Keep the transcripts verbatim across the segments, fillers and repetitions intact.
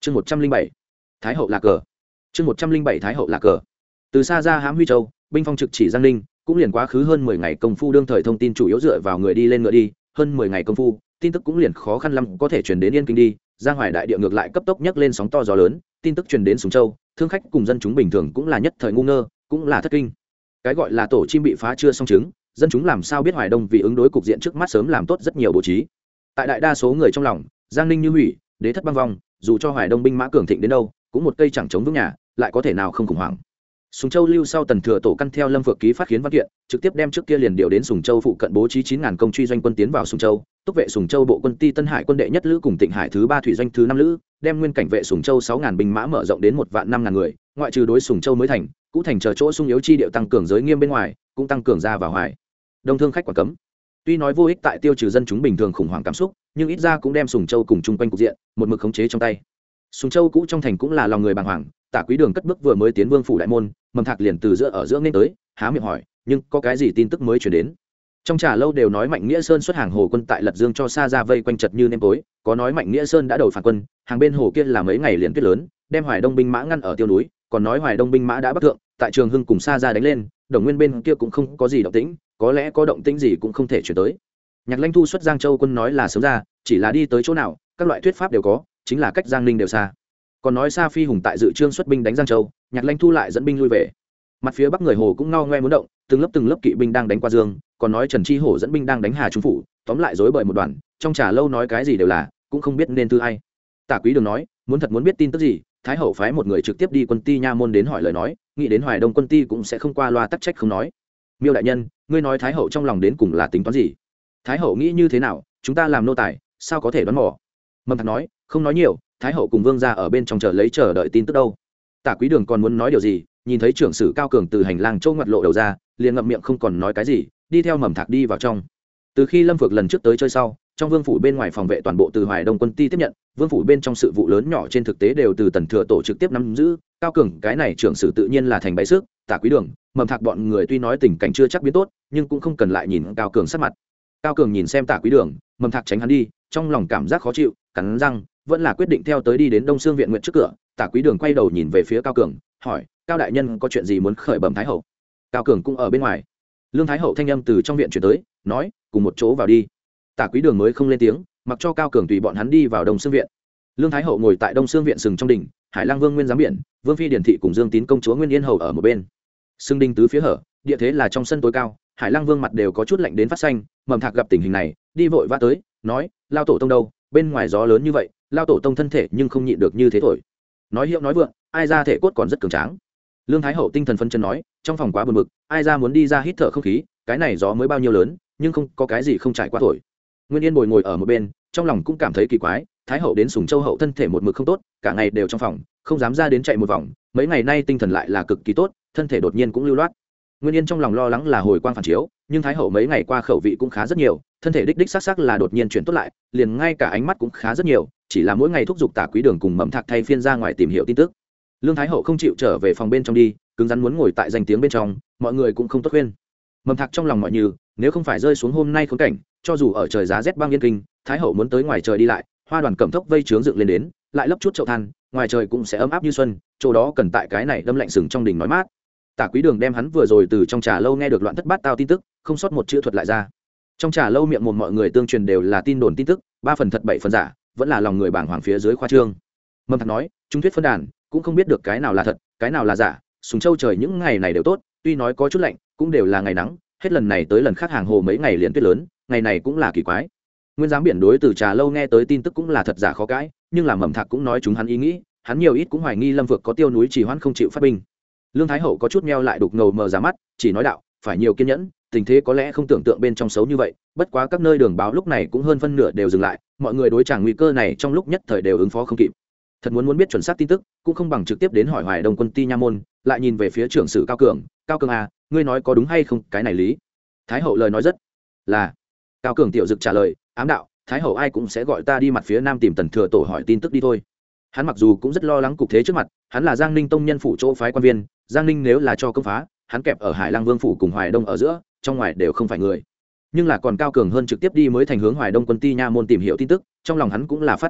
chương một trăm linh bảy thái hậu là cờ chương một trăm linh bảy thái hậu là cờ từ xa ra hãm huy châu, binh phong trực chỉ giang ninh, cũng liền quá khứ hơn mười ngày công phu. Đương thời thông tin chủ yếu dựa vào người đi lên ngựa đi, hơn mười ngày công phu tin tức cũng liền khó khăn lắm có thể truyền đến Yên Kinh đi. Giang Hoài đại địa ngược lại cấp tốc nhấc lên sóng to gió lớn, tin tức truyền đến Sùng Châu, thương khách cùng dân chúng bình thường cũng là nhất thời ngu ngơ, cũng là thất kinh. Cái gọi là tổ chim bị phá chưa xong trứng, dân chúng làm sao biết Hoài Đông vì ứng đối cục diện trước mắt sớm làm tốt rất nhiều bố trí. Tại đại đa số người trong lòng, Giang Ninh như hủy, đế thất băng vong, dù cho Hoài Đông binh mã cường thịnh đến đâu, cũng một cây chẳng chống vững nhà, lại có thể nào không khủng hoảng. Sùng Châu lưu sau tần thừa tổ căn theo Lâm Phượng ký phát khiến văn kiện, trực tiếp đem trước kia liền điều đến Sùng Châu phụ cận bố trí chín ngàn công truy doanh quân tiến vào Sùng Châu, túc vệ Sùng Châu bộ quân ti Tân Hải quân đệ nhất lữ cùng Tịnh Hải thứ ba thủy doanh thứ năm lữ, đem nguyên cảnh vệ Sùng Châu sáu ngàn binh mã mở rộng đến một vạn năm ngàn người, ngoại trừ đối Sùng Châu mới thành, cũ thành chờ chỗ sung yếu chi điệu tăng cường giới nghiêm bên ngoài, cũng tăng cường ra vào Hoài Đông thương khách quản cấm. Tuy nói vô ích tại tiêu trừ dân chúng bình thường khủng hoảng cảm xúc, nhưng ít ra cũng đem Sùng Châu cùng chung quanh cục diện một mực khống chế trong tay. Sùng Châu cũ trong thành cũng là lòng người bàng hoàng, Tả Quý Đường cất bước vừa mới tiến vương phủ đại môn, Mầm Thạc liền từ giữa ở giữa nên tới, há miệng hỏi, nhưng có cái gì tin tức mới truyền đến? Trong trà lâu đều nói Mạnh Nghĩa Sơn xuất hàng hồ quân tại Lật Dương cho xa ra vây quanh chật như nêm tối, có nói Mạnh Nghĩa Sơn đã đầu phản quân, hàng bên hồ kia là mấy ngày liền tuyết lớn, đem Hoài Đông binh mã ngăn ở tiêu núi, còn nói Hoài Đông binh mã đã bắc thượng, tại Trường Hưng cùng xa ra đánh lên, Đồng Nguyên bên kia cũng không có gì động tĩnh, có lẽ có động tĩnh gì cũng không thể truyền tới. Nhạc Lãnh Thu xuất Giang Châu quân nói là sớm ra, chỉ là đi tới chỗ nào, các loại thuyết pháp đều có, chính là cách Giang Ninh đều xa. Còn nói Sa Phi Hùng tại dự trương xuất binh đánh Giang Châu, Nhạc Lãnh Thu lại dẫn binh lui về. Mặt phía bắc người hồ cũng ngao ngoe muốn động, từng lớp từng lớp kỵ binh đang đánh qua Dương, còn nói Trần Chi Hổ dẫn binh đang đánh Hà Trung phủ, tóm lại rối bời một đoàn, trong trà lâu nói cái gì đều là, cũng không biết nên thư ai. Tả Quý Đường nói, muốn thật muốn biết tin tức gì, Thái hậu phái một người trực tiếp đi quân ti nha môn đến hỏi lời nói, nghĩ đến Hoài Đông quân ti cũng sẽ không qua loa tắc trách không nói. Miêu đại nhân, ngươi nói Thái hậu trong lòng đến cùng là tính toán gì? Thái hậu nghĩ như thế nào, chúng ta làm nô tài, sao có thể đoán mò? Mầm Thạc nói, không nói nhiều, Thái hậu cùng vương gia ở bên trong chờ lấy chờ đợi tin tức đâu. Tả Quý Đường còn muốn nói điều gì, nhìn thấy trưởng sử Cao Cường từ hành lang châu ngoặt lộ đầu ra, liền ngậm miệng không còn nói cái gì, đi theo Mầm Thạc đi vào trong. Từ khi Lâm Phượng lần trước tới chơi sau, trong vương phủ bên ngoài phòng vệ toàn bộ từ Hoài Đông quân ti tiếp nhận, vương phủ bên trong sự vụ lớn nhỏ trên thực tế đều từ tần thừa tổ trực tiếp nắm giữ. Cao Cường cái này trưởng sử tự nhiên là thành bãi sức. Tả Quý Đường, Mầm Thạc bọn người tuy nói tình cảnh chưa chắc biến tốt, nhưng cũng không cần lại nhìn Cao Cường sát mặt. Cao Cường nhìn xem Tả Quý Đường, Mầm Thạc tránh hắn đi, trong lòng cảm giác khó chịu, cắn răng vẫn là quyết định theo tới đi đến Đông Xương viện nguyện trước cửa. Tả Quý Đường quay đầu nhìn về phía Cao Cường, hỏi, Cao đại nhân có chuyện gì muốn khởi bẩm Thái hậu? Cao Cường cũng ở bên ngoài. Lương Thái hậu thanh âm từ trong viện chuyển tới, nói, cùng một chỗ vào đi. Tả Quý Đường mới không lên tiếng, mặc cho Cao Cường tùy bọn hắn đi vào Đông Xương viện. Lương Thái hậu ngồi tại Đông Xương viện sừng trong đỉnh, Hải Lang Vương Nguyên giám biển, Vương phi Điển thị cùng Dương Tín công chúa Nguyên Yên hầu ở một bên. Xương đinh tứ phía hở, địa thế là trong sân tối cao, Hải Lang Vương mặt đều có chút lạnh đến phát xanh. Mầm Thạc gặp tình hình này, đi vội vã tới, nói, lao tổ tông đâu, bên ngoài gió lớn như vậy, lao tổ tông thân thể nhưng không nhịn được như thế thổi. Nói hiệu nói vượng, ai ra thể cốt còn rất cường tráng. Lương Thái hậu tinh thần phân chân nói, trong phòng quá buồn bực, ai ra muốn đi ra hít thở không khí, cái này gió mới bao nhiêu lớn, nhưng không có cái gì không trải qua thổi. Nguyên Yên bồi ngồi ở một bên, trong lòng cũng cảm thấy kỳ quái, Thái hậu đến Sùng Châu hậu thân thể một mực không tốt, cả ngày đều trong phòng, không dám ra đến chạy một vòng, mấy ngày nay tinh thần lại là cực kỳ tốt, thân thể đột nhiên cũng lưu loát. Nguyên Yên trong lòng lo lắng là hồi quang phản chiếu, nhưng Thái hậu mấy ngày qua khẩu vị cũng khá rất nhiều, thân thể đích đích xác xác là đột nhiên chuyển tốt lại, liền ngay cả ánh mắt cũng khá rất nhiều, chỉ là mỗi ngày thúc giục Tả Quý Đường cùng Mầm Thạc thay phiên ra ngoài tìm hiểu tin tức. Lương Thái hậu không chịu trở về phòng bên trong đi, cứng rắn muốn ngồi tại danh tiếng bên trong, mọi người cũng không tốt khuyên. Mầm Thạc trong lòng mọi như, nếu không phải rơi xuống hôm nay khốn cảnh, cho dù ở trời giá rét băng yên kinh, Thái hậu muốn tới ngoài trời đi lại, hoa đoàn cẩm thốc vây trướng dựng lên đến, lại lấp chút chậu than, ngoài trời cũng sẽ ấm áp như xuân, chỗ đó cần tại cái này đâm lạnh sừng trong đình nói mát. Tả Quý Đường đem hắn vừa rồi từ trong trà lâu nghe được loạn thất bát tao tin tức, không sót một chữ thuật lại ra. Trong trà lâu miệng mồm mọi người tương truyền đều là tin đồn tin tức, ba phần thật bảy phần giả, vẫn là lòng người bàng hoàng phía dưới khoa trương. Mầm Thạc nói, trung thuyết phân đàn, cũng không biết được cái nào là thật, cái nào là giả. Sùng Châu trời những ngày này đều tốt, tuy nói có chút lạnh, cũng đều là ngày nắng, hết lần này tới lần khác hàng hồ mấy ngày liền tuyết lớn, ngày này cũng là kỳ quái. Nguyên giám biển đối từ trà lâu nghe tới tin tức cũng là thật giả khó cãi, nhưng là Mầm Thạc cũng nói chúng hắn ý nghĩ, hắn nhiều ít cũng hoài nghi Lâm Phượng có tiêu núi trì hoãn không chịu phát binh. Lương Thái hậu có chút meo lại đục ngầu mờ ra mắt, chỉ nói đạo, phải nhiều kiên nhẫn, tình thế có lẽ không tưởng tượng bên trong xấu như vậy, bất quá các nơi đường báo lúc này cũng hơn phân nửa đều dừng lại, mọi người đối chàng nguy cơ này trong lúc nhất thời đều ứng phó không kịp. Thật muốn muốn biết chuẩn xác tin tức, cũng không bằng trực tiếp đến hỏi Hoài Đông quân ti nha môn, lại nhìn về phía trưởng sử Cao Cường, Cao Cường à, ngươi nói có đúng hay không, cái này lý. Thái hậu lời nói rất là. Cao Cường tiểu dực trả lời, ám đạo, Thái hậu ai cũng sẽ gọi ta đi mặt phía nam tìm tần thừa tổ hỏi tin tức đi thôi. Hắn mặc dù cũng rất lo lắng cục thế trước mặt, hắn là Giang Ninh tông nhân phủ chỗ phái quan viên, Giang Ninh nếu là cho công phá, hắn kẹp ở Hải Lang Vương phủ cùng Hoài Đông ở giữa, trong ngoài đều không phải người. Nhưng là còn Cao Cường hơn trực tiếp đi mới thành hướng Hoài Đông quân ti nha môn tìm hiểu tin tức, trong lòng hắn cũng là phát năng ngược,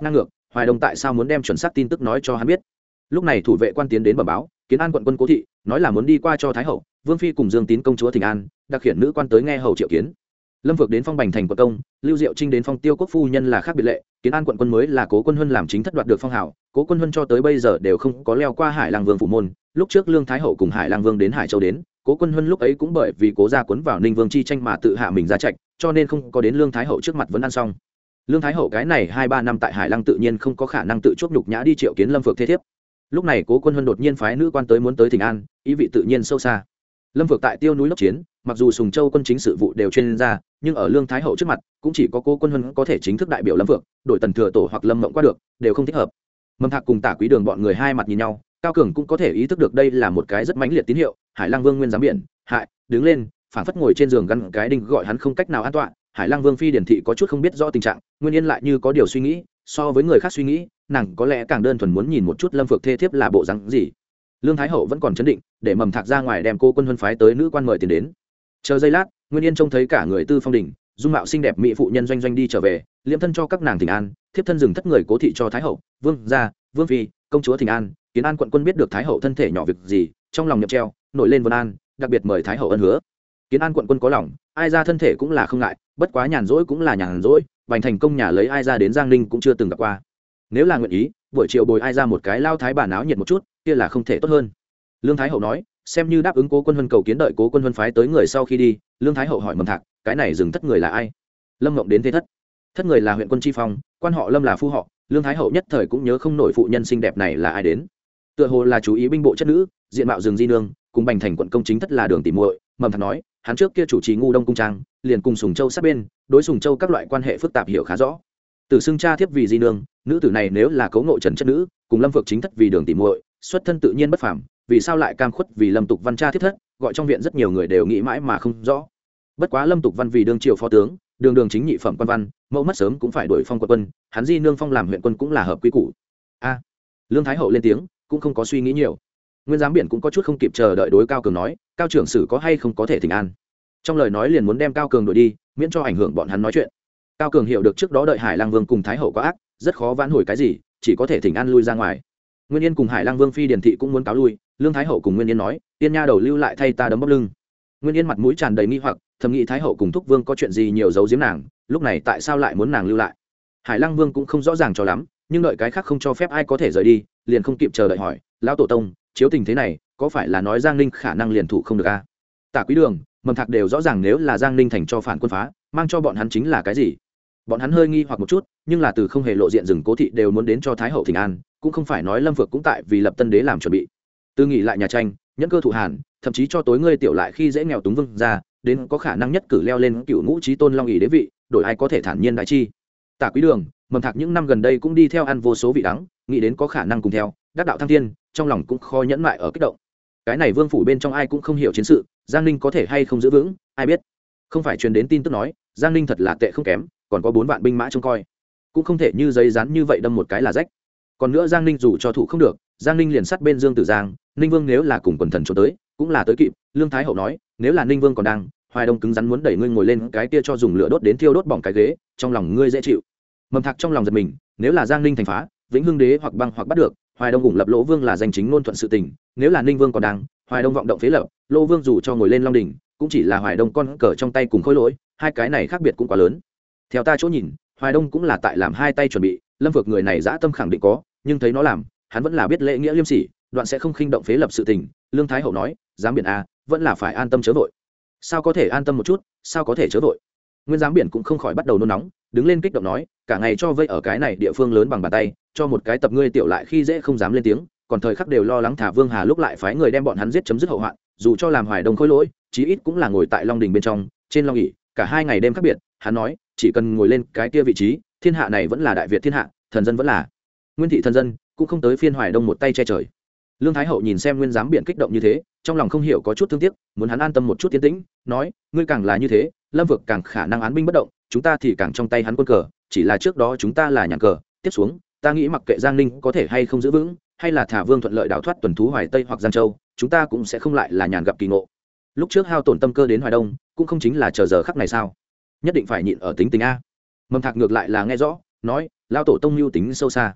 hoài đông tại sao muốn đem chuẩn xác tin tức nói cho hắn biết. Lúc này thủ vệ quan tiến đến bẩm báo, Kiến An quận quân Cố thị nói là muốn đi qua cho thái hậu, vương phi cùng Dương Tín công chúa thỉnh an, đặc khiển nữ quan tới nghe hầu triệu kiến. Lâm Vược đến phong Bành thành quận công, Lưu Diệu Trinh đến phong Tiêu quốc phu nhân là khác biệt lệ, Kiến An quận quân mới là Cố Quân Huân làm chính thất đoạt được phong hào, Cố Quân Huân cho tới bây giờ đều không có leo qua Hải Lang Vương phủ môn. Lúc trước Lương Thái hậu cùng Hải Lang Vương đến Hải Châu đến, Cố Quân Huân lúc ấy cũng bởi vì Cố gia cuốn vào Ninh Vương chi tranh mà tự hạ mình ra trạch, cho nên không có đến Lương Thái hậu trước mặt vẫn ăn xong. Lương Thái hậu cái này hai ba năm tại Hải Lăng tự nhiên không có khả năng tự chuốc nhục nhã đi triệu kiến Lâm Vược thế thiếp. Lúc này Cố Quân Huân đột nhiên phái nữ quan tới muốn tới thỉnh an, ý vị tự nhiên sâu xa. Lâm Vược tại Tiêu núi lốc chiến, mặc dù Sùng Châu quân chính sự vụ đều chuyên ra, nhưng ở Lương Thái hậu trước mặt, cũng chỉ có Cố Quân Huân có thể chính thức đại biểu Lâm Vược, đổi Tần Thừa Tổ hoặc Lâm Mộng qua được, đều không thích hợp. Mầm Thạc cùng Tả Quý Đường bọn người hai mặt nhìn nhau, Cao Cường cũng có thể ý thức được đây là một cái rất mãnh liệt tín hiệu. Hải Lang Vương nguyên giám biển, hại, đứng lên, phảng phất ngồi trên giường gắn cái đinh gọi hắn không cách nào an tọa. Hải Lang Vương phi điển thị có chút không biết rõ tình trạng, Nguyên Yên lại như có điều suy nghĩ, so với người khác suy nghĩ, nàng có lẽ càng đơn thuần muốn nhìn một chút Lâm Vược thê thiếp là bộ dáng gì. Lương Thái hậu vẫn còn chấn định, để Mầm Thạc ra ngoài đem Cố Quân Huân phái tới nữ quan mời tiền đến. Chờ giây lát, Nguyên Yên trông thấy cả người tư phong đỉnh, dung mạo xinh đẹp mỹ phụ nhân doanh doanh đi trở về, liễm thân cho các nàng thỉnh an, thiếp thân dừng thất người Cố thị cho Thái hậu, vương gia, vương phi, công chúa thỉnh an. Kiến An quận quân biết được Thái hậu thân thể nhỏ việc gì, trong lòng niệm treo, nổi lên vân an, đặc biệt mời Thái hậu ân hứa. Kiến An quận quân có lòng, ai ra thân thể cũng là không ngại, bất quá nhàn rỗi cũng là nhàn rỗi, Bành thành công nhà lấy ai ra đến Giang Ninh cũng chưa từng gặp qua. Nếu là nguyện ý, buổi chiều bồi ai ra một cái lao thái bà náo nhiệt một chút, kia là không thể tốt hơn. Lương Thái hậu nói, xem như đáp ứng Cố Quân Huân cầu kiến. Đợi Cố Quân Huân phái tới người sau khi đi, Lương Thái hậu hỏi Mầm Thạc, cái này dừng thất người là ai? Lâm Ngộng đến thế thất. Thất người là huyện quân chi phong, quan họ Lâm là phu họ. Lương Thái hậu nhất thời cũng nhớ không nổi phụ nhân xinh đẹp này là ai đến. Tựa hồ là chú ý binh bộ chất nữ, diện mạo rừng di nương, cùng Bành thành quận công chính thất là Đường tỷ muội. Mầm Thạc nói, hắn trước kia chủ trì Ngu Đông cung trang, liền cùng Sùng Châu sát bên, đối Sùng Châu các loại quan hệ phức tạp hiểu khá rõ. Từ xưng cha thiếp vì di nương, nữ tử này nếu là Cố Ngộ Trần chất nữ, cùng Lâm Vược chính thất vì Đường tỷ muội, xuất thân tự nhiên bất phàm, vì sao lại cam khuất vì Lâm Tục Văn cha thiếp thất, gọi trong viện rất nhiều người đều nghĩ mãi mà không rõ. Bất quá Lâm Tục Văn vì đương triều phó tướng, đường đường chính nhị phẩm quan văn, mẫu mất sớm cũng phải đổi phong quận quân, hắn di nương phong làm huyện quân cũng là hợp quy củ. A, Lương Thái hậu lên tiếng, cũng không có suy nghĩ nhiều. Nguyên giám biển cũng có chút không kịp chờ đợi đối Cao Cường nói, Cao trưởng sử có hay không có thể thỉnh an. Trong lời nói liền muốn đem Cao Cường đuổi đi, miễn cho ảnh hưởng bọn hắn nói chuyện. Cao Cường hiểu được trước đó đợi Hải Lang Vương cùng Thái hậu có ác, rất khó vãn hồi cái gì, chỉ có thể thỉnh an lui ra ngoài. Nguyên Yên cùng Hải Lang Vương phi điển thị cũng muốn cáo lui, Lương Thái hậu cùng Nguyên Yên nói, Yên nha đầu lưu lại thay ta đấm bóp lưng. Nguyên Yên mặt mũi tràn đầy nghi hoặc, thầm nghĩ Thái hậu cùng Thúc Vương có chuyện gì nhiều giấu giếm nàng, lúc này tại sao lại muốn nàng lưu lại. Hải Lang Vương cũng không rõ ràng cho lắm, nhưng đợi cái khác không cho phép ai có thể rời đi, liền không kịp chờ đợi hỏi, lão tổ tông, chiếu tình thế này, có phải là nói Giang Ninh khả năng liền thủ không được a? À? Tả Quý Đường, Mầm Thạc đều rõ ràng nếu là Giang Ninh thành cho phản quân phá, mang cho bọn hắn chính là cái gì. Bọn hắn hơi nghi hoặc một chút, nhưng là từ không hề lộ diện rừng Cố thị đều muốn đến cho Thái hậu thỉnh an, cũng không phải nói Lâm Vược cũng tại vì lập tân đế làm chuẩn bị. Từ nghỉ lại nhà tranh, nhẫn cơ thụ hàn, thậm chí cho tối ngươi tiểu lại khi dễ nghèo túng vương ra, đến có khả năng nhất cử leo lên cựu ngũ trí tôn long ỷ đế vị, đổi ai có thể thản nhiên đại chi. Tả Quý Đường, Mầm Thạc những năm gần đây cũng đi theo ăn vô số vị đắng, nghĩ đến có khả năng cùng theo đắc đạo thăng thiên, trong lòng cũng khó nhẫn mại ở kích động. Cái này vương phủ bên trong ai cũng không hiểu chiến sự, Giang Ninh có thể hay không giữ vững, ai biết. Không phải truyền đến tin tức nói, Giang Ninh thật là tệ không kém, còn có bốn vạn binh mã trông coi, cũng không thể như giấy rán như vậy đâm một cái là rách. Còn nữa Giang Ninh dù cho thủ không được, Giang Ninh liền sát bên Dương Tử Giang, Ninh Vương nếu là cùng quần thần trốn tới, cũng là tới kịp. Lương Thái hậu nói, nếu là Ninh Vương còn đang, Hoài Đông cứng rắn muốn đẩy ngươi ngồi lên cái kia cho dùng lửa đốt đến thiêu đốt bỏng cái ghế, trong lòng ngươi dễ chịu. Mầm Thạc trong lòng giật mình, nếu là Giang Ninh thành phá, Vĩnh Hưng đế hoặc băng hoặc bắt được, Hoài Đông ủng lập Lỗ Vương là danh chính ngôn thuận sự tình, nếu là Ninh Vương còn đang, Hoài Đông vọng động phế lập, Lỗ Vương dù cho ngồi lên Long đỉnh, cũng chỉ là Hoài Đông con cờ trong tay cùng khối lỗi, hai cái này khác biệt cũng quá lớn. Theo ta chỗ nhìn, Hoài Đông cũng là tại làm hai tay chuẩn bị, Lâm Vược người này dã tâm khẳng định có, nhưng thấy nó làm, hắn vẫn là biết lễ nghĩa liêm sỉ, đoạn sẽ không khinh động phế lập sự tình. Lương Thái hậu nói, giám biển a, vẫn là phải an tâm chớ vội. Sao có thể an tâm một chút, sao có thể chớ vội. Nguyên giám biển cũng không khỏi bắt đầu nôn nóng, đứng lên kích động nói, cả ngày cho vây ở cái này địa phương lớn bằng bàn tay, cho một cái tập ngươi tiểu lại khi dễ không dám lên tiếng, còn thời khắc đều lo lắng thả Vương Hà lúc lại phái người đem bọn hắn giết chấm dứt hậu hoạn, dù cho làm Hoài Đông khôi lỗi, chí ít cũng là ngồi tại Long đình bên trong, trên Long ỷ, cả hai ngày đêm khác biệt. Hắn nói, chỉ cần ngồi lên cái kia vị trí, thiên hạ này vẫn là đại Việt thiên hạ, thần dân vẫn là Nguyên thị thần dân, cũng không tới phiên Hoài Đông một tay che trời. Lương Thái hậu nhìn xem Nguyên giám biển kích động như thế, trong lòng không hiểu có chút thương tiếc, muốn hắn an tâm một chút tiến tĩnh, nói, ngươi càng là như thế, Lâm Vực càng khả năng án binh bất động, chúng ta thì càng trong tay hắn quân cờ, chỉ là trước đó chúng ta là nhàn cờ, tiếp xuống, ta nghĩ mặc kệ Giang Ninh có thể hay không giữ vững, hay là thả Vương thuận lợi đào thoát tuần thú Hoài Tây hoặc Giang Châu, chúng ta cũng sẽ không lại là nhàn gặp kỳ ngộ. Lúc trước hao tổn tâm cơ đến Hoài Đông, cũng không chính là chờ giờ khắc này sao? Nhất định phải nhịn ở tính tình a. Mầm Thạc ngược lại là nghe rõ, nói, lao tổ tông lưu tính sâu xa.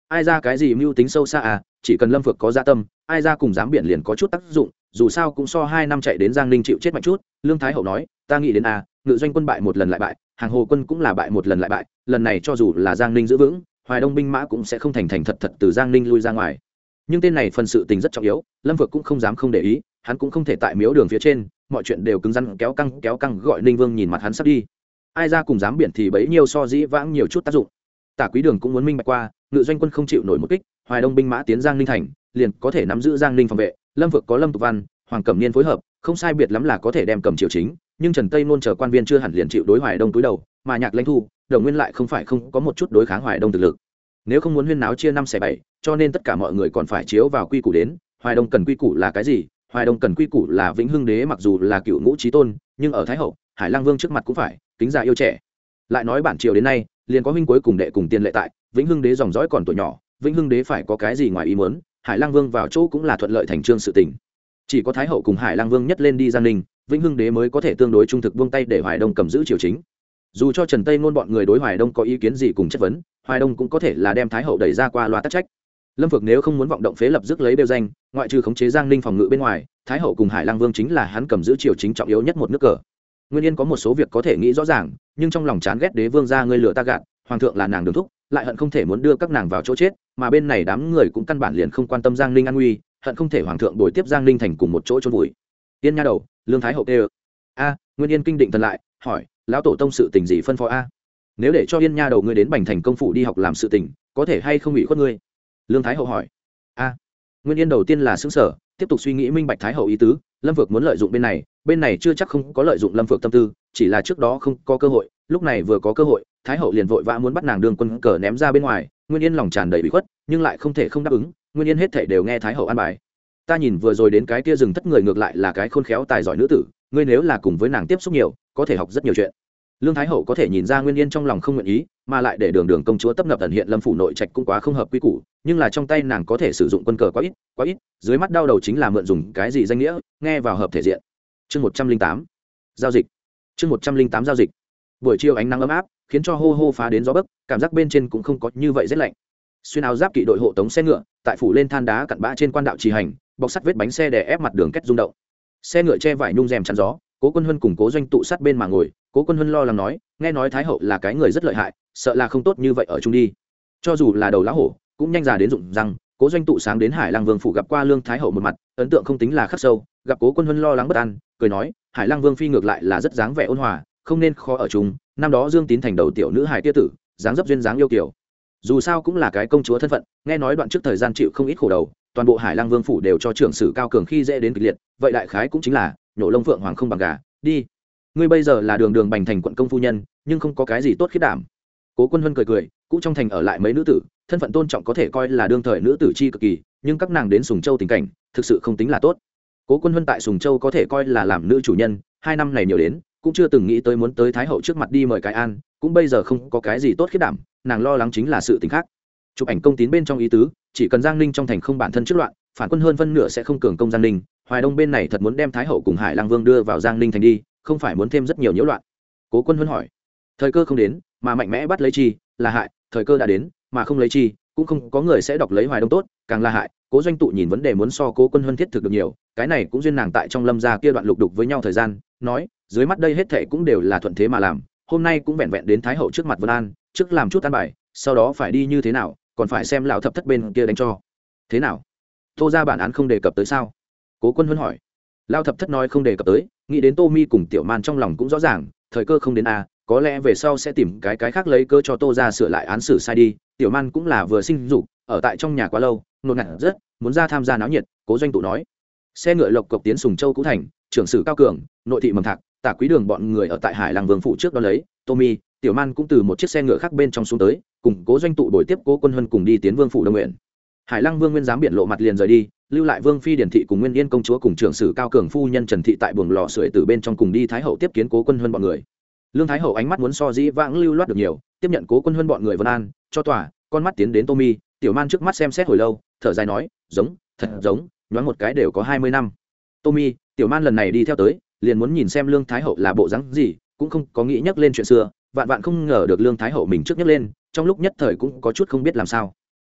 ai ra cái gì mưu tính sâu xa à, chỉ cần Lâm Phược có dạ tâm, ai ra cùng dám biển liền có chút tác dụng, dù sao cũng so hai năm chạy đến Giang Ninh chịu chết mạnh chút. Lương Thái Hậu nói, ta nghĩ đến à, Ngự Doanh quân bại một lần lại bại, Hàng Hồ quân cũng là bại một lần lại bại, lần này cho dù là Giang Ninh giữ vững, Hoài Đông binh mã cũng sẽ không thành thành thật thật từ Giang Ninh lui ra ngoài. Nhưng tên này phần sự tình rất trọng yếu, Lâm Phược cũng không dám không để ý, hắn cũng không thể tại miếu đường phía trên, mọi chuyện đều cứng rắn kéo căng kéo căng, gọi Ninh Vương nhìn mặt hắn sắp đi. Ai ra cùng dám biển thì bấy nhiêu so dĩ vãng nhiều chút tác dụng. Tả Quý Đường cũng muốn minh bạch qua, Ngự Doanh quân không chịu nổi một kích, Hoài Đông binh mã tiến Giang Ninh thành, liền có thể nắm giữ Giang Ninh phòng vệ, Lâm Phược có Lâm Tục Văn, Hoàng Cẩm Niên phối hợp, không sai biệt lắm là có thể đem cầm triều chính, nhưng Trần Tây Nôn chờ quan viên chưa hẳn liền chịu đối Hoài Đông túi đầu, mà Nhạc Lãnh Thu, Đồng Nguyên lại không phải không có một chút đối kháng Hoài Đông thực lực. Nếu không muốn huyên náo chia năm xẻ bảy, cho nên tất cả mọi người còn phải chiếu vào quy củ đến, Hoài Đông cần quy củ là cái gì? Hoài Đông cần quy củ là Vĩnh Hưng đế mặc dù là cựu ngũ chí tôn, nhưng ở Thái Hậu, Hải Lăng Vương trước mặt cũng phải kính già yêu trẻ. Lại nói bản triều đến nay, liền có huynh cuối cùng đệ cùng tiên lệ tại, Vĩnh Hưng đế dòng dõi còn tuổi nhỏ, Vĩnh Hưng đế phải có cái gì ngoài ý muốn, Hải Lăng Vương vào chỗ cũng là thuận lợi thành trương sự tình. Chỉ có Thái Hậu cùng Hải Lăng Vương nhất lên đi Giang Ninh, Vĩnh Hưng đế mới có thể tương đối trung thực buông tay để Hoài Đông cầm giữ triều chính. Dù cho Trần Tây Nôn bọn người đối Hoài Đông có ý kiến gì cùng chất vấn, Hoài Đông cũng có thể là đem Thái Hậu đẩy ra qua loa tắc trách. Lâm Phược nếu không muốn vọng động phế lập dứt lấy bêu danh, ngoại trừ khống chế Giang Ninh phòng ngự bên ngoài, Thái Hậu cùng Hải Lăng Vương chính là hắn cầm giữ triều chính trọng yếu nhất một nước cờ. Nguyên Yên có một số việc có thể nghĩ rõ ràng, nhưng trong lòng chán ghét đế vương gia ngươi lừa ta gạt, hoàng thượng là nàng đường thúc, lại hận không thể muốn đưa các nàng vào chỗ chết, mà bên này đám người cũng căn bản liền không quan tâm Giang Ninh an nguy, hận không thể hoàng thượng đổi tiếp Giang Ninh thành cùng một chỗ chôn vùi. Yên nha đầu, Lương Thái Hậu kêu. A, Nguyên Yên kinh định thần lại, hỏi, lão tổ tông sự tình gì phân phó a? Nếu để cho Yên nha đầu ngươi đến Bành Thành công phủ đi học làm sự tình, có thể hay không ủy khuất ngươi? Lương Thái Hậu hỏi. A, Nguyên Yên đầu tiên là sững sờ, tiếp tục suy nghĩ minh bạch Thái Hậu ý tứ, Lâm Phược muốn lợi dụng bên này, bên này chưa chắc không có lợi dụng Lâm Phược tâm tư, chỉ là trước đó không có cơ hội, lúc này vừa có cơ hội, Thái Hậu liền vội vã muốn bắt nàng đường quân cờ ném ra bên ngoài. Nguyên Yên lòng tràn đầy ủy khuất, nhưng lại không thể không đáp ứng. Nguyên Yên hết thảy đều nghe Thái Hậu an bài. Ta nhìn vừa rồi đến cái kia rừng thất người ngược lại là cái khôn khéo tài giỏi nữ tử, ngươi nếu là cùng với nàng tiếp xúc nhiều, có thể học rất nhiều chuyện. Lương Thái Hậu có thể nhìn ra Nguyên Yên trong lòng không nguyện ý, mà lại để Đường Đường công chúa tấp nập ẩn hiện Lâm phủ nội trạch cũng quá không hợp quy củ, nhưng là trong tay nàng có thể sử dụng quân cờ quá ít, quá ít, dưới mắt đau đầu chính là mượn dùng cái gì danh nghĩa, nghe vào hợp thể diện. Chương một trăm linh tám giao dịch. Chương một trăm linh tám giao dịch. Buổi chiều ánh nắng ấm áp, khiến cho hô hô phá đến gió bấc, cảm giác bên trên cũng không có như vậy rét lạnh. Xuyên áo giáp kỵ đội hộ tống xe ngựa, tại phủ lên than đá cặn bã trên quan đạo trì hành, bọc sắt vết bánh xe đè ép mặt đường kết rung động. Xe ngựa che vải nhung rèm chắn gió, Cố Quân Huân cùng Cố Doanh tụ sát bên mà ngồi, Cố Quân Huân lo lắng nói, nghe nói Thái Hậu là cái người rất lợi hại, sợ là không tốt như vậy ở chung đi. Cho dù là đầu lão hổ, cũng nhanh già đến rụng răng. Cố Doanh tụ sáng đến Hải Lăng Vương phủ gặp qua Lương Thái Hậu một mặt, ấn tượng không tính là khắc sâu, gặp Cố Quân Huân lo lắng bất an, cười nói, Hải Lăng Vương phi ngược lại là rất dáng vẻ ôn hòa, không nên khó ở chung. Năm đó Dương Tín thành đầu tiểu nữ hài tia tử, dáng dấp duyên dáng yêu kiều, dù sao cũng là cái công chúa thân phận, nghe nói đoạn trước thời gian chịu không ít khổ đầu, toàn bộ Hải Lăng Vương phủ đều cho trưởng sử cao cường khi dễ đến kịch liệt, vậy đại khái cũng chính là nhổ lông phượng hoàng không bằng gà. Đi, ngươi bây giờ là Đường Đường Bành Thành quận công phu nhân, nhưng không có cái gì tốt khiết đảm. Cố Quân Huân cười cười, cũ trong thành ở lại mấy nữ tử, thân phận tôn trọng có thể coi là đương thời nữ tử chi cực kỳ, nhưng các nàng đến Sùng Châu tình cảnh, thực sự không tính là tốt. Cố Quân Huân tại Sùng Châu có thể coi là làm nữ chủ nhân, hai năm này nhiều đến, cũng chưa từng nghĩ tới muốn tới Thái Hậu trước mặt đi mời cái an, cũng bây giờ không có cái gì tốt khiết đảm, nàng lo lắng chính là sự tình khác. Chụp ảnh công tín bên trong ý tứ, chỉ cần Giang Ninh trong thành không bản thân trước loạn, phản quân hơn phân nửa sẽ không cường công Giang Ninh. Hoài Đông bên này thật muốn đem Thái Hậu cùng Hải Lăng Vương đưa vào Giang Ninh thành đi, không phải muốn thêm rất nhiều nhiễu loạn. Cố Quân Huân hỏi, thời cơ không đến, mà mạnh mẽ bắt lấy chi, là hại; thời cơ đã đến, mà không lấy chi, cũng không có người sẽ đọc lấy Hoài Đông tốt, càng là hại. Cố Doanh tụ nhìn vấn đề muốn so Cố Quân Huân thiết thực được nhiều, cái này cũng duyên nàng tại trong Lâm gia kia đoạn lục đục với nhau thời gian, nói, dưới mắt đây hết thảy cũng đều là thuận thế mà làm, hôm nay cũng vẹn vẹn đến Thái Hậu trước mặt Vân An, trước làm chút an bài, sau đó phải đi như thế nào, còn phải xem lão thập thất bên kia đánh cho thế nào. Tô ra bản án không đề cập tới sao? Cố Quân Huân hỏi. Lão thập thất nói không đề cập tới, nghĩ đến Tô Mi cùng Tiểu Man trong lòng cũng rõ ràng, thời cơ không đến a, có lẽ về sau sẽ tìm cái cái khác lấy cơ cho Tô ra sửa lại án xử sai đi. Tiểu Man cũng là vừa sinh dục, ở tại trong nhà quá lâu, nôn ngặt rất, muốn ra tham gia náo nhiệt. Cố Doanh tụ nói. Xe ngựa lộc cộc tiến Sùng Châu cũ thành, trưởng sử cao cường, nội thị mầm thạc, Tả Quý Đường bọn người ở tại Hải Lăng Vương phủ trước đó lấy. Tô Mi, Tiểu Man cũng từ một chiếc xe ngựa khác bên trong xuống tới, cùng Cố Doanh tụ đổi tiếp Cố Quân Huân cùng đi tiến Vương phủ Đông Nguyện. Hải Lăng Vương nguyên giám biển lộ mặt liền rời đi, lưu lại Vương phi Điển thị cùng Nguyên Yên công chúa cùng trưởng sử cao cường phu nhân Trần thị tại buồng lò sưởi từ bên trong cùng đi Thái Hậu tiếp kiến Cố Quân Huân bọn người. Lương Thái Hậu ánh mắt muốn so dĩ vãng lưu loát được nhiều, tiếp nhận Cố Quân Huân bọn người Vân An, cho tòa, con mắt tiến đến Tô Mi, Tiểu Man trước mắt xem xét hồi lâu, thở dài nói, giống, thật giống, nhoáng một cái đều có hai mươi năm. Tô Mi, Tiểu Man lần này đi theo tới, liền muốn nhìn xem Lương Thái Hậu là bộ dáng gì, cũng không có nghĩ nhắc lên chuyện xưa, vạn vạn không ngờ được Lương Thái Hậu mình trước nhắc lên, trong lúc nhất thời cũng có chút không biết làm sao.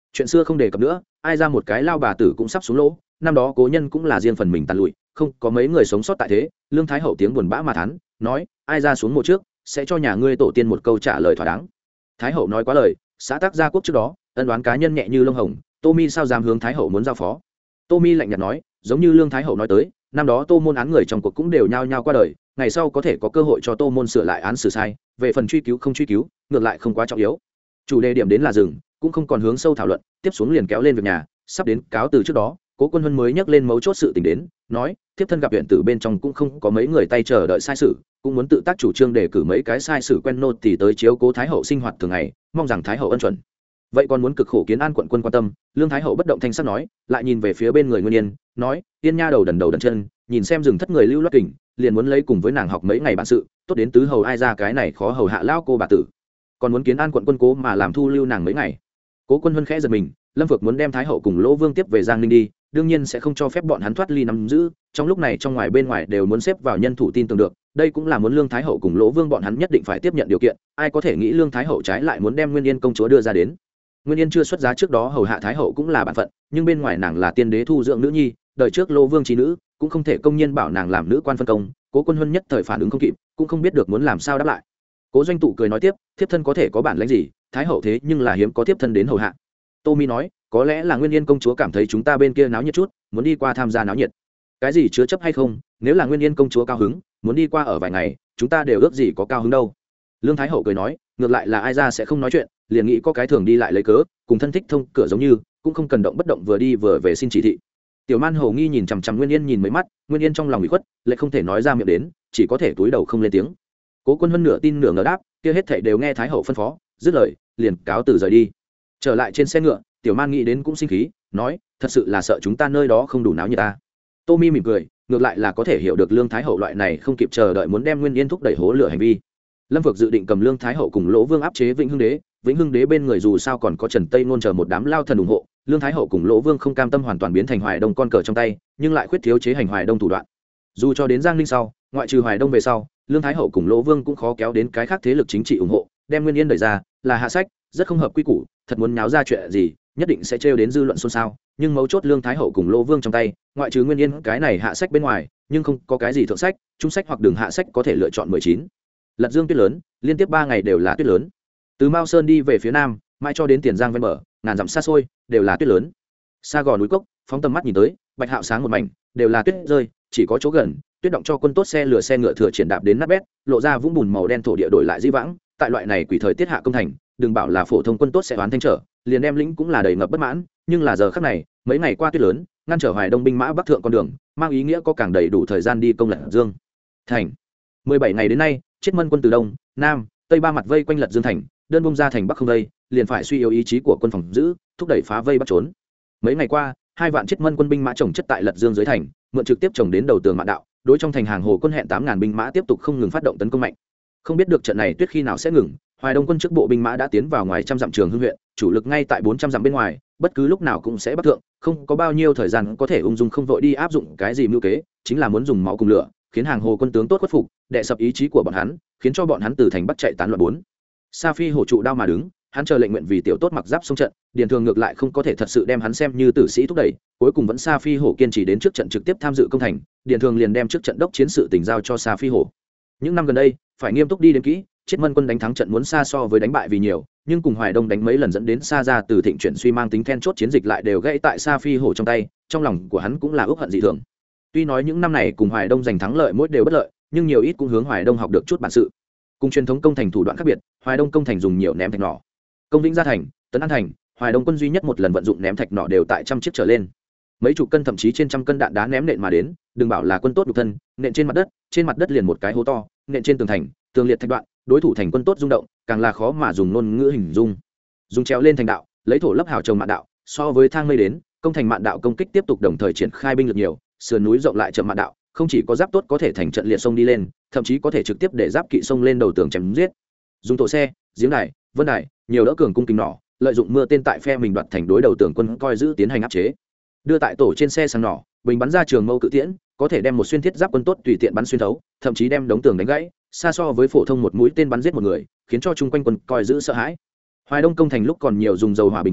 chuyện xưa không đề cập nữa, ai ra một cái lao bà tử cũng sắp xuống lỗ. Năm đó cố nhân cũng là riêng phần mình tàn lụi, không có mấy người sống sót tại thế. Lương Thái Hậu tiếng buồn bã mà thán nói, ai ra xuống mộ trước sẽ cho nhà ngươi tổ tiên một câu trả lời thỏa đáng. Thái Hậu nói quá lời, xã tắc gia quốc trước đó ân đoán cá nhân nhẹ như lông hồng, Tô Mi sao dám hướng Thái Hậu muốn giao phó. Tô Mi lạnh nhạt nói, giống như Lương Thái Hậu nói tới, năm đó Tô môn án người trong cuộc cũng đều nhao nhao qua đời, ngày sau có thể có cơ hội cho Tô môn sửa lại án xử sai, về phần truy cứu không truy cứu ngược lại không quá trọng yếu. Chủ đề điểm đến là dừng, cũng không còn hướng sâu thảo luận, tiếp xuống liền kéo lên việc nhà. Sắp đến cáo từ trước đó, Cố Quân Huân mới nhắc lên mấu chốt sự tình đến, nói thiếp thân gặp huyện tử bên trong cũng không có mấy người tay chờ đợi sai sử, cũng muốn tự tác chủ trương để cử mấy cái sai sử quen nô tỳ tới chiếu cố Thái Hậu sinh hoạt thường ngày, mong rằng Thái Hậu ân chuẩn. Vậy còn muốn cực khổ kiến an quận quân quan tâm. Lương Thái Hậu bất động thanh sắc nói, lại nhìn về phía bên người Nguyên Yên, nói Yên nha đầu đần đầu đần chân, nhìn xem rừng thất người lưu loát kình, liền muốn lấy cùng với nàng học mấy ngày bản sự, tốt đến tứ hầu ai ra cái này khó hầu hạ lao cô bà tử, còn muốn kiến an quận quân cố mà làm thu lưu nàng mấy ngày. Cố Quân Huân khẽ giật mình, Lâm Phược muốn đem Thái Hậu cùng Lỗ Vương tiếp về Giang Ninh đi, đương nhiên sẽ không cho phép bọn hắn thoát ly nắm giữ, trong lúc này trong ngoài bên ngoài đều muốn xếp vào nhân thủ tin tưởng được, đây cũng là muốn Lương Thái Hậu cùng Lỗ Vương bọn hắn nhất định phải tiếp nhận điều kiện. Ai có thể nghĩ Lương Thái Hậu trái lại muốn đem Nguyên Yên công chúa đưa ra đến. Nguyên Yên chưa xuất giá trước đó hầu hạ Thái Hậu cũng là bản phận, nhưng bên ngoài nàng là tiên đế thu dưỡng nữ nhi, đời trước Lỗ Vương trí nữ, cũng không thể công nhiên bảo nàng làm nữ quan phân công. Cố Quân Huân nhất thời phản ứng không kịp, cũng không biết được muốn làm sao đáp lại. Cố Doanh Tụ cười nói tiếp, thiếp thân có thể có bản lĩnh gì, Thái Hậu thế nhưng là hiếm có thiếp thân đến hầu hạ. Tô Mi nói, có lẽ là Nguyên Yên công chúa cảm thấy chúng ta bên kia náo nhiệt chút, muốn đi qua tham gia náo nhiệt. Cái gì chứa chấp hay không, nếu là Nguyên Yên công chúa cao hứng, muốn đi qua ở vài ngày, chúng ta đều ước gì có cao hứng đâu. Lương Thái Hậu cười nói, ngược lại là ai ra sẽ không nói chuyện, liền nghĩ có cái thường đi lại lấy cớ, cùng thân thích thông cửa giống như, cũng không cần động bất động vừa đi vừa về xin chỉ thị. Tiểu Man Hầu nghi nhìn chằm chằm Nguyên Yên nhìn mấy mắt, Nguyên Yên trong lòng bị khuất, lại không thể nói ra miệng đến, chỉ có thể túi đầu không lên tiếng. Cố Quân Huân nửa tin nửa ngờ đáp, kia hết thảy đều nghe Thái Hậu phân phó, dứt lời, liền cáo từ rời đi. Trở lại trên xe ngựa, Tiểu Man nghĩ đến cũng sinh khí, nói, thật sự là sợ chúng ta nơi đó không đủ náo nhiệt ta. Tô Mi mỉm cười, ngược lại là có thể hiểu được Lương Thái Hậu loại này không kịp chờ đợi muốn đem Nguyên Yên thúc đẩy hố lửa hành vi. Lâm Phược dự định cầm Lương Thái Hậu cùng Lỗ Vương áp chế Vĩnh Hưng Đế, Vĩnh Hưng Đế bên người dù sao còn có Trần Tây Nôn chờ một đám lao thần ủng hộ, Lương Thái Hậu cùng Lỗ Vương không cam tâm hoàn toàn biến thành Hoài Đông con cờ trong tay, nhưng lại khuyết thiếu chế hành Hoài Đông thủ đoạn. Dù cho đến Giang Ninh sau, ngoại trừ Hoài Đông về sau, Lương Thái Hậu cùng Lỗ Vương cũng khó kéo đến cái khác thế lực chính trị ủng hộ, đem Nguyên Yên đẩy ra, là hạ sách, rất không hợp quy củ, thật muốn nháo ra chuyện gì, nhất định sẽ trêu đến dư luận xôn xao, nhưng mấu chốt Lương Thái Hậu cùng Lỗ Vương trong tay, ngoại trừ Nguyên Yên cái này hạ sách bên ngoài, nhưng không có cái gì thượng sách, trung sách hoặc đường hạ sách có thể lựa chọn mười chín. Lật Dương tuyết lớn, liên tiếp ba ngày đều là tuyết lớn. Từ Mao Sơn đi về phía nam, mãi cho đến Tiền Giang ven bờ, ngàn dặm xa xôi, đều là tuyết lớn. Xa gò núi cốc, phóng tầm mắt nhìn tới, bạch hạo sáng một mảnh, đều là tuyết rơi, chỉ có chỗ gần, tuyết động cho quân tốt xe lửa xe ngựa thừa triển đạp đến nát bét, lộ ra vũng bùn màu đen thổ địa đổi lại dĩ vãng. Tại loại này quỷ thời tiết hạ công thành, đừng bảo là phổ thông quân tốt sẽ oán thanh trở, liền đem lĩnh cũng là đầy ngập bất mãn, nhưng là giờ khắc này, mấy ngày qua tuyết lớn, ngăn trở Hoài Đông binh mã bắc thượng con đường, mang ý nghĩa có càng đầy đủ thời gian đi công Lật Dương thành. mười bảy ngày đến nay, Chiết Mân quân từ đông, nam, tây ba mặt vây quanh Lật Dương thành, đơn bung ra thành bắc không vây, liền phải suy yếu ý chí của quân phòng giữ, thúc đẩy phá vây bắt trốn. Mấy ngày qua, hai vạn Chiết Mân quân binh mã chồng chất tại Lật Dương dưới thành, mượn trực tiếp chồng đến đầu tường mạn đạo, đối trong thành hàng hồ quân hẹn tám ngàn binh mã tiếp tục không ngừng phát động tấn công mạnh. Không biết được trận này tuyết khi nào sẽ ngừng, Hoài Đông quân trước bộ binh mã đã tiến vào ngoài trăm dặm Trường Hưng huyện, chủ lực ngay tại bốn trăm dặm bên ngoài, bất cứ lúc nào cũng sẽ bắt thượng, không có bao nhiêu thời gian có thể ung dung không vội đi áp dụng cái gì mưu kế, chính là muốn dùng máu cùng lửa, khiến hàng hồ quân tướng tốt khuất phục, đè sập ý chí của bọn hắn, khiến cho bọn hắn từ thành bắt chạy tán loạn bốn. Sa Phi hổ trụ đao mà đứng, hắn chờ lệnh nguyện vì tiểu tốt mặc giáp xông trận, Điền Thường ngược lại không có thể thật sự đem hắn xem như tử sĩ thúc đẩy, cuối cùng vẫn Sa Phi hổ kiên trì đến trước trận trực tiếp tham dự công thành, Điền Thường liền đem trước trận đốc chiến sự tình giao cho Sa Phi hổ. Những năm gần đây, phải nghiêm túc đi đến kỹ, Chiết Mân quân đánh thắng trận muốn xa so với đánh bại vì nhiều, nhưng cùng Hoài Đông đánh mấy lần dẫn đến xa ra từ thịnh chuyển suy mang tính then chốt chiến dịch lại đều gãy tại Sa Phi hổ trong tay, trong lòng của hắn cũng là ước hận dị thường. Tuy nói những năm này cùng Hoài Đông giành thắng lợi mỗi đều bất lợi, nhưng nhiều ít cũng hướng Hoài Đông học được chút bản sự. Cùng truyền thống công thành thủ đoạn khác biệt, Hoài Đông công thành dùng nhiều ném thạch nỏ. Công Vĩnh Gia thành, Tấn An thành, Hoài Đông quân duy nhất một lần vận dụng ném thạch nỏ đều tại trăm chiếc trở lên. Mấy chục cân thậm chí trên trăm cân đạn đá ném nện mà đến, đừng bảo là quân tốt nhục thân, nện trên mặt đất, trên mặt đất liền một cái hố to, nện trên tường thành, tường liệt thạch đoạn, đối thủ thành quân tốt rung động, càng là khó mà dùng ngôn ngữ hình dung. Dùng treo lên thành đạo, lấy thổ lấp hào trồng mạn đạo, so với thang mây đến, công thành mạn đạo công kích tiếp tục đồng thời triển khai binh lực nhiều, sườn núi rộng lại chậm mạn đạo, không chỉ có giáp tốt có thể thành trận liệt sông đi lên, thậm chí có thể trực tiếp để giáp kỵ sông lên đầu tường chém giết. Dùng tổ xe, giếng đài, vân đài, nhiều đỡ cường cung kính nỏ, lợi dụng mưa tên tại phe mình đoạt thành đối đầu tường quân coi giữ tiến hành áp chế. Đưa tại tổ trên xe sang nỏ, bình bắn ra trường mâu cự tiễn, có thể đem một xuyên thiết giáp quân tốt tùy tiện bắn xuyên thấu, thậm chí đem đống tường đánh gãy, xa so với phổ thông một mũi tên bắn giết một người, khiến cho chung quanh quân coi giữ sợ hãi. Hoài Đông công thành lúc còn nhiều dùng dầu hỏa bình uống,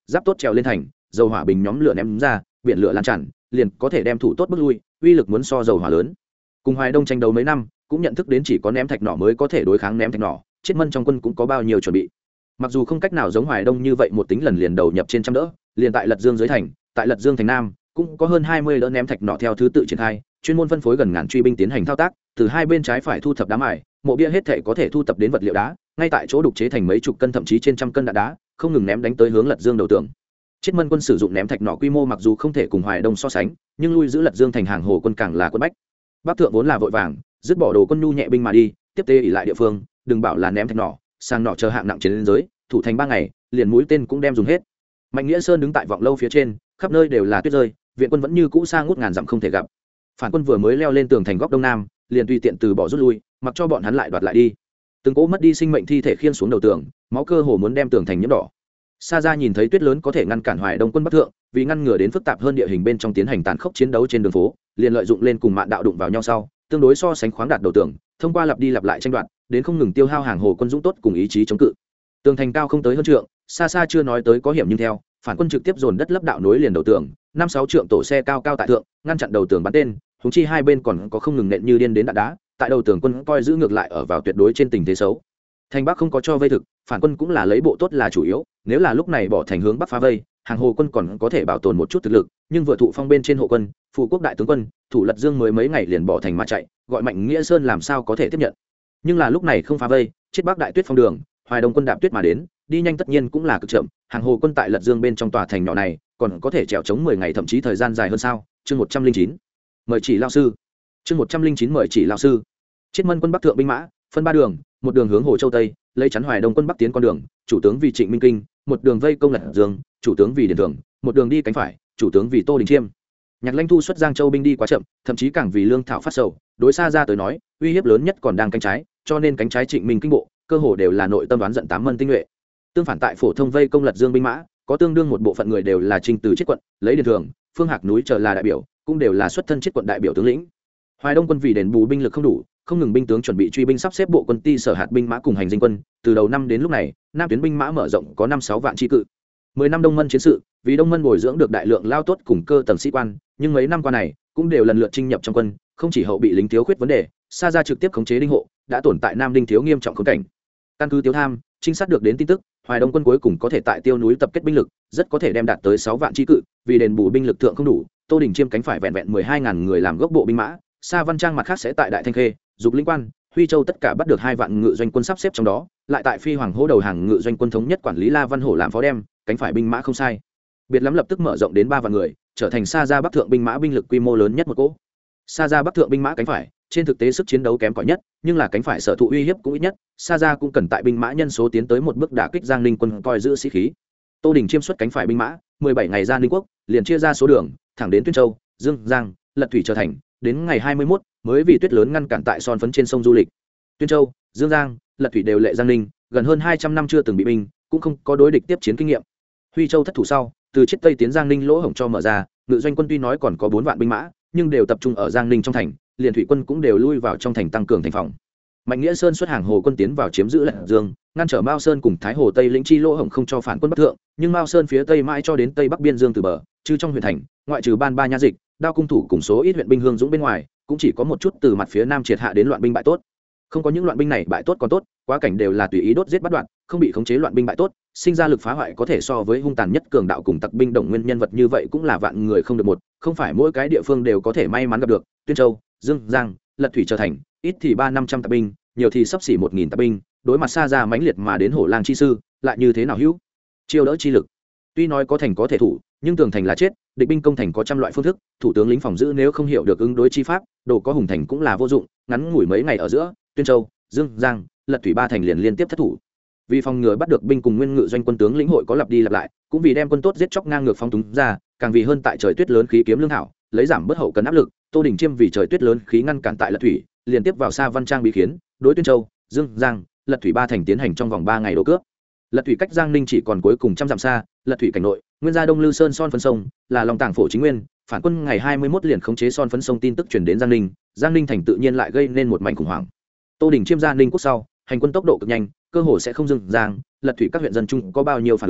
giáp tốt trèo lên thành, dầu hỏa bình nhóm lửa ném ra, biển lửa lan tràn, liền có thể đem thủ tốt bước lui, uy lực muốn so dầu hỏa lớn. Cùng Hoài Đông tranh đấu mấy năm, cũng nhận thức đến chỉ có ném thạch nỏ mới có thể đối kháng ném thạch nỏ, Chiết Mân trong quân cũng có bao nhiêu chuẩn bị. Mặc dù không cách nào giống Hoài Đông như vậy một tính lần liền đầu nhập trên trăm đỡ, liền tại Lật Dương dưới thành, tại Lật Dương thành Nam, cũng có hơn hai mươi đỡ ném thạch nỏ theo thứ tự triển khai, chuyên môn phân phối gần ngàn truy binh tiến hành thao tác, từ hai bên trái phải thu thập đá mài, mộ bia hết thể có thể thu thập đến vật liệu đá, ngay tại chỗ đục chế thành mấy chục cân thậm chí trên trăm cân đạn đá, không ngừng ném đánh tới hướng Lật Dương đầu tường. Chiết Mân quân sử dụng ném thạch nỏ quy mô mặc dù không thể cùng Hoài Đông so sánh, nhưng lui giữ Lật Dương thành hàng hồ quân càng là quân bách. Bắc thượng vốn là vội vàng, dứt bỏ đồ quân nhu nhẹ binh mà đi, tiếp tế ỉ lại địa phương, đừng bảo là ném thạch nỏ, sang nỏ chờ hạng nặng chiến lên giới, thủ thành ba ngày, liền mũi tên cũng đem dùng hết. Mạnh Nghĩa Sơn đứng tại vọng lâu phía trên, khắp nơi đều là tuyết rơi, viện quân vẫn như cũ xa ngút ngàn dặm không thể gặp. Phản quân vừa mới leo lên tường thành góc đông nam, liền tùy tiện từ bỏ rút lui, mặc cho bọn hắn lại đoạt lại đi. Từng cỗ mất đi sinh mệnh thi thể khiên xuống đầu tường, máu cơ hồ muốn đem tường thành nhiễm đỏ. Sa Ra nhìn thấy tuyết lớn có thể ngăn cản Hoài Đông quân Bắc thượng, vì ngăn ngừa đến phức tạp hơn địa hình bên trong tiến hành tàn khốc chiến đấu trên đường phố, liền lợi dụng lên cùng mạn đạo đụng vào nhau sau, tương đối so sánh khoáng đạt đầu tường, thông qua lặp đi lặp lại tranh đoạt, đến không ngừng tiêu hao hàng hồ quân dũng tốt cùng ý chí chống cự. Tường thành cao không tới hơn trượng, xa xa chưa nói tới có hiểm nhưng theo, phản quân trực tiếp dồn đất lấp đạo nối liền đầu tường, năm sáu trượng tổ xe cao cao tại thượng, ngăn chặn đầu tường bắn tên, huống chi hai bên còn có không ngừng nện như điên đến đạn đá, tại đầu tường quân coi giữ ngược lại ở vào tuyệt đối trên tình thế xấu. Thành Bắc không có cho vây thực, phản quân cũng là lấy bộ tốt là chủ yếu, nếu là lúc này bỏ thành hướng Bắc phá vây, hàng hồ quân còn có thể bảo tồn một chút thực lực, nhưng vừa thụ phong bên trên hộ quân, phụ quốc đại tướng quân, thủ Lật Dương mới mấy ngày liền bỏ thành mà chạy, gọi Mạnh Nghĩa Sơn làm sao có thể tiếp nhận. Nhưng là lúc này không phá vây, chết Bắc đại tuyết phong đường, Hoài Đông quân đạp tuyết mà đến, đi nhanh tất nhiên cũng là cực chậm, hàng hồ quân tại Lật Dương bên trong tòa thành nhỏ này, còn có thể trèo chống mười ngày thậm chí thời gian dài hơn sao? Chương một trăm linh chín. Mời chỉ lão sư. Chương một trăm linh chín mời chỉ lão sư. Chiết Mân quân Bắc thượng binh mã, phân ba đường, một đường hướng Hồ Châu Tây, lấy chắn Hoài Đông quân Bắc tiến con đường, chủ tướng vì Trịnh Minh Kinh, một đường vây công Lật Dương, chủ tướng vì Điền Thường, một đường đi cánh phải, chủ tướng vì Tô Đình Chiêm. Nhạc Lãnh Thu xuất Giang Châu binh đi quá chậm, thậm chí càng vì lương thảo phát sầu, đối xa ra tới nói, uy hiếp lớn nhất còn đang cánh trái, cho nên cánh trái Trịnh Minh Kinh bộ, cơ hồ đều là nội tâm đoán giận tám mân tinh nhuệ. Tương phản tại phổ thông vây công Lật Dương binh mã, có tương đương một bộ phận người đều là trinh từ chiết quận, lấy Điền Thường, Phương Hạc núi trở là đại biểu, cũng đều là xuất thân chiết quận đại biểu tướng lĩnh. Hoài Đông quân vì đền bù binh lực không đủ, không ngừng binh tướng chuẩn bị truy binh sắp xếp bộ quân ti sở hạt binh mã cùng hành dinh quân, từ đầu năm đến lúc này, nam tuyến binh mã mở rộng có năm sáu vạn chi cự. Mười năm Đông Mân chiến sự, vì Đông Mân bồi dưỡng được đại lượng lao tốt cùng cơ tầng sĩ quan, nhưng mấy năm qua này, cũng đều lần lượt chinh nhập trong quân, không chỉ hậu bị lính thiếu khuyết vấn đề, xa ra trực tiếp khống chế đinh hộ, đã tồn tại Nam Đinh thiếu nghiêm trọng khốn cảnh. Căn cứ Tiếu Tham, trinh sát được đến tin tức, Hoài Đông quân cuối cùng có thể tại Tiêu núi tập kết binh lực, rất có thể đem đạt tới sáu vạn chi cự, vì đền bù binh lực thượng không đủ, Tô Đình Chiêm cánh phải vẹn vẹn mười hai ngàn người làm gốc bộ binh mã, Sa Văn Trang mặt khác sẽ tại Đại Thanh Khê, Dục Linh Quan, Huy Châu tất cả bắt được hai vạn ngự doanh quân sắp xếp trong đó, lại tại Phi Hoàng Hỗ đầu hàng ngự doanh quân thống nhất quản lý La Văn Hổ làm phó đem, cánh phải binh mã không sai. Biệt lắm lập tức mở rộng đến ba vạn người, trở thành Sa Ra Bắc thượng binh mã binh lực quy mô lớn nhất một cỗ. Sa Ra Bắc thượng binh mã cánh phải, trên thực tế sức chiến đấu kém cỏi nhất, nhưng là cánh phải sở thụ uy hiếp cũng ít nhất, Sa Ra cũng cần tại binh mã nhân số tiến tới một bước đả kích Giang Ninh quân coi giữ sĩ khí. Tô Đình Chiêm xuất cánh phải binh mã, mười bảy ngày ra Ninh quốc, liền chia ra số đường, thẳng đến Tuyên Châu, Dương, Giang, Lật Thủy trở thành, đến ngày hai mươi mốt mới vì tuyết lớn ngăn cản tại son phấn trên sông du lịch. Tuyên Châu, Dương Giang, Lật Thủy đều lệ Giang Ninh, gần hơn hai trăm năm chưa từng bị binh, cũng không có đối địch tiếp chiến kinh nghiệm. Huy Châu thất thủ sau, từ chiết tây tiến Giang Ninh lỗ hổng cho mở ra, ngự doanh quân tuy nói còn có bốn vạn binh mã, nhưng đều tập trung ở Giang Ninh trong thành, liền thủy quân cũng đều lui vào trong thành tăng cường thành phòng. Mạnh Nghĩa Sơn xuất hàng hồ quân tiến vào chiếm giữ Lật Dương, ngăn trở Mao Sơn cùng Thái Hồ Tây lĩnh chi lỗ hổng không cho phản quân Bắc thượng, nhưng Mao Sơn phía tây mãi cho đến tây bắc biên dương từ bờ, trừ trong huyện thành, ngoại trừ ban ba nha dịch, đao cung thủ cùng số ít huyện binh hương dũng bên ngoài, cũng chỉ có một chút từ mặt phía nam triệt hạ đến loạn binh bại tốt. Không có những loạn binh này bại tốt còn tốt, quá cảnh đều là tùy ý đốt giết bắt đoạn, không bị khống chế loạn binh bại tốt, sinh ra lực phá hoại có thể so với hung tàn nhất cường đạo cùng tặc binh đồng nguyên nhân vật như vậy cũng là vạn người không được một, không phải mỗi cái địa phương đều có thể may mắn gặp được. Tuyên Châu, Dương, Giang, Lật Thủy trở thành, ít thì ba năm trăm tặc binh, nhiều thì sắp xỉ một nghìn tặc binh, đối mặt xa ra mãnh liệt mà đến hổ lang chi sư, lại như thế nào hữu chiêu đỡ chi lực. Tuy nói có thành có thể thủ, nhưng tường thành là chết, địch binh công thành có trăm loại phương thức, thủ tướng lính phòng giữ nếu không hiểu được ứng đối chi pháp, đồ có hùng thành cũng là vô dụng. Ngắn ngủi mấy ngày ở giữa, Tuyên Châu, Dương, Giang, Lật Thủy ba thành liền liên tiếp thất thủ. Vì phòng ngừa bắt được binh cùng nguyên ngự doanh quân tướng lĩnh hội có lặp đi lặp lại, cũng vì đem quân tốt giết chóc ngang ngược phong túng ra, càng vì hơn tại trời tuyết lớn khí kiếm lương thảo, lấy giảm bớt hậu cần áp lực, Tô Đình Chiêm vì trời tuyết lớn khí ngăn cản tại Lật Thủy, liên tiếp vào Sa Văn Trang bí khiến, đối Tuyên Châu, Dương, Giang, Lật Thủy ba thành tiến hành trong vòng ba ngày đổ cướp. Lật Thủy cách Giang Ninh chỉ còn cuối cùng trăm dặm xa, Lật Thủy cảnh nội, nguyên gia Đông Lư Sơn son phấn sông, là lòng tảng phổ chính nguyên, phản quân ngày hai mươi mốt liền khống chế son phấn sông tin tức truyền đến Giang Ninh, Giang Ninh thành tự nhiên lại gây nên một mảnh khủng hoảng. Tô Đình Chiêm ra Ninh quốc sau, hành quân tốc độ cực nhanh, cơ hồ sẽ không dừng Giang, Lật Thủy các huyện dân chung có bao nhiêu phản ứng,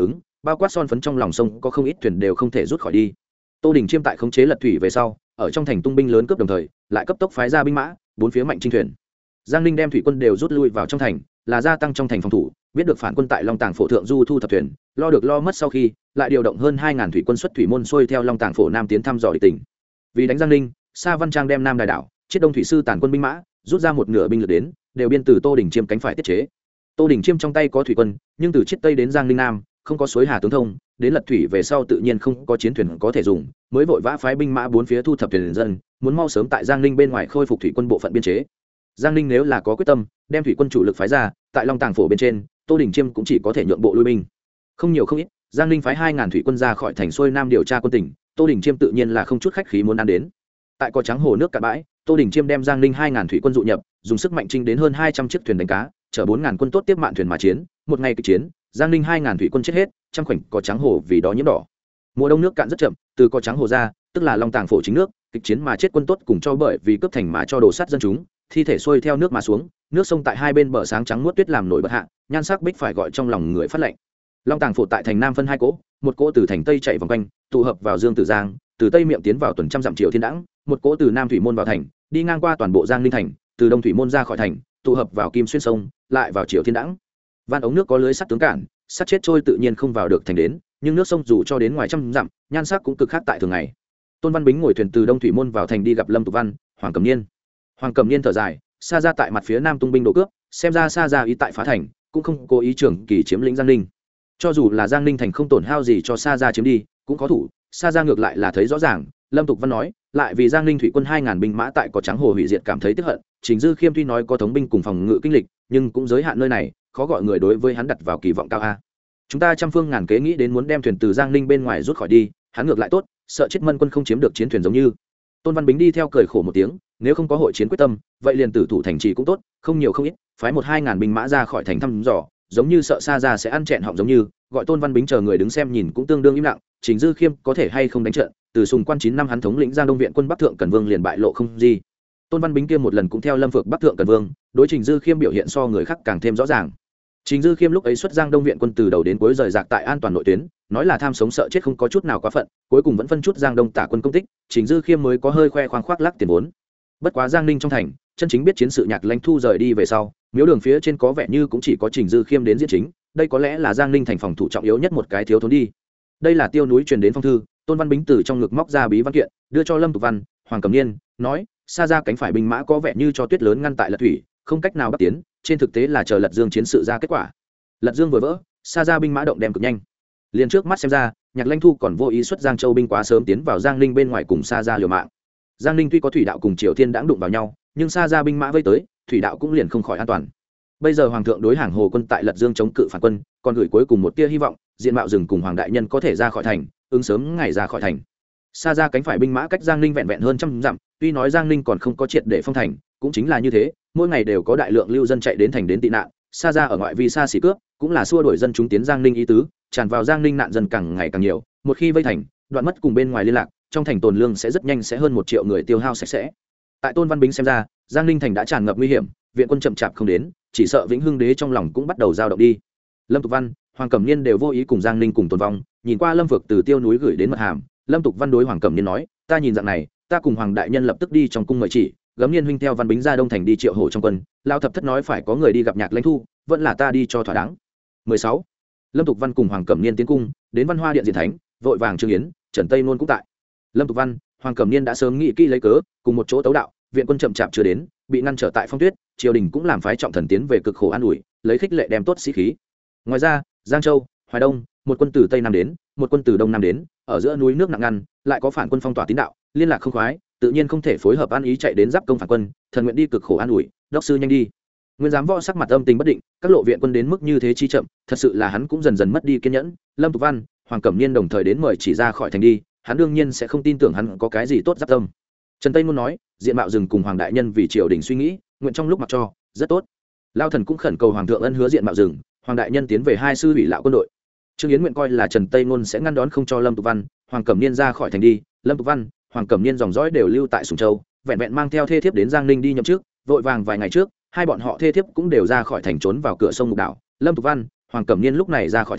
bao quát son phấn trong lòng sông có không ít thuyền đều không thể rút khỏi đi. Tô Đình Chiêm tại khống chế lật thủy về sau, ở trong thành tung binh lớn cướp đồng thời lại cấp tốc phái ra binh mã bốn phía mạnh chinh thuyền. Giang Ninh đem thủy quân đều rút lui vào trong thành, là gia tăng trong thành phòng thủ, biết được phản quân tại Long Tàng phổ thượng du thu thập thuyền, lo được lo mất sau khi, lại điều động hơn hai ngàn thủy quân xuất thủy môn xuôi theo Long Tàng phổ nam tiến thăm dò địch tỉnh. Vì đánh Giang Ninh, Sa Văn Trang đem Nam Đài đảo, chiết Đông thủy sư tàn quân binh mã, rút ra một nửa binh lực đến, đều biên từ Tô Đình Chiêm cánh phải tiết chế. Tô Đình Chiêm trong tay có thủy quân, nhưng từ chiết tây đến Giang Ninh nam, không có suối hà tướng thông, đến lật thủy về sau tự nhiên không có chiến thuyền có thể dùng, mới vội vã phái binh mã bốn phía thu thập thuyền dân, muốn mau sớm tại Giang Ninh bên ngoài khôi phục thủy quân bộ phận biên chế. Giang Ninh nếu là có quyết tâm đem thủy quân chủ lực phái ra, tại Long Tàng phổ bên trên, Tô Đình Chiêm cũng chỉ có thể nhượng bộ lui binh. Không nhiều không ít, Giang Ninh phái hai ngàn thủy quân ra khỏi thành xuôi nam điều tra quân tỉnh, Tô Đình Chiêm tự nhiên là không chút khách khí muốn ăn đến. Tại có trắng hồ nước cạn bãi, Tô Đình Chiêm đem Giang Ninh hai ngàn thủy quân dụ nhập, dùng sức mạnh chinh đến hơn hai trăm chiếc thuyền đánh cá, chở bốn ngàn quân tốt tiếp mạn thuyền mà chiến, một ngày kịch chiến, Giang Ninh hai ngàn thủy quân chết hết, trăm khoảnh có trắng hồ vì đó nhiễm đỏ. Mùa đông nước cạn rất chậm, từ có trắng hồ ra, tức là Long Tàng phổ chính nước, kịch chiến mà chết quân tốt cùng cho bởi vì cướp thành mà cho đổ sát dân chúng, thi thể xuôi theo nước mà xuống, nước sông tại hai bên bờ sáng trắng muốt tuyết làm nổi bật hạ, nhan sắc bích phải gọi trong lòng người phát lạnh. Long Tàng phổ tại thành nam phân hai cỗ, một cỗ từ thành tây chạy vòng quanh, tụ hợp vào Dương Tử Giang, từ tây miệng tiến vào tuần trăm dặm Triều Thiên Đãng, một cỗ từ nam thủy môn vào thành, đi ngang qua toàn bộ Giang Ninh thành, từ đông thủy môn ra khỏi thành, tụ hợp vào Kim Xuyên sông, lại vào Triều Thiên Đãng. Van ống nước có lưới sắt tướng cản, sắt chết trôi tự nhiên không vào được thành đến, nhưng nước sông dù cho đến ngoài trăm dặm, nhan sắc cũng cực khác tại thường ngày. Tôn Văn Bính ngồi thuyền từ đông thủy môn vào thành đi gặp Lâm Tục Văn, Hoàng Cẩm Niên. Hoàng Cẩm Niên thở dài, xa ra tại mặt phía nam tung binh đổ cướp, xem ra xa ra ý tại phá thành, cũng không cố ý trưởng kỳ chiếm lĩnh Giang Ninh. Cho dù là Giang Ninh thành không tổn hao gì cho xa ra chiếm đi, cũng có thủ, xa ra ngược lại là thấy rõ ràng. Lâm Tục Văn nói, lại vì Giang Ninh thủy quân hai ngàn binh mã tại có trắng hồ hủy diệt cảm thấy tức hận. Trình Dư Khiêm tuy nói có thống binh cùng phòng ngự kinh lịch, nhưng cũng giới hạn nơi này, khó gọi người đối với hắn đặt vào kỳ vọng cao a. Chúng ta trăm phương ngàn kế nghĩ đến muốn đem thuyền từ Giang Ninh bên ngoài rút khỏi đi, hắn ngược lại tốt, sợ chết Mân quân không chiếm được chiến thuyền giống như. Tôn Văn Bính đi theo cười khổ một tiếng, nếu không có hội chiến quyết tâm, vậy liền tử thủ thành trì cũng tốt, không nhiều không ít, phái một hai ngàn binh mã ra khỏi thành thăm dò, giống như sợ xa ra sẽ ăn chẹn họng giống như, gọi Tôn Văn Bính chờ người đứng xem nhìn cũng tương đương im lặng. Trình Dư Khiêm có thể hay không đánh trận, từ Sùng Quan chín năm hắn thống lĩnh Giang Đông viện quân Bắc Thượng Cần Vương liền bại lộ không gì. Tôn Văn Bính kia một lần cũng theo Lâm Phược Bắc Thượng Cần Vương, đối Trình Dư Khiêm biểu hiện so người khác càng thêm rõ ràng. Trình Dư Khiêm lúc ấy xuất Giang Đông viện quân từ đầu đến cuối rời rạc tại an toàn nội tuyến, nói là tham sống sợ chết không có chút nào quá phận, cuối cùng vẫn phân chút Giang Đông tả quân công tích, Trình Dư Khiêm mới có hơi khoe khoang khoác lác tiền vốn. Bất quá Giang Ninh trong thành, chân chính biết chiến sự Nhạc Lãnh Thu rời đi về sau, miếu đường phía trên có vẻ như cũng chỉ có Trình Dư Khiêm đến diễn chính, đây có lẽ là Giang Ninh thành phòng thủ trọng yếu nhất một cái thiếu thốn đi. Đây là Tiêu núi truyền đến phong thư, Tôn Văn Bính từ trong ngực móc ra bí văn kiện, đưa cho Lâm Tục Văn, Hoàng Cẩm Niên, nói, xa ra cánh phải binh mã có vẻ như cho tuyết lớn ngăn tại lật thủy, không cách nào bắt tiến, trên thực tế là chờ Lật Dương chiến sự ra kết quả. Lật Dương vừa vỡ, xa ra binh mã động đem cực nhanh. Liền trước mắt xem ra, Nhạc Lãnh Thu còn vô ý xuất Giang Châu binh quá sớm tiến vào Giang Ninh bên ngoài cùng xa ra liều mạng. Giang Ninh tuy có thủy đạo cùng Triều Thiên đãng đụng vào nhau, nhưng xa ra binh mã vây tới, thủy đạo cũng liền không khỏi an toàn. Bây giờ hoàng thượng đối hàng hồ quân tại Lật Dương chống cự phản quân, còn gửi cuối cùng một tia hy vọng, Diện Mạo Dừng cùng Hoàng đại nhân có thể ra khỏi thành, ứng sớm ngày ra khỏi thành. Xa ra cánh phải binh mã cách Giang Ninh vẹn vẹn hơn trăm dặm, tuy nói Giang Ninh còn không có triệt để phong thành, cũng chính là như thế, mỗi ngày đều có đại lượng lưu dân chạy đến thành đến tị nạn, xa ra ở ngoại vi xa xỉ cướp, cũng là xua đuổi dân chúng tiến Giang Ninh ý tứ, tràn vào Giang Ninh nạn dân càng ngày càng nhiều, một khi vây thành, đoạn mất cùng bên ngoài liên lạc, trong thành tồn lương sẽ rất nhanh sẽ hơn một triệu người tiêu hao sạch sẽ. Tại Tôn Văn Bính xem ra, Giang Ninh thành đã tràn ngập nguy hiểm, viện quân chậm chạp không đến, chỉ sợ Vĩnh Hưng đế trong lòng cũng bắt đầu dao động đi. Lâm Tục Văn, Hoàng Cẩm Niên đều vô ý cùng Giang Ninh cùng tồn vong, nhìn qua Lâm Phược từ Tiêu núi gửi đến mật hàm, Lâm Tục Văn đối Hoàng Cẩm Niên nói, ta nhìn dạng này, ta cùng Hoàng đại nhân lập tức đi trong cung mời chỉ, gấm Niên huynh theo Văn Bính ra Đông thành đi triệu hổ trong quân, Lão thập thất nói phải có người đi gặp Nhạc Lãnh Thu, vẫn là ta đi cho thỏa đáng. mười sáu. Lâm Tục Văn cùng Hoàng Cẩm Niên tiến cung, đến Văn Hoa điện diện thánh, vội vàng Trương Yến, Trần Tây Nôn cũng tại. Lâm Tục Văn, Hoàng Cẩm Niên đã sớm nghĩ kỹ lấy cớ, cùng một chỗ tấu đạo, viện quân chậm chạp chưa đến, bị ngăn trở tại Phong Tuyết, triều đình cũng làm phái trọng thần tiến về cực khổ an ủi, lấy khích lệ đem tốt sĩ khí. Ngoài ra, Giang Châu, Hoài Đông, một quân từ Tây Nam đến, một quân từ Đông Nam đến, ở giữa núi nước nặng ngăn, lại có phản quân phong tỏa tín đạo, liên lạc không khoái, tự nhiên không thể phối hợp an ý chạy đến giáp công phản quân, thần nguyện đi cực khổ an ủi, đốc sư nhanh đi. Nguyên giám võ sắc mặt âm tình bất định, các lộ viện quân đến mức như thế chi chậm, thật sự là hắn cũng dần dần mất đi kiên nhẫn. Lâm Tục Văn, Hoàng Cẩm Niên đồng thời đến mời chỉ ra khỏi thành đi, hắn đương nhiên sẽ không tin tưởng hắn có cái gì tốt giáp tâm. Trần Tây muốn nói, Diện Mạo Dừng cùng Hoàng đại nhân vì triều đình suy nghĩ, nguyện trong lúc mặc cho, rất tốt. Lao thần cũng khẩn cầu hoàng thượng ân hứa Diện Mạo Dừng, Hoàng đại nhân tiến về hai sư ủy lão quân đội. Trương Yến nguyện coi là Trần Tây Ngôn sẽ ngăn đón không cho Lâm Tục Văn, Hoàng Cẩm Niên ra khỏi thành đi. Lâm Tục Văn, Hoàng Cẩm Niên dòng dõi đều lưu tại Sùng Châu, vẹn vẹn mang theo thê thiếp đến Giang Ninh đi nhậm chức, vội vàng vài ngày trước, hai bọn họ thê thiếp cũng đều ra khỏi thành trốn vào cửa sông Mục Đảo. Lâm Tục Văn, Hoàng Cẩm Niên lúc này ra khỏi thành,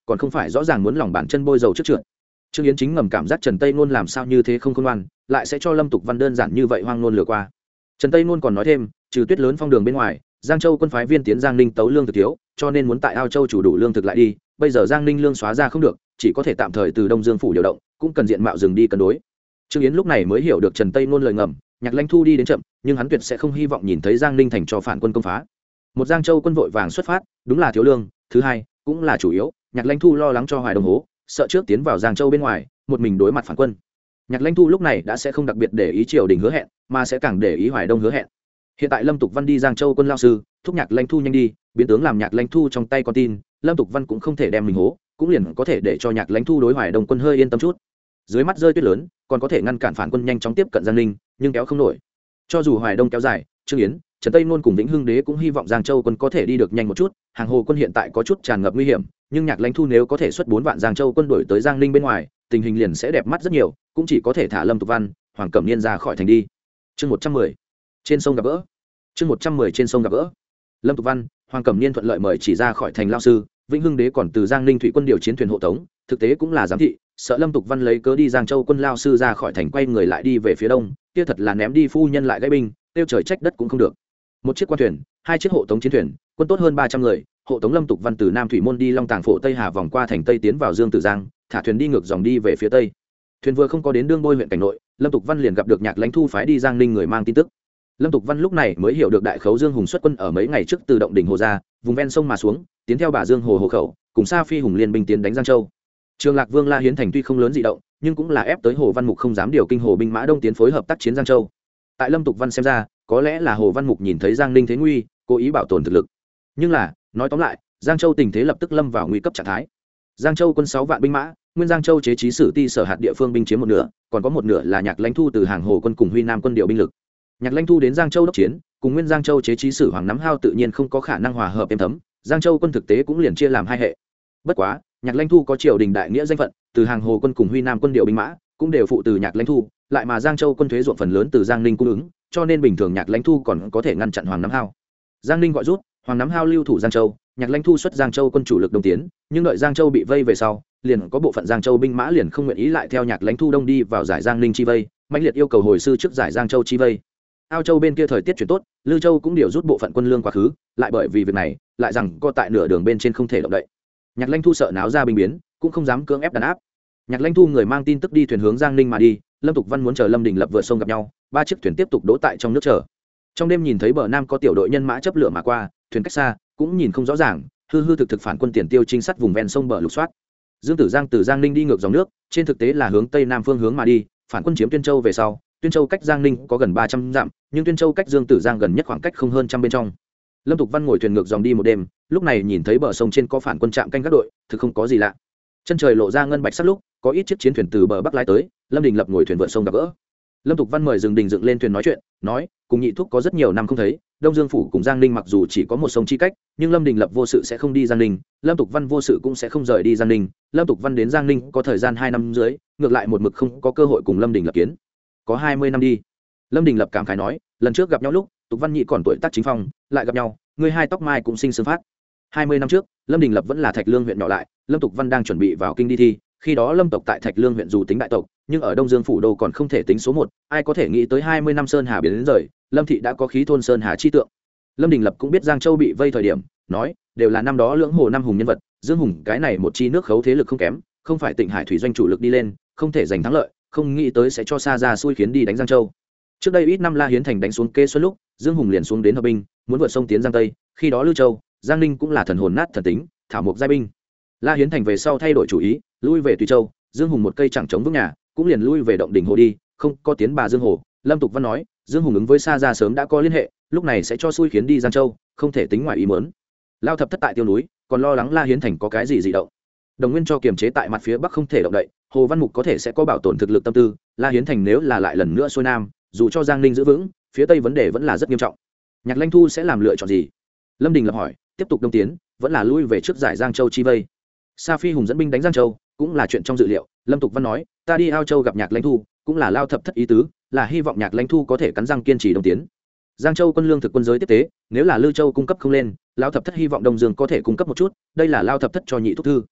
còn không phải rõ ràng muốn lòng bàn chân bôi dầu trước trượt. Trương Yến chính ngầm cảm giác Trần Tây Nôn làm sao như thế không khôn ngoan, lại sẽ cho Lâm Tục Văn đơn giản như vậy hoang nôn lừa qua. Trần Tây Nôn còn nói thêm, trừ Tuyết lớn phong đường bên ngoài, Giang Châu quân phái viên tiến Giang Ninh tấu lương thực thiếu, cho nên muốn tại Ao Châu chủ đủ lương thực lại đi, bây giờ Giang Ninh lương xóa ra không được, chỉ có thể tạm thời từ Đông Dương phủ điều động, cũng cần diện mạo dừng đi cân đối. Trương Yến lúc này mới hiểu được Trần Tây Nôn lời ngầm, Nhạc Lãnh Thu đi đến chậm, nhưng hắn tuyệt sẽ không hy vọng nhìn thấy Giang Ninh thành cho phản quân công phá. Một Giang Châu quân vội vàng xuất phát, đúng là thiếu lương, thứ hai, cũng là chủ yếu, Nhạc Lãnh Thu lo lắng cho Hoài Đông hố, sợ trước tiến vào Giang Châu bên ngoài, một mình đối mặt phản quân. Nhạc Lãnh Thu lúc này đã sẽ không đặc biệt để ý triều đình hứa hẹn, mà sẽ càng để ý Hoài Đông hứa hẹn. Hiện tại Lâm Tục Văn đi Giang Châu quân lao sư, thúc Nhạc Lãnh Thu nhanh đi, biến tướng làm Nhạc Lãnh Thu trong tay con tin, Lâm Tục Văn cũng không thể đem mình hố, cũng liền có thể để cho Nhạc Lãnh Thu đối Hoài Đông quân hơi yên tâm chút. Dưới mắt rơi tuyết lớn, còn có thể ngăn cản phản quân nhanh chóng tiếp cận Giang Ninh, nhưng kéo không nổi. Cho dù Hoài Đông kéo dài, Trương Yến, Trần Tây Nôn cùng Vĩnh Hưng Đế cũng hy vọng Giang Châu quân có thể đi được nhanh một chút, hàng hồ quân hiện tại có chút tràn ngập nguy hiểm, nhưng Nhạc Lãnh Thu nếu có thể xuất bốn vạn Giang Châu quân đuổi tới Giang Ninh bên ngoài, tình hình liền sẽ đẹp mắt rất nhiều, cũng chỉ có thể thả Lâm Tục Văn, Hoàng Cẩm Niên ra khỏi thành đi. Chương một trăm mười trên sông gặp gỡ. Chương một trăm mười trên sông gặp gỡ. Lâm Tục Văn, Hoàng Cẩm Niên thuận lợi mời chỉ ra khỏi thành lao sư, Vĩnh Hưng Đế còn từ Giang Ninh thủy quân điều chiến thuyền hộ tống, thực tế cũng là giám thị, sợ Lâm Tục Văn lấy cớ đi Giang Châu quân lao sư ra khỏi thành quay người lại đi về phía đông, kia thật là ném đi phu nhân lại gây binh, tiêu trời trách đất cũng không được. Một chiếc quan thuyền, hai chiếc hộ tống chiến thuyền, quân tốt hơn ba trăm người, hộ tống Lâm Tục Văn từ Nam thủy môn đi Long Tàng phổ Tây Hà vòng qua thành Tây tiến vào Dương Tử Giang, thả thuyền đi ngược dòng đi về phía tây. Thuyền vừa không có đến Đương Bôi huyện cảnh nội, Lâm Tục Văn liền gặp được Nhạc Lãnh Thu phái đi Giang Ninh người mang tin tức. Lâm Tục Văn lúc này mới hiểu được đại khấu Dương Hùng xuất quân ở mấy ngày trước từ động đỉnh hồ ra, vùng ven sông mà xuống, tiến theo bà Dương hồ hồ khẩu, cùng Sa Phi Hùng liên binh tiến đánh Giang Châu. Trường Lạc Vương La Hiến thành tuy không lớn dị động, nhưng cũng là ép tới Hồ Văn Mục không dám điều kinh hồ binh mã đông tiến phối hợp tác chiến Giang Châu. Tại Lâm Tục Văn xem ra, có lẽ là Hồ Văn Mục nhìn thấy Giang Ninh thế nguy, cố ý bảo tồn thực lực. Nhưng là, nói tóm lại, Giang Châu tình thế lập tức lâm vào nguy cấp trạng thái. Giang Châu quân sáu vạn binh mã, nguyên Giang Châu chế trí sử ti sở hạt địa phương binh chiếm một nửa, còn có một nửa là Nhạc Lãnh Thu từ hàng hồ quân cùng Huy Nam quân điều binh lực. Nhạc Lãnh Thu đến Giang Châu đốc chiến, cùng nguyên Giang Châu chế trí sử Hoàng Nắm Hao tự nhiên không có khả năng hòa hợp êm thấm, Giang Châu quân thực tế cũng liền chia làm hai hệ. Bất quá, Nhạc Lãnh Thu có triều đình đại nghĩa danh phận, từ hàng hồ quân cùng Huy Nam quân điều binh mã, cũng đều phụ từ Nhạc Lãnh Thu, lại mà Giang Châu quân thuế ruộng phần lớn từ Giang Ninh cung ứng, cho nên bình thường Nhạc Lãnh Thu còn có thể ngăn chặn Hoàng Nắm Hao. Giang Ninh gọi rút, Hoàng Nắm Hao lưu thủ Giang Châu, Nhạc Lãnh Thu xuất Giang Châu quân chủ lực đông tiến, nhưng đợi Giang Châu bị vây về sau, liền có bộ phận Giang Châu binh mã liền không nguyện ý lại theo Nhạc Lãnh Thu đông đi vào giải Giang Ninh chi vây, mãnh liệt yêu cầu hồi sư trước giải Giang Châu chi vây. Ao Châu bên kia thời tiết chuyển tốt, Lư Châu cũng điều rút bộ phận quân lương quá khứ, lại bởi vì việc này, lại rằng co tại nửa đường bên trên không thể động đậy. Nhạc Lãnh Thu sợ náo ra binh biến, cũng không dám cưỡng ép đàn áp. Nhạc Lãnh Thu người mang tin tức đi thuyền hướng Giang Ninh mà đi, Lâm Tục Văn muốn chờ Lâm Đình Lập vượt sông gặp nhau, ba chiếc thuyền tiếp tục đỗ tại trong nước chờ. Trong đêm nhìn thấy bờ nam có tiểu đội nhân mã chấp lửa mà qua, thuyền cách xa, cũng nhìn không rõ ràng, hư hư thực thực phản quân tiền tiêu trinh sát vùng ven sông bờ lục soát. Dương Tử Giang từ Giang Ninh đi ngược dòng nước, trên thực tế là hướng tây nam phương hướng mà đi, phản quân chiếm Tuyên Châu về sau, Tuyên Châu cách Giang Ninh có gần ba trăm dặm, nhưng Tuyên Châu cách Dương Tử Giang gần nhất khoảng cách không hơn trăm bên trong. Lâm Tục Văn ngồi thuyền ngược dòng đi một đêm, lúc này nhìn thấy bờ sông trên có phản quân trạm canh các đội, thực không có gì lạ. Chân trời lộ ra ngân bạch sắc lúc, có ít chiếc chiến thuyền từ bờ bắc lái tới, Lâm Đình Lập ngồi thuyền vượt sông gặp gỡ. Lâm Tục Văn mời dừng đình dựng lên thuyền nói chuyện, nói, cùng nhị thúc có rất nhiều năm không thấy, Đông Dương phủ cùng Giang Ninh mặc dù chỉ có một sông chi cách, nhưng Lâm Đình Lập vô sự sẽ không đi Giang Ninh, Lâm Tục Văn vô sự cũng sẽ không rời đi Giang Ninh. Lâm Tục Văn đến Giang Ninh có thời gian hai năm dưới, ngược lại một mực không có cơ hội cùng Lâm Đình Lập kiến. Có hai mươi năm đi. Lâm Đình Lập cảm khái nói, lần trước gặp nhau lúc, Tục Văn nhị còn tuổi tác chính phong, lại gặp nhau, người hai tóc mai cũng sinh sương phát. hai mươi năm trước, Lâm Đình Lập vẫn là Thạch Lương huyện nhỏ lại, Lâm Tục Văn đang chuẩn bị vào kinh đi thi, khi đó Lâm tộc tại Thạch Lương huyện dù tính đại tộc, nhưng ở Đông Dương phủ đô còn không thể tính số một, ai có thể nghĩ tới hai mươi năm sơn hà biến đến rời, Lâm thị đã có khí thôn sơn hà chi tượng. Lâm Đình Lập cũng biết Giang Châu bị vây thời điểm, nói, đều là năm đó lưỡng hồ năm hùng nhân vật, Dương Hùng cái này một chi nước khấu thế lực không kém, không phải Tịnh Hải thủy doanh chủ lực đi lên, không thể giành thắng lợi, không nghĩ tới sẽ cho Sa ra xui khiến đi đánh Giang Châu. Trước đây ít năm La Hiến thành đánh xuống Kê Xuân lúc, Dương Hùng liền xuống đến hợp binh, muốn vượt sông tiến Giang Tây, khi đó Lư Châu, Giang Ninh cũng là thần hồn nát thần tính, thảo mục giai binh. La Hiến thành về sau thay đổi chủ ý, lui về Tùy Châu, Dương Hùng một cây chẳng chống vững nhà, cũng liền lui về động đỉnh hồ đi, không có tiến bà Dương hồ. Lâm Tục Văn nói, Dương Hùng ứng với Sa ra sớm đã có liên hệ, lúc này sẽ cho xui khiến đi Giang Châu, không thể tính ngoài ý muốn. Lao thập thất tại tiêu núi, còn lo lắng La Hiến thành có cái gì dị động. Đồng Nguyên cho kiềm chế tại mặt phía bắc không thể động đậy, Hồ Văn Mục có thể sẽ có bảo tồn thực lực tâm tư, La Hiến thành nếu là lại lần nữa xuôi nam, dù cho Giang Ninh giữ vững, phía tây vấn đề vẫn là rất nghiêm trọng. Nhạc Lãnh Thu sẽ làm lựa chọn gì? Lâm Đình Lập hỏi, tiếp tục đông tiến, vẫn là lui về trước giải Giang Châu chi vây. Sa Phi Hùng dẫn binh đánh Giang Châu, cũng là chuyện trong dự liệu. Lâm Tục Văn nói, ta đi Ao Châu gặp Nhạc Lãnh Thu, cũng là Lao thập thất ý tứ, là hy vọng Nhạc Lãnh Thu có thể cắn răng kiên trì đông tiến. Giang Châu quân lương thực quân giới tiếp tế, nếu là Lư Châu cung cấp không lên, Lao thập thất hy vọng Đông Dương có thể cung cấp một chút, đây là Lao thập thất cho nhị thúc thư.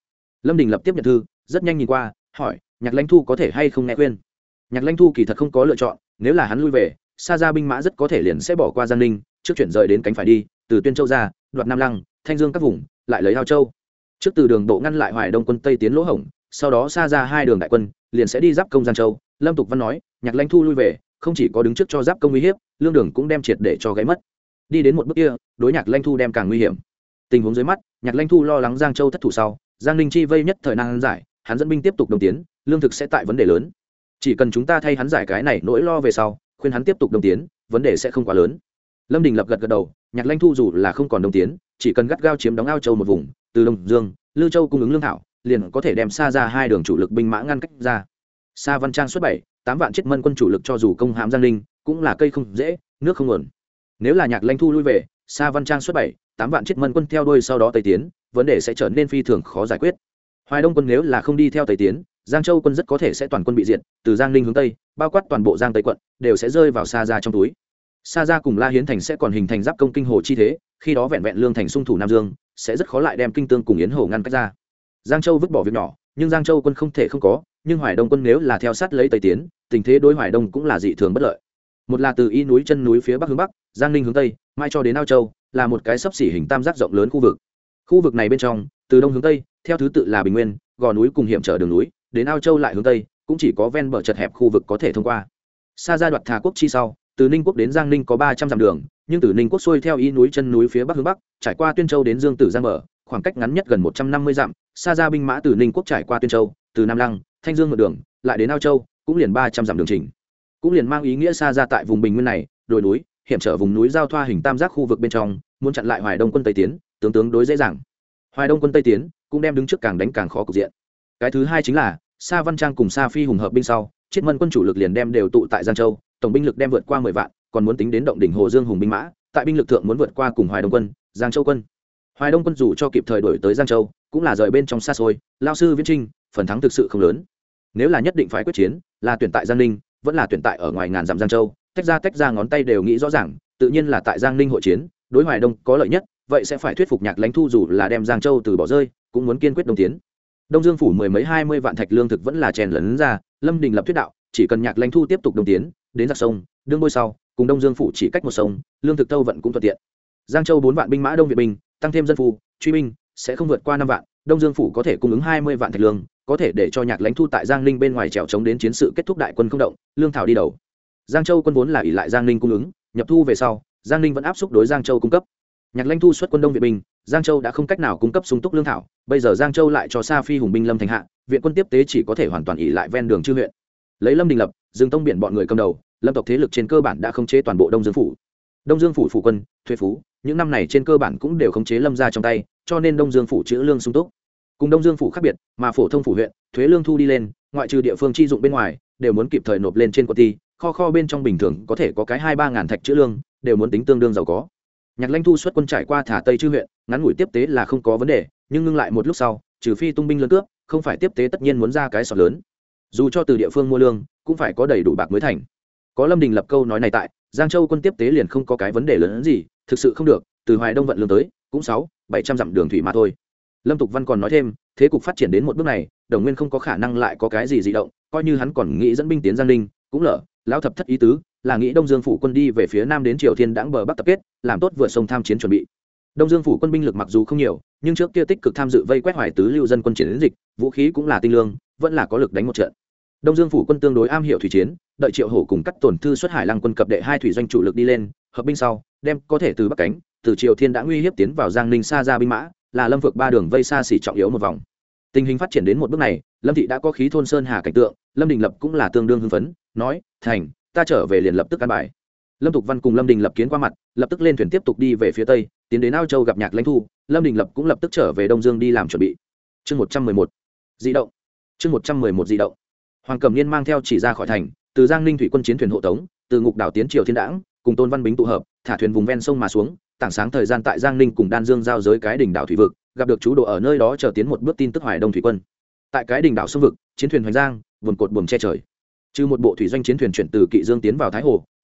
Lâm Đình lập tiếp nhận thư, rất nhanh nhìn qua, hỏi Nhạc Lãnh Thu có thể hay không nghe khuyên. Nhạc Lãnh Thu kỳ thật không có lựa chọn, nếu là hắn lui về, Sa Gia binh mã rất có thể liền sẽ bỏ qua Giang Ninh, trước chuyển rời đến cánh phải đi, từ Tuyên Châu ra, đoạt Nam Lăng, Thanh Dương các vùng, lại lấy Hao Châu. Trước từ đường bộ ngăn lại Hoài Đông quân Tây tiến lỗ hổng, sau đó Sa Gia hai đường đại quân liền sẽ đi giáp công Giang Châu. Lâm Tục Văn nói, Nhạc Lãnh Thu lui về, không chỉ có đứng trước cho giáp công uy hiếp, lương đường cũng đem triệt để cho gãy mất. Đi đến một bước kia, đối Nhạc Lãnh Thu đem càng nguy hiểm. Tình huống dưới mắt, Nhạc Lãnh Thu lo lắng Giang Châu thất thủ sau, Giang Ninh chi vây nhất thời năng giải, hắn dẫn binh tiếp tục đồng tiến, lương thực sẽ tại vấn đề lớn. Chỉ cần chúng ta thay hắn giải cái này nỗi lo về sau, khuyên hắn tiếp tục đồng tiến, vấn đề sẽ không quá lớn. Lâm Đình lập gật gật đầu, Nhạc Lãnh Thu dù là không còn đồng tiến, chỉ cần gắt gao chiếm đóng Ao Châu một vùng, từ Đông Dương, Lư Châu cung ứng lương thảo, liền có thể đem Sa Ra hai đường chủ lực binh mã ngăn cách ra. Sa Văn Trang xuất bảy, tám vạn chiết mân quân chủ lực cho dù công hãm Giang Ninh, cũng là cây không dễ, nước không nguồn. Nếu là Nhạc Lãnh Thu lui về, Sa Văn Trang xuất bảy, tám vạn chiết mân quân theo đuôi sau đó tây tiến, vấn đề sẽ trở nên phi thường khó giải quyết. Hoài Đông quân nếu là không đi theo tây tiến, Giang Châu quân rất có thể sẽ toàn quân bị diệt, từ Giang Ninh hướng tây, bao quát toàn bộ Giang Tây quận, đều sẽ rơi vào Sa Ra trong túi. Sa Ra cùng La Hiến thành sẽ còn hình thành giáp công kinh hồ chi thế, khi đó vẹn vẹn lương thành xung thủ Nam Dương, sẽ rất khó lại đem kinh tương cùng Yến Hồ ngăn cách ra. Giang Châu vứt bỏ việc nhỏ, nhưng Giang Châu quân không thể không có, nhưng Hoài Đông quân nếu là theo sát lấy tây tiến, tình thế đối Hoài Đông cũng là dị thường bất lợi. Một là từ y núi chân núi phía bắc hướng bắc, Giang Ninh hướng tây, mai cho đến Ao Châu, là một cái sấp xỉ hình tam giác rộng lớn khu vực. Khu vực này bên trong, từ đông hướng tây, theo thứ tự là Bình Nguyên, gò núi cùng hiểm trở đường núi, đến Ao Châu lại hướng tây, cũng chỉ có ven bờ chật hẹp khu vực có thể thông qua. Sa Ra đoạt Thà quốc chi sau, từ Ninh quốc đến Giang Ninh có ba trăm dặm đường, nhưng từ Ninh quốc xuôi theo y núi chân núi phía bắc hướng bắc, trải qua Tuyên Châu đến Dương Tử Giang bờ, khoảng cách ngắn nhất gần một trăm năm mươi dặm. Sa Ra binh mã từ Ninh quốc trải qua Tuyên Châu, từ Nam Lăng, Thanh Dương một đường, lại đến Ao Châu, cũng liền ba trăm dặm đường trình. Cũng liền mang ý nghĩa Sa Ra tại vùng Bình Nguyên này, đồi núi, hiểm trở vùng núi giao thoa hình tam giác khu vực bên trong, muốn chặn lại Hoài Đông quân tây tiến, tướng tướng đối dễ dàng. Hoài Đông quân tây tiến cũng đem đứng trước càng đánh càng khó cục diện. Cái thứ hai chính là Sa Văn Trang cùng Sa Phi hùng hợp binh sau, chiết mân quân chủ lực liền đem đều tụ tại Giang Châu, tổng binh lực đem vượt qua mười vạn, còn muốn tính đến động đỉnh Hồ Dương hùng binh mã, tại binh lực thượng muốn vượt qua cùng Hoài Đông quân, Giang Châu quân. Hoài Đông quân dù cho kịp thời đổi tới Giang Châu, cũng là rời bên trong xa xôi, lao sư viễn trinh, phần thắng thực sự không lớn. Nếu là nhất định phải quyết chiến, là tuyển tại Giang Ninh, vẫn là tuyển tại ở ngoài ngàn dặm Giang Châu, tách ra tách ra ngón tay đều nghĩ rõ ràng, tự nhiên là tại Giang Ninh hội chiến, đối Hoài Đông có lợi nhất, vậy sẽ phải thuyết phục Nhạc Lãnh Thu dù là đem Giang Châu từ bỏ rơi, cũng muốn kiên quyết đồng tiến. Đông Dương phủ mười mấy hai mươi vạn thạch lương thực vẫn là chèn lấn ra, Lâm Đình lập thuyết đạo, chỉ cần Nhạc Lãnh Thu tiếp tục đồng tiến, đến giặc sông, đương bôi sau, cùng Đông Dương phủ chỉ cách một sông, lương thực tâu vận cũng thuận tiện. Giang Châu bốn vạn binh mã đông viện binh, tăng thêm dân phu, truy binh, sẽ không vượt qua năm vạn, Đông Dương phủ có thể cung ứng hai mươi vạn thạch lương, có thể để cho Nhạc Lãnh Thu tại Giang Ninh bên ngoài trèo chống đến chiến sự kết thúc đại quân không động, lương thảo đi đầu. Giang Châu quân vốn là ỷ lại Giang Ninh cung ứng, nhập thu về sau, Giang Ninh vẫn áp xúc đối Giang Châu cung cấp. Nhạc Lãnh Thu xuất quân đông viện binh, Giang Châu đã không cách nào cung cấp sung túc lương thảo, bây giờ Giang Châu lại cho Sa Phi hùng binh lâm thành hạ, viện quân tiếp tế chỉ có thể hoàn toàn ỷ lại ven đường chư huyện. Lấy Lâm Đình lập, Dương Tông biển bọn người cầm đầu, Lâm tộc thế lực trên cơ bản đã khống chế toàn bộ Đông Dương phủ. Đông Dương phủ phủ quân, thuế phú, những năm này trên cơ bản cũng đều khống chế Lâm gia trong tay, cho nên Đông Dương phủ trữ lương sung túc. Cùng Đông Dương phủ khác biệt, mà phổ thông phủ huyện, thuế lương thu đi lên, ngoại trừ địa phương chi dụng bên ngoài, đều muốn kịp thời nộp lên trên quận ty, kho kho bên trong bình thường có thể có cái hai ba ngàn thạch trữ lương, đều muốn tính tương đương giàu có. Nhạc Lãnh Thu xuất quân trải qua Thả Tây chư huyện, ngắn ngủi tiếp tế là không có vấn đề, nhưng ngưng lại một lúc sau, trừ phi tung binh lớn cướp, không phải tiếp tế tất nhiên muốn ra cái sọt lớn. Dù cho từ địa phương mua lương, cũng phải có đầy đủ bạc mới thành. Có Lâm Đình lập câu nói này tại, Giang Châu quân tiếp tế liền không có cái vấn đề lớn hơn gì, thực sự không được, từ Hoài Đông vận lương tới, cũng sáu, bảy trăm dặm đường thủy mà thôi. Lâm Tục Văn còn nói thêm, thế cục phát triển đến một bước này, Đồng Nguyên không có khả năng lại có cái gì dị động, coi như hắn còn nghĩ dẫn binh tiến Giang Ninh, cũng lỡ, lão thập thất ý tứ, là nghĩ Đông Dương phủ quân đi về phía nam đến Triều Thiên đãng bờ bắc tập kết, làm tốt vượt sông tham chiến chuẩn bị. Đông Dương phủ quân binh lực mặc dù không nhiều, nhưng trước kia tích cực tham dự vây quét Hoài tứ lưu dân quân chiến dịch, vũ khí cũng là tinh lương, vẫn là có lực đánh một trận. Đông Dương phủ quân tương đối am hiểu thủy chiến, đợi Triệu Hổ cùng cắt tổn thư xuất Hải Lăng quân cập đệ hai thủy doanh chủ lực đi lên, hợp binh sau, đem có thể từ bắc cánh, từ Triều Thiên đã nguy hiếp tiến vào Giang Ninh Sa Ra binh mã, là Lâm Phược ba đường vây xa xỉ trọng yếu một vòng. Tình hình phát triển đến một bước này, Lâm thị đã có khí thôn sơn hà cảnh tượng, Lâm Đình lập cũng là tương đương hưng phấn, nói: "Thành, ta trở về liền lập tức căn bài." Lâm Tục Văn cùng Lâm Đình lập kiến qua mặt, lập tức lên thuyền tiếp tục đi về phía tây, tiến đến Ao Châu gặp Nhạc Lãnh Thu, Lâm Đình lập cũng lập tức trở về Đông Dương đi làm chuẩn bị. Chương một trăm mười một, dị động. Chương một trăm mười một dị động. Hoàng Cẩm Niên mang theo chỉ ra khỏi thành, từ Giang Ninh thủy quân chiến thuyền hộ tống, từ Ngục đảo tiến Triều Thiên đãng, cùng Tôn Văn Bính tụ hợp, thả thuyền vùng ven sông mà xuống, tảng sáng thời gian tại Giang Ninh cùng Đan Dương giao giới cái đỉnh đảo thủy vực, gặp được chú độ ở nơi đó chờ tiến một bước tin tức Hoài Đông thủy quân. Tại cái đỉnh đảo sông vực, chiến thuyền hoành giang, buồn cột buồm che trời. Trừ một bộ thủy doanh chiến thuyền chuyển từ Kỵ Dương tiến vào Thái Hồ,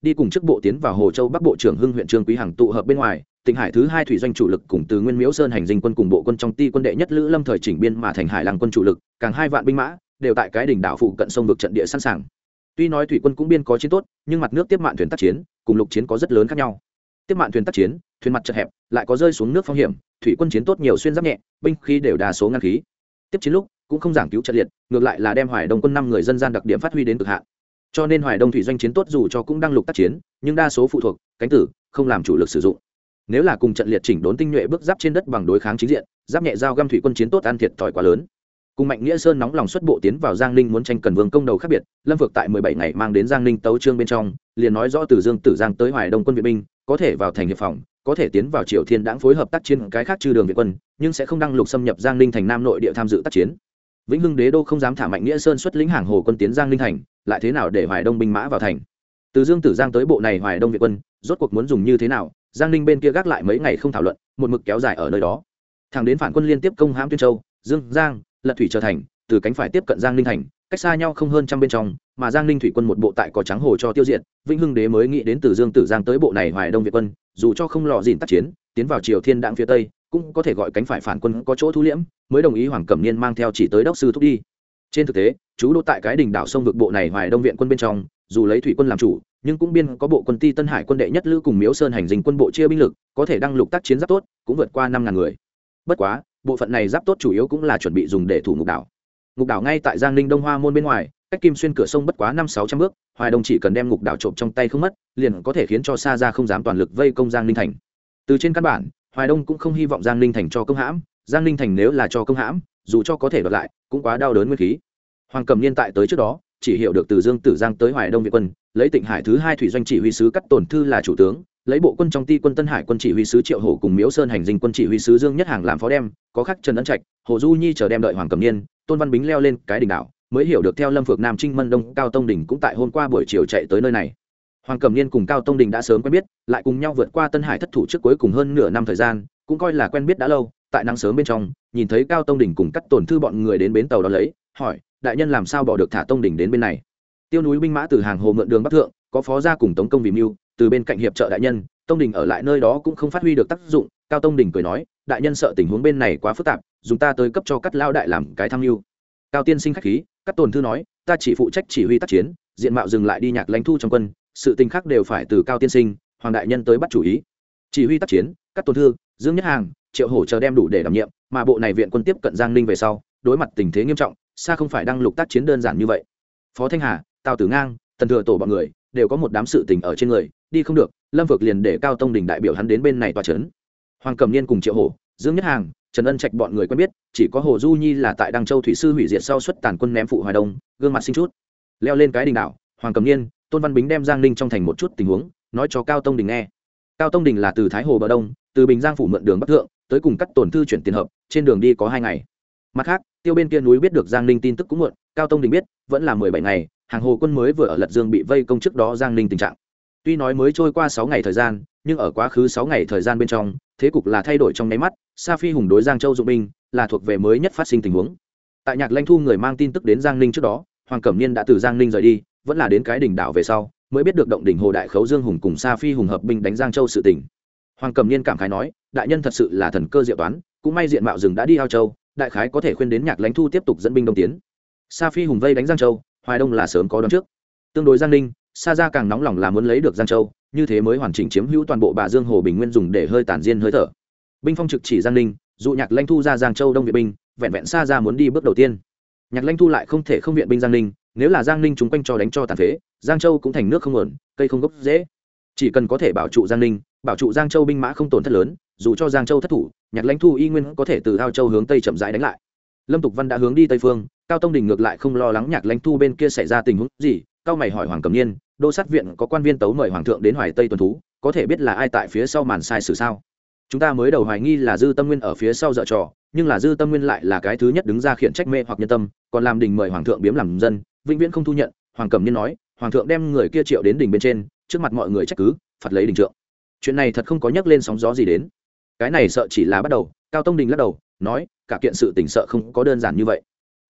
đi cùng chức bộ tiến vào Hồ Châu Bắc bộ trưởng Hưng huyện Trương Quý Hằng tụ hợp bên ngoài, Tịnh Hải thứ hai thủy doanh chủ lực cùng từ Nguyên Miếu Sơn hành dinh quân cùng bộ quân trong ti quân đệ nhất lữ lâm thời chỉnh biên mà thành Hải Lăng quân chủ lực, càng hai vạn binh mã đều tại cái đỉnh đảo phụ cận sông vực trận địa sẵn sàng. Tuy nói thủy quân cũng biên có chiến tốt, nhưng mặt nước tiếp mạn thuyền tác chiến, cùng lục chiến có rất lớn khác nhau. Tiếp mạn thuyền tác chiến, thuyền mặt chật hẹp, lại có rơi xuống nước phong hiểm, thủy quân chiến tốt nhiều xuyên giáp nhẹ, binh khí đều đa số ngăn khí. Tiếp chiến lúc cũng không giảng cứu trận liệt, ngược lại là đem Hoài Đông quân năm người dân gian đặc điểm phát huy đến cực hạn. Cho nên Hoài Đông thủy doanh chiến tốt dù cho cũng đang lục tác chiến, nhưng đa số phụ thuộc cánh tử, không làm chủ lực sử dụng. Nếu là cùng trận liệt chỉnh đốn tinh nhuệ bước giáp trên đất bằng đối kháng chính diện, giáp nhẹ giao găm thủy quân chiến tốt ăn thiệt thòi quá lớn. Cùng Mạnh Nghĩa Sơn nóng lòng xuất bộ tiến vào Giang Ninh muốn tranh cần vương công đầu khác biệt, Lâm Phược tại mười bảy ngày mang đến Giang Ninh tấu chương bên trong, liền nói rõ từ Dương Tử Giang tới Hoài Đông quân viện binh, có thể vào thành hiệp phòng, có thể tiến vào Triều Thiên Đãng phối hợp tác chiến cái khác trừ đường viện quân, nhưng sẽ không đăng lục xâm nhập Giang Ninh thành Nam nội địa tham dự tác chiến. Vĩnh Hưng Đế đô không dám thả Mạnh Nghĩa Sơn xuất lĩnh hàng hồ quân tiến Giang Ninh thành, lại thế nào để Hoài Đông binh mã vào thành? Từ Dương Tử Giang tới bộ này Hoài Đông viện quân, rốt cuộc muốn dùng như thế nào? Giang Ninh bên kia gác lại mấy ngày không thảo luận, một mực kéo dài ở nơi đó. Thẳng đến phản quân liên tiếp công hãm Tuyên Châu, Dương Giang, Lật Thủy trở thành, từ cánh phải tiếp cận Giang Ninh thành, cách xa nhau không hơn trăm bên trong, mà Giang Ninh thủy quân một bộ tại cỏ trắng hồ cho tiêu diệt, Vĩnh Hưng Đế mới nghĩ đến từ Dương Tử Giang tới bộ này Hoài Đông viện quân, dù cho không lò dìn tác chiến, tiến vào Triều Thiên Đãng phía tây, cũng có thể gọi cánh phải phản quân có chỗ thu liễm, mới đồng ý Hoàng Cẩm Niên mang theo chỉ tới đốc sư thúc đi. Trên thực tế, chú đô tại cái đỉnh đảo sông vực bộ này Hoài Đông viện quân bên trong, dù lấy thủy quân làm chủ, nhưng cũng biên có bộ quân ti Tân Hải quân đệ nhất lữ cùng Miếu Sơn hành dinh quân bộ chia binh lực, có thể đăng lục tác chiến giáp tốt, cũng vượt qua năm ngàn người. Bất quá, bộ phận này giáp tốt chủ yếu cũng là chuẩn bị dùng để thủ ngục đảo. Ngục đảo ngay tại Giang Ninh Đông Hoa môn bên ngoài, cách Kim Xuyên cửa sông bất quá năm sáu trăm bước, Hoài Đông chỉ cần đem ngục đảo trộm trong tay không mất, liền có thể khiến cho Sa Gia không dám toàn lực vây công Giang Ninh thành. Từ trên căn bản, Hoài Đông cũng không hy vọng Giang Ninh thành cho công hãm, Giang Ninh thành nếu là cho công hãm, dù cho có thể đoạt lại, cũng quá đau đớn nguyên khí. Hoàng Cẩm Niên tại tới trước đó, chỉ hiểu được từ Dương Tử Giang tới Hoài Đông viện quân, lấy Tịnh Hải thứ hai thủy doanh chỉ huy sứ Cắt Tổn Thư là chủ tướng, lấy bộ quân trong ti quân Tân Hải quân chỉ huy sứ Triệu Hổ cùng Miếu Sơn hành dinh quân chỉ huy sứ Dương Nhất Hàng làm phó đem, có khắc Trần Ân Trạch, Hồ Du Nhi chờ đem đợi Hoàng Cẩm Niên, Tôn Văn Bính leo lên cái đỉnh đảo, mới hiểu được theo Lâm Phược Nam Trinh Mân Đông Cao Tông Đình cũng tại hôm qua buổi chiều chạy tới nơi này. Hoàng Cẩm Niên cùng Cao Tông Đình đã sớm quen biết, lại cùng nhau vượt qua Tân Hải thất thủ trước cuối cùng hơn nửa năm thời gian, cũng coi là quen biết đã lâu. Tại nắng sớm bên trong, nhìn thấy Cao Tông Đình cùng Cắt Tổn Thư bọn người đến bến tàu đó lấy, hỏi đại nhân làm sao bỏ được thả Tông Đình đến bên này? Tiêu núi binh mã từ hàng hồ mượn đường bắc thượng, có phó gia cùng Tống công vì mưu, từ bên cạnh hiệp trợ đại nhân, Tông Đình ở lại nơi đó cũng không phát huy được tác dụng. Cao Tông Đình cười nói, đại nhân sợ tình huống bên này quá phức tạp, dùng ta tới cấp cho Cắt lao đại làm cái tham mưu. Cao tiên sinh khách khí, Cắt Tổn Thư nói, ta chỉ phụ trách chỉ huy tác chiến, diện mạo dừng lại đi nhạc lãnh thu trong quân, sự tình khác đều phải từ Cao tiên sinh, Hoàng đại nhân tới bắt chủ ý. Chỉ huy tác chiến, Cắt Tổn Thư, Dương Nhất Hàng, Triệu Hổ chờ đem đủ để đảm nhiệm, mà bộ này viện quân tiếp cận Giang Ninh về sau, đối mặt tình thế nghiêm trọng, xa không phải đăng lục tác chiến đơn giản như vậy. Phó Thanh Hà, Tào Tử Ngang, Tần Thừa Tổ bọn người đều có một đám sự tình ở trên người, đi không được, Lâm Phược liền để Cao Tông Đình đại biểu hắn đến bên này tọa trấn. Hoàng Cẩm Niên cùng Triệu Hổ, Dương Nhất Hàng, Trần Ân Trạch bọn người quen biết, chỉ có Hồ Du Nhi là tại Đăng Châu thủy sư hủy diệt sau xuất tàn quân ném phụ Hoài Đông, gương mặt sinh chút. Leo lên cái đỉnh đảo, Hoàng Cẩm Niên, Tôn Văn Bính đem Giang Ninh trong thành một chút tình huống nói cho Cao Tông Đình nghe. Cao Tông Đình là từ Thái Hồ bờ đông, từ Bình Giang phủ mượn đường bắc thượng, tới cùng Cắt Tổn Thư chuyển tiền hợp, trên đường đi có hai ngày. Mặt khác, Tiêu bên kia núi biết được Giang Ninh tin tức cũng muộn, Cao Tông Đình biết, vẫn là mười bảy ngày, hàng hồ quân mới vừa ở Lật Dương bị vây công trước đó Giang Ninh tình trạng. Tuy nói mới trôi qua sáu ngày thời gian, nhưng ở quá khứ sáu ngày thời gian bên trong, thế cục là thay đổi trong nháy mắt, Sa Phi Hùng đối Giang Châu dụng binh, là thuộc về mới nhất phát sinh tình huống. Tại Nhạc Lãnh Thu người mang tin tức đến Giang Ninh trước đó, Hoàng Cẩm Niên đã từ Giang Ninh rời đi, vẫn là đến cái đỉnh đảo về sau, mới biết được động đỉnh Hồ Đại Khấu Dương Hùng cùng Sa Phi Hùng hợp binh đánh Giang Châu sự tình. Hoàng Cẩm Niên cảm khái nói, đại nhân thật sự là thần cơ diệu toán, cũng may diện mạo rừng đã đi Ao Châu, đại khái có thể khuyên đến Nhạc Lãnh Thu tiếp tục dẫn binh đông tiến. Sa Phi Hùng vây đánh Giang Châu, Hoài Đông là sớm có đoán trước. Tương đối Giang Ninh, Sa gia càng nóng lòng là muốn lấy được Giang Châu, như thế mới hoàn chỉnh chiếm hữu toàn bộ Bà Dương Hồ Bình Nguyên dùng để hơi tản diên hơi thở. Binh phong trực chỉ Giang Ninh, dụ Nhạc Lãnh Thu ra Giang Châu đông viện binh, vẹn vẹn Sa gia muốn đi bước đầu tiên. Nhạc Lãnh Thu lại không thể không viện binh Giang Ninh, nếu là Giang Ninh chúng quanh cho đánh cho tàn phế, Giang Châu cũng thành nước không nguồn, cây không gốc dễ. Chỉ cần có thể bảo trụ Giang Ninh, bảo trụ Giang Châu binh mã không tổn thất lớn, dù cho Giang Châu thất thủ, Nhạc Lãnh Thu y nguyên có thể từ Ao Châu hướng tây chậm rãi đánh lại. Lâm Tục Văn đã hướng đi tây phương, Cao Tông Đình ngược lại không lo lắng Nhạc Lãnh Thu bên kia xảy ra tình huống gì, cao mày hỏi Hoàng Cẩm Niên, đô sát viện có quan viên tấu mời hoàng thượng đến Hoài Tây tuần thú, có thể biết là ai tại phía sau màn sai sử sao? Chúng ta mới đầu hoài nghi là Dư Tâm Nguyên ở phía sau dở trò, nhưng là Dư Tâm Nguyên lại là cái thứ nhất đứng ra khiển trách mê hoặc nhân tâm, còn làm đình mời hoàng thượng biếm làm dân, vĩnh viễn không thu nhận. Hoàng Cẩm Niên nói, hoàng thượng đem người kia triệu đến đỉnh bên trên, trước mặt mọi người trách cứ, phạt lấy đình trượng. Chuyện này thật không có nhắc lên sóng gió gì đến. Cái này sợ chỉ là bắt đầu. Cao Tông Đình lắc đầu, nói, cả kiện sự tình sợ không có đơn giản như vậy.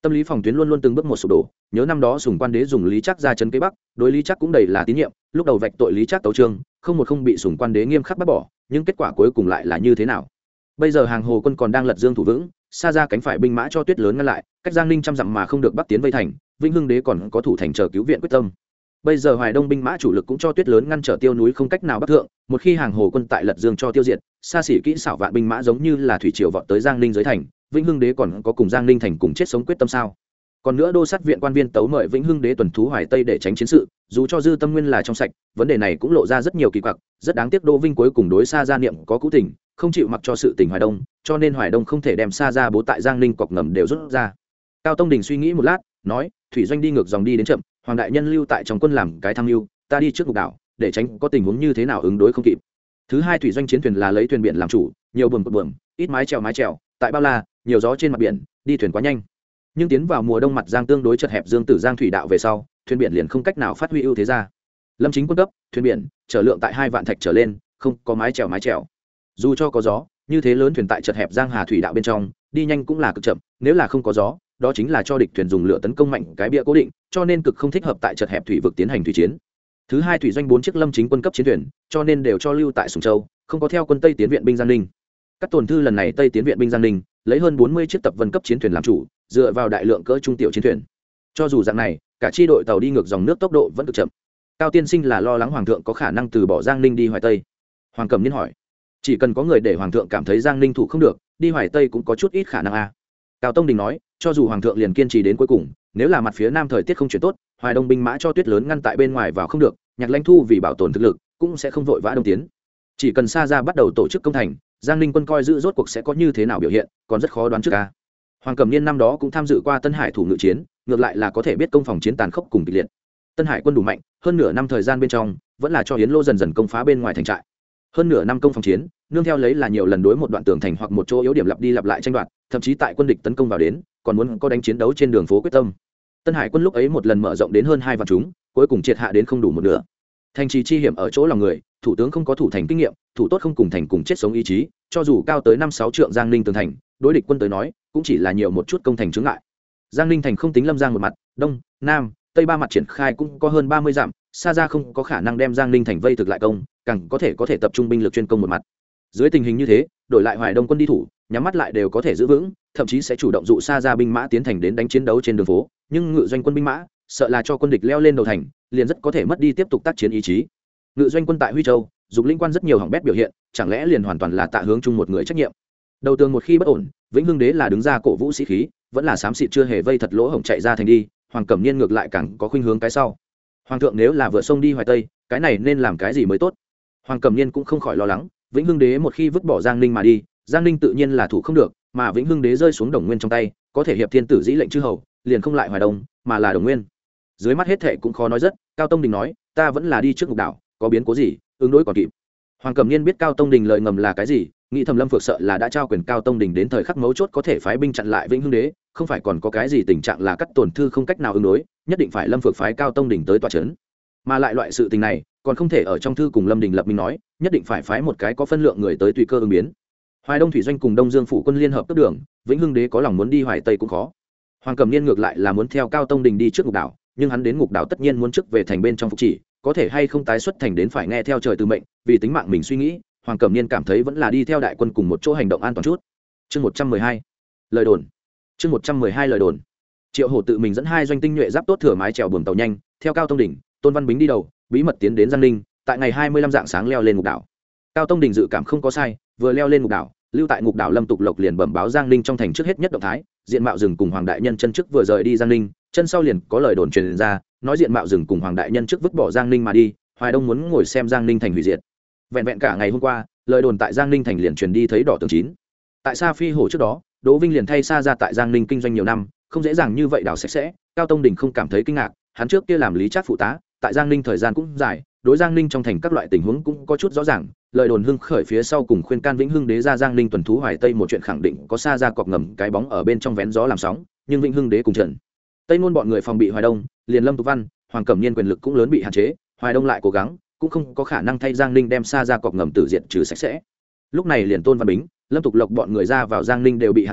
Tâm lý phòng tuyến luôn luôn từng bước một sụp đổ, nhớ năm đó Sùng Quan Đế dùng Lý Trắc ra trấn kế Bắc, đối Lý Trắc cũng đầy là tín nhiệm, lúc đầu vạch tội Lý Trắc tấu trương, không một không bị Sùng Quan Đế nghiêm khắc bắt bỏ, nhưng kết quả cuối cùng lại là như thế nào? Bây giờ hàng Hồ quân còn đang lật dương thủ vững, xa ra cánh phải binh mã cho Tuyết lớn ngăn lại, cách Giang Ninh trăm dặm mà không được bắc tiến vây thành, Vĩnh Hưng Đế còn có thủ thành chờ cứu viện quyết tâm. Bây giờ Hoài Đông binh mã chủ lực cũng cho Tuyết lớn ngăn trở Tiêu núi không cách nào bắc thượng, một khi hàng Hồ quân tại lật dương cho tiêu diệt, xa xỉ kỹ xảo vạn binh mã giống như là thủy triều vọt tới Giang Ninh dưới thành, Vĩnh Hưng Đế còn có cùng Giang Ninh thành cùng chết sống quyết tâm sao? Còn nữa đô sát viện quan viên tấu mời Vĩnh Hưng Đế tuần thú Hoài Tây để tránh chiến sự, dù cho dư tâm nguyên là trong sạch, vấn đề này cũng lộ ra rất nhiều kỳ quặc, rất đáng tiếc Đỗ Vinh cuối cùng đối xa gia niệm có cũ tình, không chịu mặc cho sự tình Hoài Đông, cho nên Hoài Đông không thể đem xa ra bố tại Giang Ninh cọc ngầm đều rút ra. Cao Tông Đình suy nghĩ một lát, nói: "Thủy doanh đi ngược dòng đi đến chậm, Hoàng đại nhân lưu tại trong quân làm cái tham mưu, ta đi trước Ngục đảo, để tránh có tình huống như thế nào ứng đối không kịp." Thứ hai, thủy doanh chiến thuyền là lấy thuyền biển làm chủ, nhiều buồm buồm, ít mái chèo mái chèo, tại bao la, nhiều gió trên mặt biển, đi thuyền quá nhanh. Nhưng tiến vào mùa đông mặt giang tương đối chật hẹp dương tử giang thủy đạo về sau, thuyền biển liền không cách nào phát huy ưu thế ra. Lâm Chính quân cấp, thuyền biển chở lượng tại hai vạn thạch trở lên, không có mái chèo mái chèo. Dù cho có gió, như thế lớn thuyền tại chật hẹp giang hà thủy đạo bên trong, đi nhanh cũng là cực chậm, nếu là không có gió, đó chính là cho địch thuyền dùng lửa tấn công mạnh cái bia cố định, cho nên cực không thích hợp tại chật hẹp thủy vực tiến hành thủy chiến. Thứ hai, thủy doanh bốn chiếc Lâm Chính quân cấp chiến thuyền, cho nên đều cho lưu tại Sùng Châu, không có theo quân Tây tiến viện binh Giang Ninh. Các tổn thư lần này Tây tiến viện binh Giang Ninh, lấy hơn bốn mươi chiếc tập vân cấp chiến thuyền làm chủ, dựa vào đại lượng cỡ trung tiểu chiến thuyền. Cho dù dạng này, cả chi đội tàu đi ngược dòng nước tốc độ vẫn cực chậm. Cao tiên sinh là lo lắng hoàng thượng có khả năng từ bỏ Giang Ninh đi Hoài Tây. Hoàng Cẩm Niên hỏi: "Chỉ cần có người để hoàng thượng cảm thấy Giang Ninh thủ không được, đi Hoài Tây cũng có chút ít khả năng a." À. Cao Tông Đình nói: "Cho dù hoàng thượng liền kiên trì đến cuối cùng, nếu là mặt phía nam thời tiết không chuyển tốt, Hoài Đông binh mã cho Tuyết lớn ngăn tại bên ngoài vào không được, Nhạc Lãnh Thu vì bảo tồn thực lực, cũng sẽ không vội vã đông tiến. Chỉ cần xa ra bắt đầu tổ chức công thành, Giang Ninh quân coi giữ rốt cuộc sẽ có như thế nào biểu hiện, còn rất khó đoán trước a." Hoàng Cẩm Niên năm đó cũng tham dự qua Tân Hải thủ ngự chiến, ngược lại là có thể biết công phòng chiến tàn khốc cùng kịch liệt. Tân Hải quân đủ mạnh, hơn nửa năm thời gian bên trong, vẫn là cho Hiến Lô dần dần công phá bên ngoài thành trại. Hơn nửa năm công phòng chiến, nương theo lấy là nhiều lần đối một đoạn tường thành hoặc một chỗ yếu điểm lặp đi lặp lại tranh đoạt, thậm chí tại quân địch tấn công vào đến, còn muốn có đánh chiến đấu trên đường phố quyết tâm. Tân Hải quân lúc ấy một lần mở rộng đến hơn hai vạn chúng, cuối cùng triệt hạ đến không đủ một nửa. Thành trì chi hiểm ở chỗ lòng người, thủ tướng không có thủ thành kinh nghiệm, thủ tốt không cùng thành cùng chết sống ý chí, cho dù cao tới năm sáu trượng Giang Ninh tường thành, đối địch quân tới nói, cũng chỉ là nhiều một chút công thành chướng ngại. Giang Ninh thành không tính Lâm Giang một mặt, đông, nam, tây ba mặt triển khai cũng có hơn ba mươi dặm, xa ra không có khả năng đem Giang Ninh thành vây thực lại công, càng có thể có thể tập trung binh lực chuyên công một mặt. Dưới tình hình như thế, đổi lại Hoài Đông quân đi thủ, nhắm mắt lại đều có thể giữ vững, thậm chí sẽ chủ động dụ xa ra binh mã tiến thành đến đánh chiến đấu trên đường phố, nhưng ngự doanh quân binh mã, sợ là cho quân địch leo lên đầu thành, liền rất có thể mất đi tiếp tục tác chiến ý chí. Ngự doanh quân tại Huy Châu, dục linh quan rất nhiều hỏng bét biểu hiện, chẳng lẽ liền hoàn toàn là tạ hướng chung một người trách nhiệm. Đầu tường một khi bất ổn, Vĩnh Hưng Đế là đứng ra cổ vũ sĩ khí, vẫn là xám xịt chưa hề vây thật lỗ hổng chạy ra thành đi, Hoàng Cẩm Niên ngược lại càng có khuynh hướng cái sau. Hoàng thượng nếu là vượt sông đi Hoài Tây, cái này nên làm cái gì mới tốt? Hoàng Cẩm Niên cũng không khỏi lo lắng, Vĩnh Hưng Đế một khi vứt bỏ Giang Ninh mà đi, Giang Ninh tự nhiên là thủ không được, mà Vĩnh Hưng Đế rơi xuống Đồng Nguyên trong tay, có thể hiệp thiên tử dĩ lệnh chư hầu, liền không lại Hoài Đông, mà là Đồng Nguyên. Dưới mắt hết thệ cũng khó nói rất, Cao Tông Đình nói, ta vẫn là đi trước Ngục đảo, có biến cố gì, ứng đối còn kịp. Hoàng Cẩm Niên biết Cao Tông Đình lời ngầm là cái gì, nghĩ thầm Lâm Phược sợ là đã trao quyền Cao Tông Đình đến thời khắc mấu chốt có thể phái binh chặn lại Vĩnh Hưng Đế, không phải còn có cái gì tình trạng là cắt tổn thư không cách nào ứng đối, nhất định phải Lâm Phược phái Cao Tông Đình tới tọa trấn. Mà lại loại sự tình này, còn không thể ở trong thư cùng Lâm Đình lập minh nói, nhất định phải phái một cái có phân lượng người tới tùy cơ ứng biến. Hoài Đông thủy doanh cùng Đông Dương phủ quân liên hợp cấp đường, Vĩnh Hưng Đế có lòng muốn đi Hoài Tây cũng khó. Hoàng Cẩm Niên ngược lại là muốn theo Cao Tông Đình đi trước Ngục đảo, nhưng hắn đến Ngục đảo tất nhiên muốn trước về thành bên trong phục chỉ, có thể hay không tái xuất thành đến phải nghe theo trời từ mệnh, vì tính mạng mình suy nghĩ, Hoàng Cẩm Niên cảm thấy vẫn là đi theo đại quân cùng một chỗ hành động an toàn chút. Chương một trăm mười hai, lời đồn. Chương một trăm mười hai lời đồn. Triệu Hổ tự mình dẫn hai doanh tinh nhuệ giáp tốt thừa mái chèo buồm tàu nhanh, theo Cao Tông Đình, Tôn Văn Bính đi đầu, bí mật tiến đến Giang Ninh, tại ngày hai mươi lăm dạng sáng leo lên Ngục đảo. Cao Tông Đình dự cảm không có sai, vừa leo lên Ngục đảo, lưu tại Ngục đảo Lâm Tục Lộc liền bẩm báo Giang Ninh trong thành trước hết nhất động thái, Diện Mạo Dừng cùng Hoàng đại nhân chân trước vừa rời đi Giang Ninh, chân sau liền có lời đồn truyền ra, nói Diện Mạo Dừng cùng Hoàng đại nhân trước vứt bỏ Giang Ninh mà đi, Hoài Đông muốn ngồi xem Giang Ninh thành hủy diệt. Vẹn vẹn cả ngày hôm qua, lời đồn tại Giang Ninh thành liền truyền đi thấy đỏ tường chín. Tại Sa Phi Hổ trước đó, Đỗ Vinh liền thay Sa ra tại Giang Ninh kinh doanh nhiều năm, không dễ dàng như vậy đảo sạch sẽ, Cao Tông Đình không cảm thấy kinh ngạc, hắn trước kia làm Lý Trác phụ tá, tại Giang Ninh thời gian cũng dài, đối Giang Ninh trong thành các loại tình huống cũng có chút rõ ràng, lời đồn hưng khởi phía sau cùng khuyên can Vĩnh Hưng Đế ra Giang Ninh tuần thú Hoài Tây một chuyện khẳng định có Sa ra cọp ngầm cái bóng ở bên trong vén gió làm sóng, nhưng Vĩnh Hưng Đế cùng trận Tây ngôn bọn người phòng bị Hoài Đông, liền Lâm Tục Văn, Hoàng Cẩm Niên quyền lực cũng lớn bị hạn chế, Hoài Đông lại cố gắng, cũng không có khả năng thay Giang Ninh đem Sa ra cọp ngầm tử diệt trừ sạch sẽ. Lúc này liền Tôn Văn Bính, Lâm Tục Lộc bọn người ra vào Giang Ninh đều bị hạn chế,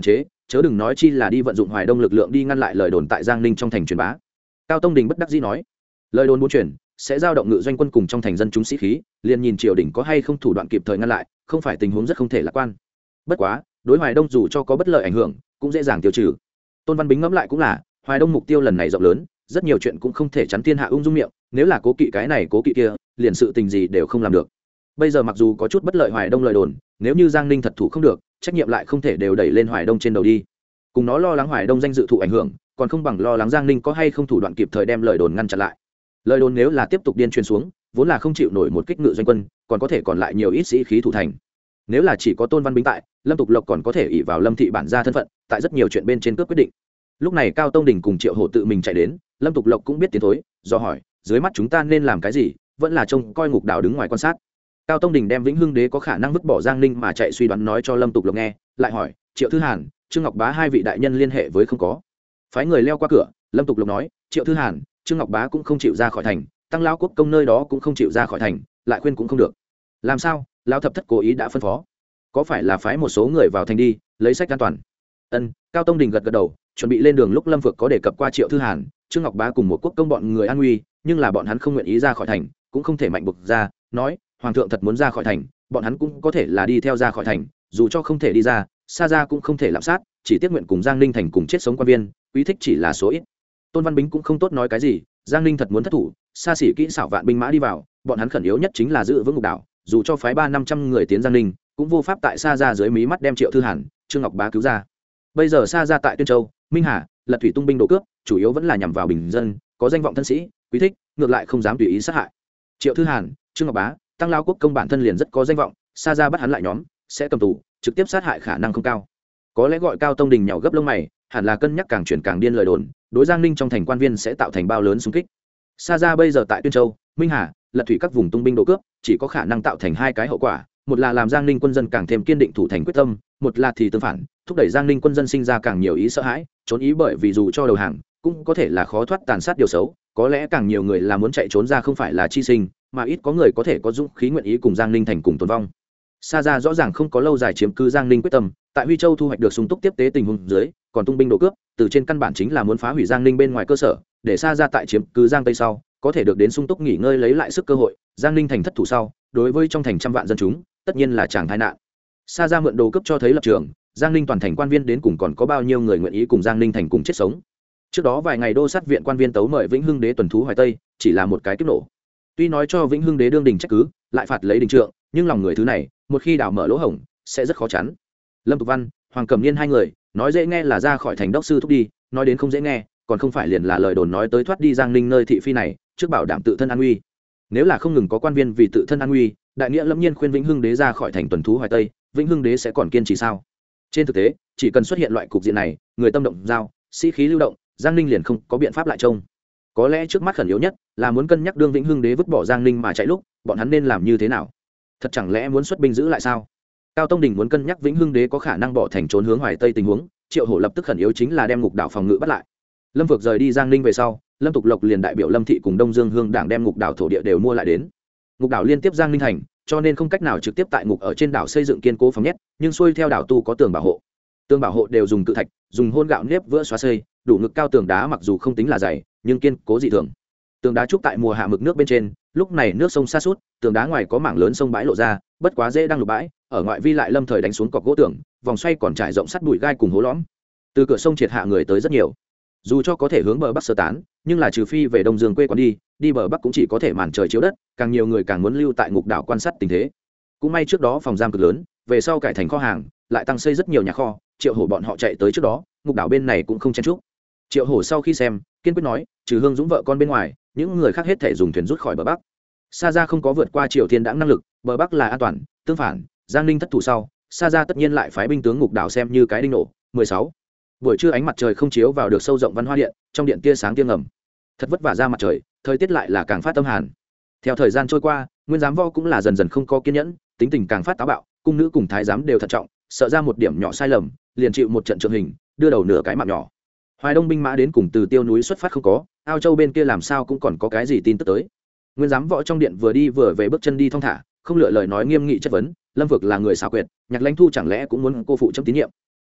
chớ đừng nói chi là đi vận dụng Hoài Đông lực lượng đi ngăn lại lời đồn tại Giang Ninh trong thành truyền bá. Cao Tông Đình bất đắc dĩ nói, lời đồn muốn truyền sẽ giao động ngự doanh quân cùng trong thành dân chúng sĩ khí, liền nhìn triều đình có hay không thủ đoạn kịp thời ngăn lại, không phải tình huống rất không thể lạc quan. Bất quá đối Hoài Đông dù cho có bất lợi ảnh hưởng cũng dễ dàng tiêu trừ. Tôn Văn Bính ngẫm lại cũng là, Hoài Đông mục tiêu lần này rộng lớn, rất nhiều chuyện cũng không thể chắn thiên hạ ung dung miệng, nếu là cố kỵ cái này cố kỵ kia, liền sự tình gì đều không làm được. Bây giờ mặc dù có chút bất lợi Hoài Đông lời đồn, nếu như Giang Ninh thật thủ không được, trách nhiệm lại không thể đều đẩy lên Hoài Đông trên đầu đi. Cùng nó lo lắng Hoài Đông danh dự thụ ảnh hưởng, còn không bằng lo lắng Giang Ninh có hay không thủ đoạn kịp thời đem lời đồn ngăn chặn lại. Lời đồn nếu là tiếp tục điên truyền xuống, vốn là không chịu nổi một kích ngự doanh quân, còn có thể còn lại nhiều ít sĩ khí thủ thành. Nếu là chỉ có Tôn Văn Bính tại, Lâm Tục Lộc còn có thể ỷ vào Lâm thị bản gia thân phận, tại rất nhiều chuyện bên trên cướp quyết định. Lúc này Cao Tông Đình cùng Triệu Hổ tự mình chạy đến, Lâm Tục Lộc cũng biết tiến thối, do hỏi, dưới mắt chúng ta nên làm cái gì, vẫn là trông coi Ngục Đảo đứng ngoài quan sát. Cao Tông Đình đem Vĩnh Hưng Đế có khả năng vứt bỏ Giang Ninh mà chạy suy đoán nói cho Lâm Tục Lộc nghe, lại hỏi, Triệu Thư Hàn, Trương Ngọc Bá hai vị đại nhân liên hệ với không có. Phái người leo qua cửa, Lâm Tục Lộc nói, Triệu Thư Hàn, Trương Ngọc Bá cũng không chịu ra khỏi thành, Tăng Lão Quốc công nơi đó cũng không chịu ra khỏi thành, lại khuyên cũng không được. Làm sao? Lão thập thất cố ý đã phân phó, có phải là phái một số người vào thành đi lấy sách an toàn? Ân. Cao Tông Đình gật gật đầu, chuẩn bị lên đường lúc Lâm Phược có đề cập qua Triệu Thư Hàn, Trương Ngọc Bá cùng một quốc công bọn người an nguy, nhưng là bọn hắn không nguyện ý ra khỏi thành, cũng không thể mạnh buộc ra, nói hoàng thượng thật muốn ra khỏi thành, bọn hắn cũng có thể là đi theo ra khỏi thành, dù cho không thể đi ra, xa ra cũng không thể lạm sát, chỉ tiếc nguyện cùng Giang Ninh thành cùng chết sống quan viên, quý thích chỉ là số ít. Tôn Văn Bính cũng không tốt nói cái gì, Giang Ninh thật muốn thất thủ, xa xỉ kỹ xảo vạn binh mã đi vào, bọn hắn khẩn yếu nhất chính là giữ vững Ngục Đảo, dù cho phái ba năm trăm người tiến Giang Ninh, cũng vô pháp tại xa ra dưới mí mắt đem Triệu Thư Hàn, Trương Ngọc Bá cứu ra. Bây giờ xa ra tại Tuyên Châu, Minh Hà, Lật Thủy tung binh đổ cướp, chủ yếu vẫn là nhằm vào bình dân, có danh vọng thân sĩ, quý thích, ngược lại không dám tùy ý sát hại. Triệu Thư Hàn, Trương Ngọc Bá, Tăng Lao Quốc công bản thân liền rất có danh vọng, xa ra bắt hắn lại nhóm, sẽ cầm tù, trực tiếp sát hại khả năng không cao. Có lẽ gọi Cao Tông Đình nhào gấp lông mày, hẳn là cân nhắc càng chuyển càng điên lời đồn, đối Giang Ninh trong thành quan viên sẽ tạo thành bao lớn xung kích. Xa ra bây giờ tại Tuyên Châu, Minh Hà, Lật Thủy các vùng tung binh đổ cướp, chỉ có khả năng tạo thành hai cái hậu quả, một là làm Giang Ninh quân dân càng thêm kiên định thủ thành quyết tâm, một là thì tương phản, thúc đẩy Giang Ninh quân dân sinh ra càng nhiều ý sợ hãi, trốn ý, bởi vì dù cho đầu hàng, cũng có thể là khó thoát tàn sát điều xấu, có lẽ càng nhiều người là muốn chạy trốn ra không phải là chi sinh, mà ít có người có thể có dũng khí nguyện ý cùng Giang Ninh thành cùng tồn vong. Xa ra rõ ràng không có lâu dài chiếm cứ Giang Ninh quyết tâm, tại Huy Châu thu hoạch được sung túc tiếp tế tình huống dưới, còn tung binh đổ cướp, từ trên căn bản chính là muốn phá hủy Giang Ninh bên ngoài cơ sở, để xa ra tại chiếm cứ Giang Tây sau, có thể được đến sung túc nghỉ ngơi lấy lại sức cơ hội. Giang Ninh thành thất thủ sau, đối với trong thành trăm vạn dân chúng, tất nhiên là chàng tai nạn. Xa ra mượn đồ cướp cho thấy lập trường, Giang Ninh toàn thành quan viên đến cùng còn có bao nhiêu người nguyện ý cùng Giang Ninh thành cùng chết sống. Trước đó vài ngày đô sát viện quan viên tấu mời Vĩnh Hưng Đế tuần thú Hoài Tây, chỉ là một cái kiếp nổ. Tuy nói cho Vĩnh Hưng Đế đương đình trách cứ, lại phạt lấy đình trượng, nhưng lòng người thứ này, một khi đào mở lỗ hổng, sẽ rất khó chắn. Lâm Tục Văn, Hoàng Cẩm Niên hai người, nói dễ nghe là ra khỏi thành đốc sư thúc đi, nói đến không dễ nghe, còn không phải liền là lời đồn nói tới thoát đi Giang Ninh nơi thị phi này, trước bảo đảm tự thân an nguy. Nếu là không ngừng có quan viên vì tự thân an nguy, đại nghĩa lâm nhiên khuyên Vĩnh Hưng Đế ra khỏi thành tuần thú Hoài Tây, Vĩnh Hưng Đế sẽ còn kiên trì sao? Trên thực tế, chỉ cần xuất hiện loại cục diện này, người tâm động giao, sĩ khí lưu động, Giang Ninh liền không có biện pháp lại trông. Có lẽ trước mắt khẩn yếu nhất là muốn cân nhắc đương Vĩnh Hưng Đế vứt bỏ Giang Ninh mà chạy lúc, bọn hắn nên làm như thế nào? Thật chẳng lẽ muốn xuất binh giữ lại sao? Cao Tông Đình muốn cân nhắc Vĩnh Hưng Đế có khả năng bỏ thành trốn hướng Hoài Tây tình huống, Triệu Hổ lập tức khẩn yếu chính là đem Ngục Đảo phòng ngự bắt lại. Lâm Phược rời đi Giang Ninh về sau, Lâm Tục Lộc liền đại biểu Lâm thị cùng Đông Dương Hương đảng đem Ngục Đảo thổ địa đều mua lại đến. Ngục Đảo liên tiếp Giang Ninh thành, cho nên không cách nào trực tiếp tại ngục ở trên đảo xây dựng kiên cố phòng nhét, nhưng xuôi theo đảo tu có tường bảo hộ. Tường bảo hộ đều dùng cự thạch, dùng hôn gạo nếp vữa xóa xây, đủ ngực cao tường đá mặc dù không tính là dày, nhưng kiên cố dị thường. Tường đá trúc tại mùa hạ mực nước bên trên, lúc này nước sông sa sút, tường đá ngoài có mảng lớn sông bãi lộ ra, bất quá dễ đang lục bãi, ở ngoại vi lại lâm thời đánh xuống cọc gỗ tường, vòng xoay còn trải rộng sắt bụi gai cùng hố lõm. Từ cửa sông triệt hạ người tới rất nhiều. Dù cho có thể hướng bờ bắc sơ tán, nhưng là trừ phi về Đông Dương quê quán đi, đi bờ bắc cũng chỉ có thể màn trời chiếu đất, càng nhiều người càng muốn lưu tại Ngục Đảo quan sát tình thế. Cũng may trước đó phòng giam cực lớn, về sau cải thành kho hàng, lại tăng xây rất nhiều nhà kho, Triệu Hổ bọn họ chạy tới trước đó, Ngục Đảo bên này cũng không chen chúc. Triệu Hổ sau khi xem, kiên quyết nói, trừ Hương Dũng vợ con bên ngoài, những người khác hết thể dùng thuyền rút khỏi bờ bắc. Sa Gia không có vượt qua Triều Thiên đãng năng lực, bờ bắc là an toàn, tương phản, Giang Ninh thất thủ sau, Sa Gia tất nhiên lại phái binh tướng Ngục Đảo xem như cái đinh nổ. mười sáu Buổi trưa ánh mặt trời không chiếu vào được sâu rộng văn hoa điện, trong điện tia sáng tia ngầm. Thật vất vả ra mặt trời, thời tiết lại là càng phát tâm hàn. Theo thời gian trôi qua, Nguyên Giám Vo cũng là dần dần không có kiên nhẫn, tính tình càng phát táo bạo, cung nữ cùng thái giám đều thận trọng, sợ ra một điểm nhỏ sai lầm, liền chịu một trận trượng hình, đưa đầu nửa cái mạng nhỏ. Hoài Đông binh mã đến cùng từ Tiêu núi xuất phát không có, Ao Châu bên kia làm sao cũng còn có cái gì tin tức tới. Nguyên Giám Võ trong điện vừa đi vừa về bước chân đi thong thả, không lựa lời nói nghiêm nghị chất vấn, Lâm Vực là người xảo quyệt, Nhạc Lãnh Thu chẳng lẽ cũng muốn cô phụ trong tín nhiệm.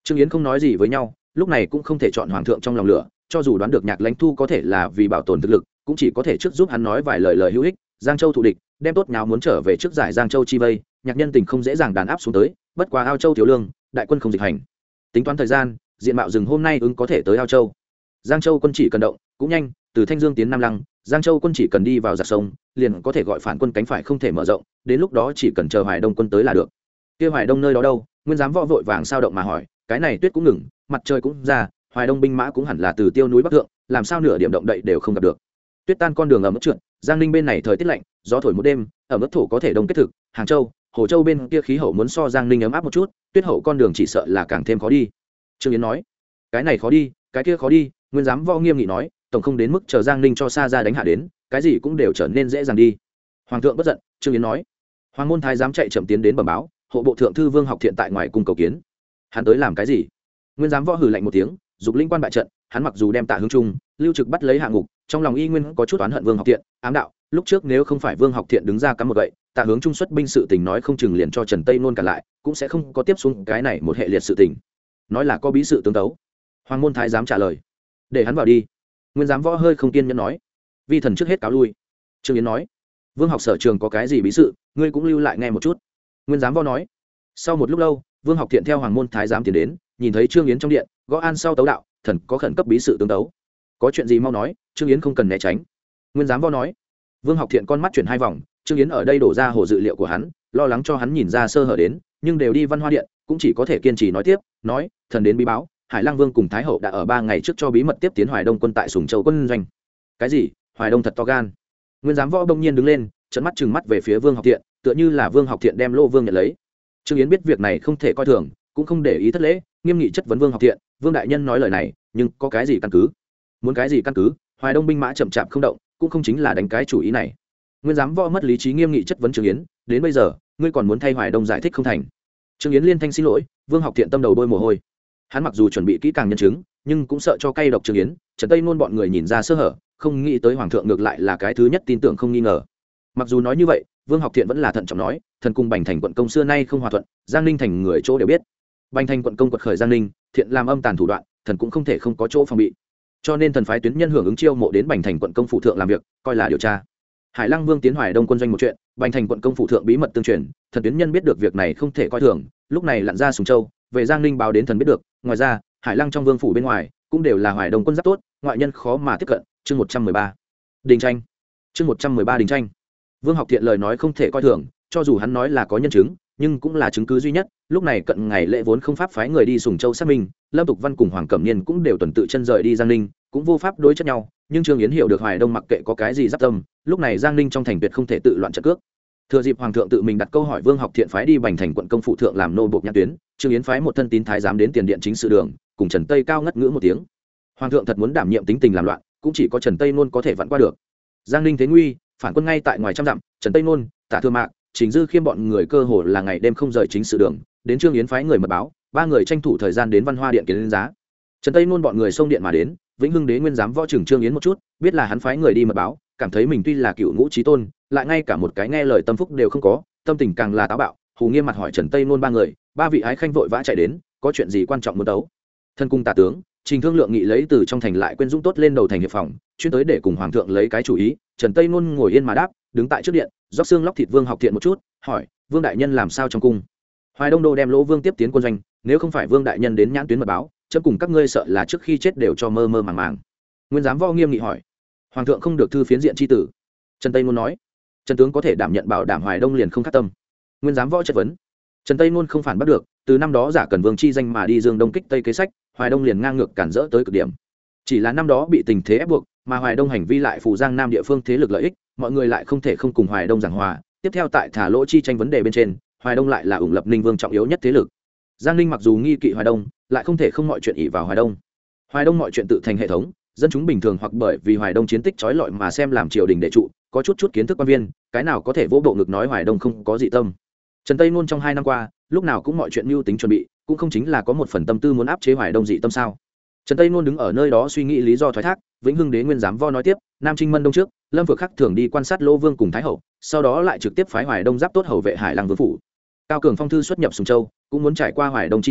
Trương Yến không nói gì với nhau, lúc này cũng không thể chọn hoàng thượng trong lòng lửa, cho dù đoán được Nhạc Lãnh Thu có thể là vì bảo tồn thực lực, cũng chỉ có thể trước giúp hắn nói vài lời lời hữu ích. Giang Châu thù địch, đem tốt nháo muốn trở về trước giải Giang Châu chi vây, Nhạc Nhân Tình không dễ dàng đàn áp xuống tới, bất quá Ao Châu thiếu lương, đại quân không dịch hành. Tính toán thời gian, diện mạo rừng hôm nay ứng có thể tới Ao Châu. Giang Châu quân chỉ cần động, cũng nhanh, từ Thanh Dương tiến Nam Lăng, Giang Châu quân chỉ cần đi vào giặc sông, liền có thể gọi phản quân cánh phải không thể mở rộng, đến lúc đó chỉ cần chờ Hoài Đông quân tới là được. Kia Hoài Đông nơi đó đâu? Nguyên giám võ vội vàng sao động mà hỏi, cái này tuyết cũng ngừng, mặt trời cũng ra, Hoài Đông binh mã cũng hẳn là từ tiêu núi bắc thượng, làm sao nửa điểm động đậy đều không gặp được. Tuyết tan con đường ở mức trượt, Giang Ninh bên này thời tiết lạnh, gió thổi một đêm, ở mức thổ có thể đông kết thực, Hàng Châu, Hồ Châu bên kia khí hậu muốn so Giang Ninh ấm áp một chút, tuyết hậu con đường chỉ sợ là càng thêm khó đi. Trương Yến nói, cái này khó đi, cái kia khó đi, Nguyên giám võ nghiêm nghị nói, tổng không đến mức chờ Giang Ninh cho xa ra đánh hạ đến, cái gì cũng đều trở nên dễ dàng đi. Hoàng thượng bất giận, Trương Yến nói. Hoàng môn thái giám chạy chậm tiến đến bẩm báo, hộ bộ thượng thư Vương Học Thiện tại ngoài cung cầu kiến. Hắn tới làm cái gì? Nguyên giám võ hừ lạnh một tiếng, dục linh quan bại trận, hắn mặc dù đem Tạ Hướng Trung, Lưu Trực bắt lấy hạ ngục, trong lòng y nguyên có chút oán hận Vương Học Thiện, ám đạo, lúc trước nếu không phải Vương Học Thiện đứng ra cắm một gậy, Tạ Hướng Trung xuất binh sự tình nói không chừng liền cho Trần Tây nôn cả lại, cũng sẽ không có tiếp xuống cái này một hệ liệt sự tình. Nói là có bí sự tướng tấu. Hoàng môn thái giám trả lời, để hắn vào đi. Nguyên giám võ hơi không kiên nhẫn nói, vi thần trước hết cáo lui. Trương Yến nói, Vương Học sở trường có cái gì bí sự, ngươi cũng lưu lại nghe một chút. Nguyên giám võ nói. Sau một lúc lâu, Vương Học Thiện theo Hoàng môn thái giám tiến đến, nhìn thấy Trương Yến trong điện, gõ an sau tấu đạo, thần có khẩn cấp bí sự tướng tấu. Có chuyện gì mau nói, Trương Yến không cần né tránh. Nguyên giám võ nói. Vương Học Thiện con mắt chuyển hai vòng, Trương Yến ở đây đổ ra hồ dự liệu của hắn, lo lắng cho hắn nhìn ra sơ hở đến, nhưng đều đi Văn Hoa điện, cũng chỉ có thể kiên trì nói tiếp, nói, thần đến bí báo, Hải Lăng Vương cùng Thái hậu đã ở ba ngày trước cho bí mật tiếp tiến Hoài Đông quân tại Sùng Châu quân doanh. Cái gì? Hoài Đông thật to gan. Nguyên giám võ bỗng nhiên đứng lên, trợn mắt trừng mắt về phía Vương Học Thiện, tựa như là Vương Học Thiện đem Lô Vương nhận lấy. Trương Yến biết việc này không thể coi thường, cũng không để ý thất lễ, nghiêm nghị chất vấn Vương Học Thiện, Vương đại nhân nói lời này, nhưng có cái gì căn cứ? Muốn cái gì căn cứ? Hoài Đông binh mã chậm chạp không động, cũng không chính là đánh cái chủ ý này. Nguyên giám võ mất lý trí nghiêm nghị chất vấn Trương Yến, đến bây giờ, ngươi còn muốn thay Hoài Đông giải thích không thành? Trương Yến liên thanh xin lỗi, Vương Học Thiện tâm đầu đôi mồ hôi. Hắn mặc dù chuẩn bị kỹ càng nhân chứng, nhưng cũng sợ cho cay độc Trương Yến, Trần Tây nôn bọn người nhìn ra sơ hở, không nghĩ tới hoàng thượng ngược lại là cái thứ nhất tin tưởng không nghi ngờ. Mặc dù nói như vậy, Vương Học Thiện vẫn là thận trọng nói, thần cung Bành Thành quận công xưa nay không hòa thuận, Giang Ninh thành người chỗ đều biết. Bành Thành quận công quật khởi Giang Ninh, thiện làm âm tàn thủ đoạn, thần cũng không thể không có chỗ phòng bị. Cho nên thần phái tuyến nhân hưởng ứng chiêu mộ đến Bành Thành quận công phủ thượng làm việc, coi là điều tra. Hải Lăng Vương tiến Hoài Đông quân doanh một chuyện, Bành Thành quận công phủ thượng bí mật tương truyền, thần tuyến nhân biết được việc này không thể coi thường, lúc này lặn ra Sùng Châu, về Giang Ninh báo đến thần biết được, ngoài ra, Hải Lăng trong vương phủ bên ngoài, cũng đều là Hoài Đông quân giáp tốt, ngoại nhân khó mà tiếp cận. Chương một trăm mười ba. Đình tranh. Chương một trăm mười ba đình tranh. Vương Học Thiện lời nói không thể coi thường, cho dù hắn nói là có nhân chứng, nhưng cũng là chứng cứ duy nhất. Lúc này cận ngày lễ vốn không pháp phái người đi Sùng Châu xác minh, Lâm Tục Văn cùng Hoàng Cẩm Niên cũng đều tuần tự chân rời đi Giang Ninh, cũng vô pháp đối chất nhau. Nhưng Trương Yến hiểu được Hoài Đông mặc kệ có cái gì giáp tâm, lúc này Giang Ninh trong thành tuyệt không thể tự loạn trận cước. Thừa dịp Hoàng thượng tự mình đặt câu hỏi Vương Học Thiện phái đi Bành Thành quận công phụ thượng làm nô buộc nhãn tuyến, Trương Yến phái một thân tín thái giám đến tiền điện chính sự đường, cùng Trần Tây cao ngất ngữ một tiếng. Hoàng thượng thật muốn đảm nhiệm tính tình làm loạn, cũng chỉ có Trần Tây nôn có thể vặn qua được. Giang Ninh thế nguy, phản quân ngay tại ngoài trăm dặm, Trần Tây nôn, Tạ Thừa Mạc, Trình Dư Khiêm bọn người cơ hồ là ngày đêm không rời chính sự đường, đến Trương Yến phái người mật báo, ba người tranh thủ thời gian đến Văn Hoa điện kiến giá. Trần Tây nôn bọn người xông điện mà đến, Vĩnh Hưng đế nguyên giám võ trưởng Trương Yến một chút, biết là hắn phái người đi mật báo, cảm thấy mình tuy là cựu ngũ chí tôn, lại ngay cả một cái nghe lời tâm phúc đều không có, tâm tình càng là táo bạo. Hù nghiêm mặt hỏi Trần Tây nôn ba người, ba vị ái khanh vội vã chạy đến, có chuyện gì quan trọng muốn đấu? Thân cung Tả tướng, Trình Thương Lượng nghị lấy từ trong thành lại quên dũng tốt lên đầu thành hiệp phòng, chuyên tới để cùng hoàng thượng lấy cái chủ ý. Trần Tây nôn ngồi yên mà đáp, đứng tại trước điện, róc xương lóc thịt Vương Học Thiện một chút, hỏi, Vương đại nhân làm sao trong cung? Hoài Đông đô đem Lỗ Vương tiếp tiến quân doanh, nếu không phải Vương đại nhân đến nhãn tuyến mật báo, chấm cùng các ngươi sợ là trước khi chết đều cho mơ mơ màng màng. Nguyên giám võ nghiêm nghị hỏi, hoàng thượng không được thư phiến diện chi tử. Trần Tây nôn nói, Trần tướng có thể đảm nhận bảo đảm Hoài Đông liền không khắc tâm. Nguyên giám võ chất vấn, Trần Tây nôn không phản bắt được, từ năm đó giả cần vương chi danh mà đi Dương Đông kích Tây kế sách, Hoài Đông liền ngang ngược cản rỡ tới cực điểm. Chỉ là năm đó bị tình thế ép buộc, mà Hoài Đông hành vi lại phù Giang Nam địa phương thế lực lợi ích, mọi người lại không thể không cùng Hoài Đông giảng hòa. Tiếp theo tại thả lỗ chi tranh vấn đề bên trên, Hoài Đông lại là ủng lập Ninh Vương trọng yếu nhất thế lực. Giang Ninh mặc dù nghi kỵ Hoài Đông, lại không thể không mọi chuyện ỷ vào Hoài Đông. Hoài Đông mọi chuyện tự thành hệ thống, dân chúng bình thường hoặc bởi vì Hoài Đông chiến tích chói lọi mà xem làm triều đình đệ trụ, có chút chút kiến thức quan viên, cái nào có thể vỗ bộ ngực nói Hoài Đông không có dị tâm. Trần Tây nôn trong hai năm qua, lúc nào cũng mọi chuyện mưu tính chuẩn bị, cũng không chính là có một phần tâm tư muốn áp chế Hoài Đông dị tâm sao? Trần Tây nôn đứng ở nơi đó suy nghĩ lý do thoái thác. Vĩnh Hưng đế nguyên giám võ nói tiếp, Nam Trinh Mân Đông trước, Lâm Phượng Khắc thường đi quan sát Lỗ Vương cùng Thái hậu, sau đó lại trực tiếp phái Hoài Đông giáp tốt hầu vệ Hải Lăng Vương phủ. Cao Cường phong thư xuất nhập Sùng Châu, cũng muốn trải qua Hoài Đông chi thủ,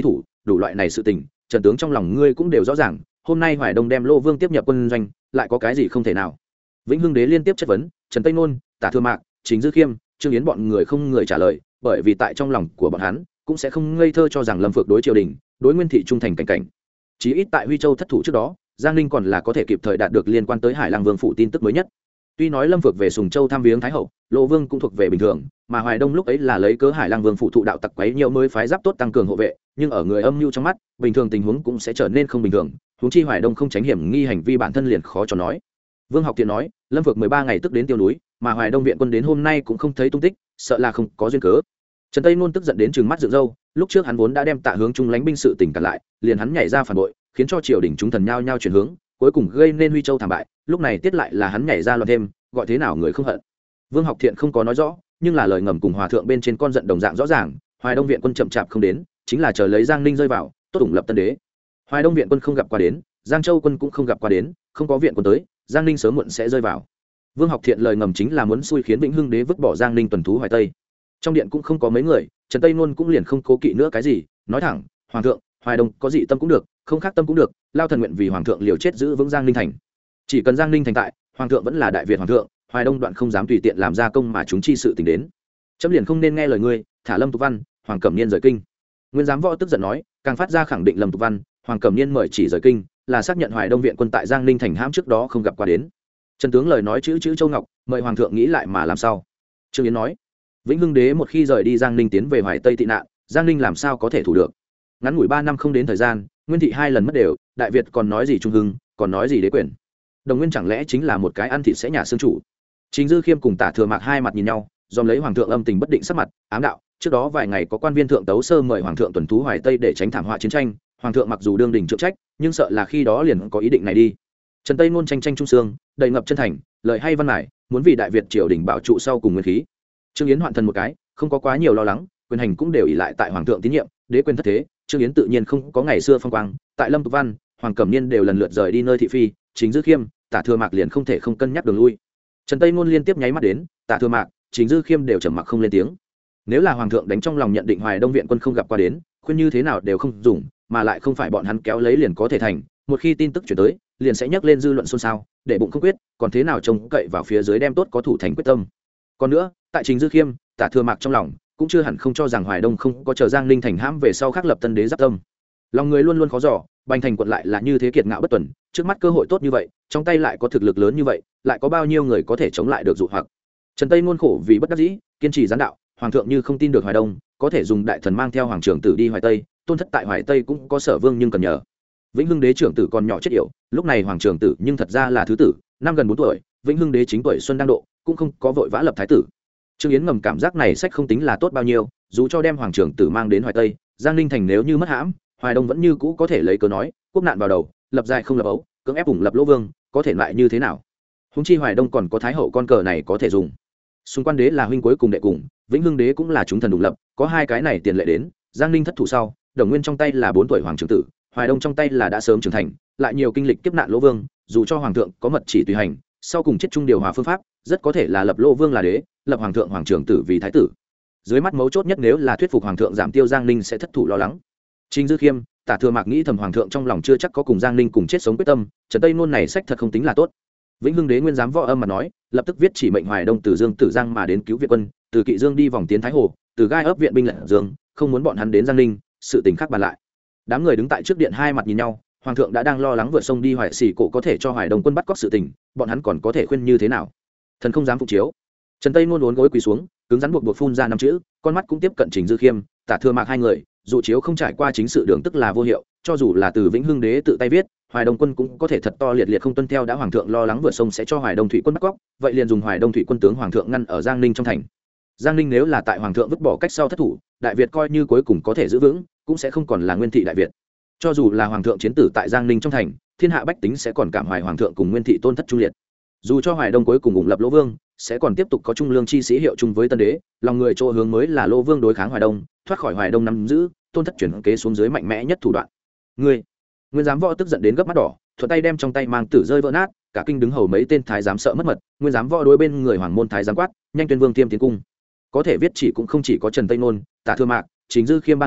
đủ loại này sự tình trần tướng trong lòng ngươi cũng đều rõ ràng, hôm nay hoài đông đem Lô Vương tiếp nhập quân doanh, lại có cái gì không thể nào? Vĩnh Hưng Đế liên tiếp chất vấn, Trần Tây Nôn, Tả Thừa Mạc, Chính Dư Khiêm, Trương Yến bọn người không người trả lời, bởi vì tại trong lòng của bọn hắn cũng sẽ không ngây thơ cho rằng Lâm Phược đối triều đình, đối Nguyên thị trung thành cảnh cảnh. Chí ít tại Huy Châu thất thủ trước đó, Giang Ninh còn là có thể kịp thời đạt được liên quan tới Hải Lăng Vương phủ tin tức mới nhất. Tuy nói Lâm Phược về Sùng Châu thăm viếng Thái hậu, Lô Vương cũng thuộc về bình thường, mà Hoài Đông lúc ấy là lấy cớ Hải Lăng Vương phụ thụ đạo tặc quấy nhiễu mới phái giáp tốt tăng cường hộ vệ, nhưng ở người âm mưu trong mắt, bình thường tình huống cũng sẽ trở nên không bình thường, huống chi Hoài Đông không tránh hiểm nghi hành vi bản thân liền khó cho nói. Vương Học Thiện nói, Lâm Phược mười ba ngày tức đến Tiêu núi, mà Hoài Đông viện quân đến hôm nay cũng không thấy tung tích, sợ là không có duyên cớ. Trần Tây Nôn tức giận đến trừng mắt dựng râu, lúc trước hắn vốn đã đem Tạ Hướng Trung lánh binh sự tình cản lại, liền hắn nhảy ra phản bội, khiến cho triều đình chúng thần nhao nhao chuyển hướng, cuối cùng gây nên Huy Châu thảm bại, lúc này tiết lại là hắn nhảy ra loạn thêm, gọi thế nào người không hận. Vương Học Thiện không có nói rõ, nhưng là lời ngầm cùng hòa thượng bên trên con giận đồng dạng rõ ràng, Hoài Đông viện quân chậm chạp không đến, chính là chờ lấy Giang Ninh rơi vào, tốt ủng lập tân đế. Hoài Đông viện quân không gặp qua đến, Giang Châu quân cũng không gặp qua đến, không có viện quân tới, Giang Ninh sớm muộn sẽ rơi vào. Vương Học Thiện lời ngầm chính là muốn xui khiến Vĩnh Hưng Đế vứt bỏ Giang Ninh tuần thú Hoài Tây. Trong điện cũng không có mấy người, Trần Tây Nôn cũng liền không cố kỵ nữa cái gì, nói thẳng, hoàng thượng, Hoài Đông có dị tâm cũng được, không khác tâm cũng được, lao thần nguyện vì hoàng thượng liều chết giữ vững Giang Ninh thành. Chỉ cần Giang Ninh thành tại, hoàng thượng vẫn là đại Việt hoàng thượng, Hoài Đông đoạn không dám tùy tiện làm ra công mà chúng chi sự tình đến. Chấm liền không nên nghe lời ngươi, thả Lâm Tục Văn, Hoàng Cẩm Niên rời kinh. Nguyên giám võ tức giận nói, càng phát ra khẳng định Lâm Tục Văn, Hoàng Cẩm Niên mời chỉ rời kinh, là xác nhận Hoài Đông viện quân tại Giang Ninh thành hãm trước đó không gặp qua đến. Trần tướng lời nói chữ chữ Châu Ngọc, mời hoàng thượng nghĩ lại mà làm sao. Trương Yến nói, Vĩnh Hưng Đế một khi rời đi Giang Ninh tiến về Hoài Tây tị nạn, Giang Ninh làm sao có thể thủ được? Ngắn ngủi ba năm không đến thời gian, Nguyên thị hai lần mất đều, đại Việt còn nói gì trung hưng, còn nói gì đế quyền? Đồng Nguyên chẳng lẽ chính là một cái ăn thịt sẽ nhà xương chủ? Chính Dư Khiêm cùng Tả Thừa Mạc hai mặt nhìn nhau, dòm lấy hoàng thượng âm tình bất định sắc mặt, ám đạo, trước đó vài ngày có quan viên thượng tấu sơ mời hoàng thượng tuần thú Hoài Tây để tránh thảm họa chiến tranh, hoàng thượng mặc dù đương đình trượng trách, nhưng sợ là khi đó liền có ý định này đi. Trần Tây Nôn tranh tranh trung sương, đầy ngập chân thành, lời hay văn mải, muốn vì đại Việt triều đình bảo trụ sau cùng nguyên khí. Trương Yến hoạn thần một cái, không có quá nhiều lo lắng, quyền hành cũng đều ỷ lại tại hoàng thượng tín nhiệm, đế quyền thất thế, Trương Yến tự nhiên không có ngày xưa phong quang, tại Lâm Tục Văn, Hoàng Cẩm Niên đều lần lượt rời đi nơi thị phi, Chính Dư Khiêm, Tả Thừa Mạc liền không thể không cân nhắc đường lui. Trần Tây Nôn liên tiếp nháy mắt đến, Tả Thừa Mạc, Chính Dư Khiêm đều trầm mặc không lên tiếng. Nếu là hoàng thượng đánh trong lòng nhận định Hoài Đông viện quân không gặp qua đến, khuyên như thế nào đều không dùng, mà lại không phải bọn hắn kéo lấy liền có thể thành, một khi tin tức chuyển tới, liền sẽ nhắc lên dư luận xôn xao, để bụng không quyết, còn thế nào trông cậy vào phía dưới đem tốt có thủ thành quyết tâm. Còn nữa, tại Chính Dư Khiêm, Tả Thừa Mạc trong lòng cũng chưa hẳn không cho rằng Hoài Đông không có chờ Giang Ninh thành hãm về sau khắc lập tân đế giáp tâm. Lòng người luôn luôn khó dò, Bành Thành quận lại là như thế kiệt ngạo bất tuần, trước mắt cơ hội tốt như vậy, trong tay lại có thực lực lớn như vậy, lại có bao nhiêu người có thể chống lại được dụ hoặc. Trần Tây ngôn khổ vì bất đắc dĩ, kiên trì gián đạo, hoàng thượng như không tin được Hoài Đông, có thể dùng đại thần mang theo hoàng trưởng tử đi Hoài Tây, tôn thất tại Hoài Tây cũng có sở vương nhưng cần nhờ. Vĩnh Hưng Đế trưởng tử còn nhỏ chết yểu, lúc này hoàng trưởng tử nhưng thật ra là thứ tử, năm gần bốn tuổi, Vĩnh Hưng Đế chính tuổi xuân đang độ, cũng không có vội vã lập thái tử. Trương Yến ngầm cảm giác này sách không tính là tốt bao nhiêu, dù cho đem hoàng trưởng tử mang đến Hoài Tây, Giang Ninh thành nếu như mất hãm, Hoài Đông vẫn như cũ có thể lấy cớ nói, quốc nạn vào đầu, lập dài không lập ấu, cưỡng ép ủng lập Lỗ Vương, có thể lại như thế nào? Húng chi Hoài Đông còn có thái hậu con cờ này có thể dùng. Xung quan đế là huynh cuối cùng đệ cùng, Vĩnh Hưng Đế cũng là chúng thần đủng lập, có hai cái này tiền lệ đến, Giang Ninh thất thủ sau, Đồng Nguyên trong tay là bốn tuổi hoàng trưởng tử, Hoài Đông trong tay là đã sớm trưởng thành, lại nhiều kinh lịch kiếp nạn Lỗ Vương, dù cho hoàng thượng có mật chỉ tùy hành, sau cùng chết chung điều hòa phương pháp, rất có thể là lập Lỗ Vương là đế, lập hoàng thượng hoàng trưởng tử vì thái tử. Dưới mắt mấu chốt nhất nếu là thuyết phục hoàng thượng giảm tiêu Giang Ninh sẽ thất thủ lo lắng. Trình Dư Khiêm, Tả Thừa Mạc nghĩ thầm hoàng thượng trong lòng chưa chắc có cùng Giang Ninh cùng chết sống quyết tâm, Trần Tây ngôn này sách thật không tính là tốt. Vĩnh Hưng Đế nguyên giám võ âm mà nói, lập tức viết chỉ mệnh Hoài Đông từ Dương Tử Giang mà đến cứu viện quân, từ Kỵ Dương đi vòng tiến Thái Hồ, từ Gai ấp viện binh lận Dương, không muốn bọn hắn đến Giang Ninh, sự tình khác bàn lại. Đám người đứng tại trước điện hai mặt nhìn nhau, hoàng thượng đã đang lo lắng vượt sông đi Hoài Sĩ cổ có thể cho Hoài Đông quân bắt cóc sự tình, bọn hắn còn có thể khuyên như thế nào? Thần không dám phục chiếu. Trần Tây ngôn uốn gối quỳ xuống, cứng rắn buộc buộc phun ra năm chữ, con mắt cũng tiếp cận Trình Dư Khiêm, Tả Thừa Mạc hai người, dụ chiếu không trải qua chính sự đường tức là vô hiệu, cho dù là từ Vĩnh Hưng Đế tự tay viết, Hoài Đông quân cũng có thể thật to liệt liệt không tuân theo đã hoàng thượng lo lắng vượt sông sẽ cho Hoài Đông thủy quân bắt cóc, vậy liền dùng Hoài Đông thủy quân tướng hoàng thượng ngăn ở Giang Ninh trong thành. Giang Ninh nếu là tại hoàng thượng vứt bỏ cách sau thất thủ, đại Việt coi như cuối cùng có thể giữ vững, cũng sẽ không còn là nguyên thị đại Việt. Cho dù là hoàng thượng chiến tử tại Giang Ninh trong thành, thiên hạ bách tính sẽ còn cảm hoài hoàng thượng cùng nguyên thị tôn thất trung liệt. Dù cho Hoài Đông cuối cùng ủng lập Lỗ Vương, sẽ còn tiếp tục có trung lương chi sĩ hiệu chung với tân đế, lòng người chỗ hướng mới là Lỗ Vương đối kháng Hoài Đông, thoát khỏi Hoài Đông nắm giữ, tôn thất chuyển kế xuống dưới mạnh mẽ nhất thủ đoạn. Ngươi, nguyên giám võ tức giận đến gấp mắt đỏ, thuận tay đem trong tay mang tử rơi vỡ nát, cả kinh đứng hầu mấy tên thái giám sợ mất mật, nguyên giám võ đối bên người hoàng môn thái giám quát, nhanh tuyên vương tiêm tiến cung. Có thể viết chỉ cũng không chỉ có Trần Tây Nôn, Tả Thừa Mạc, Chính Dư Khiêm ba người,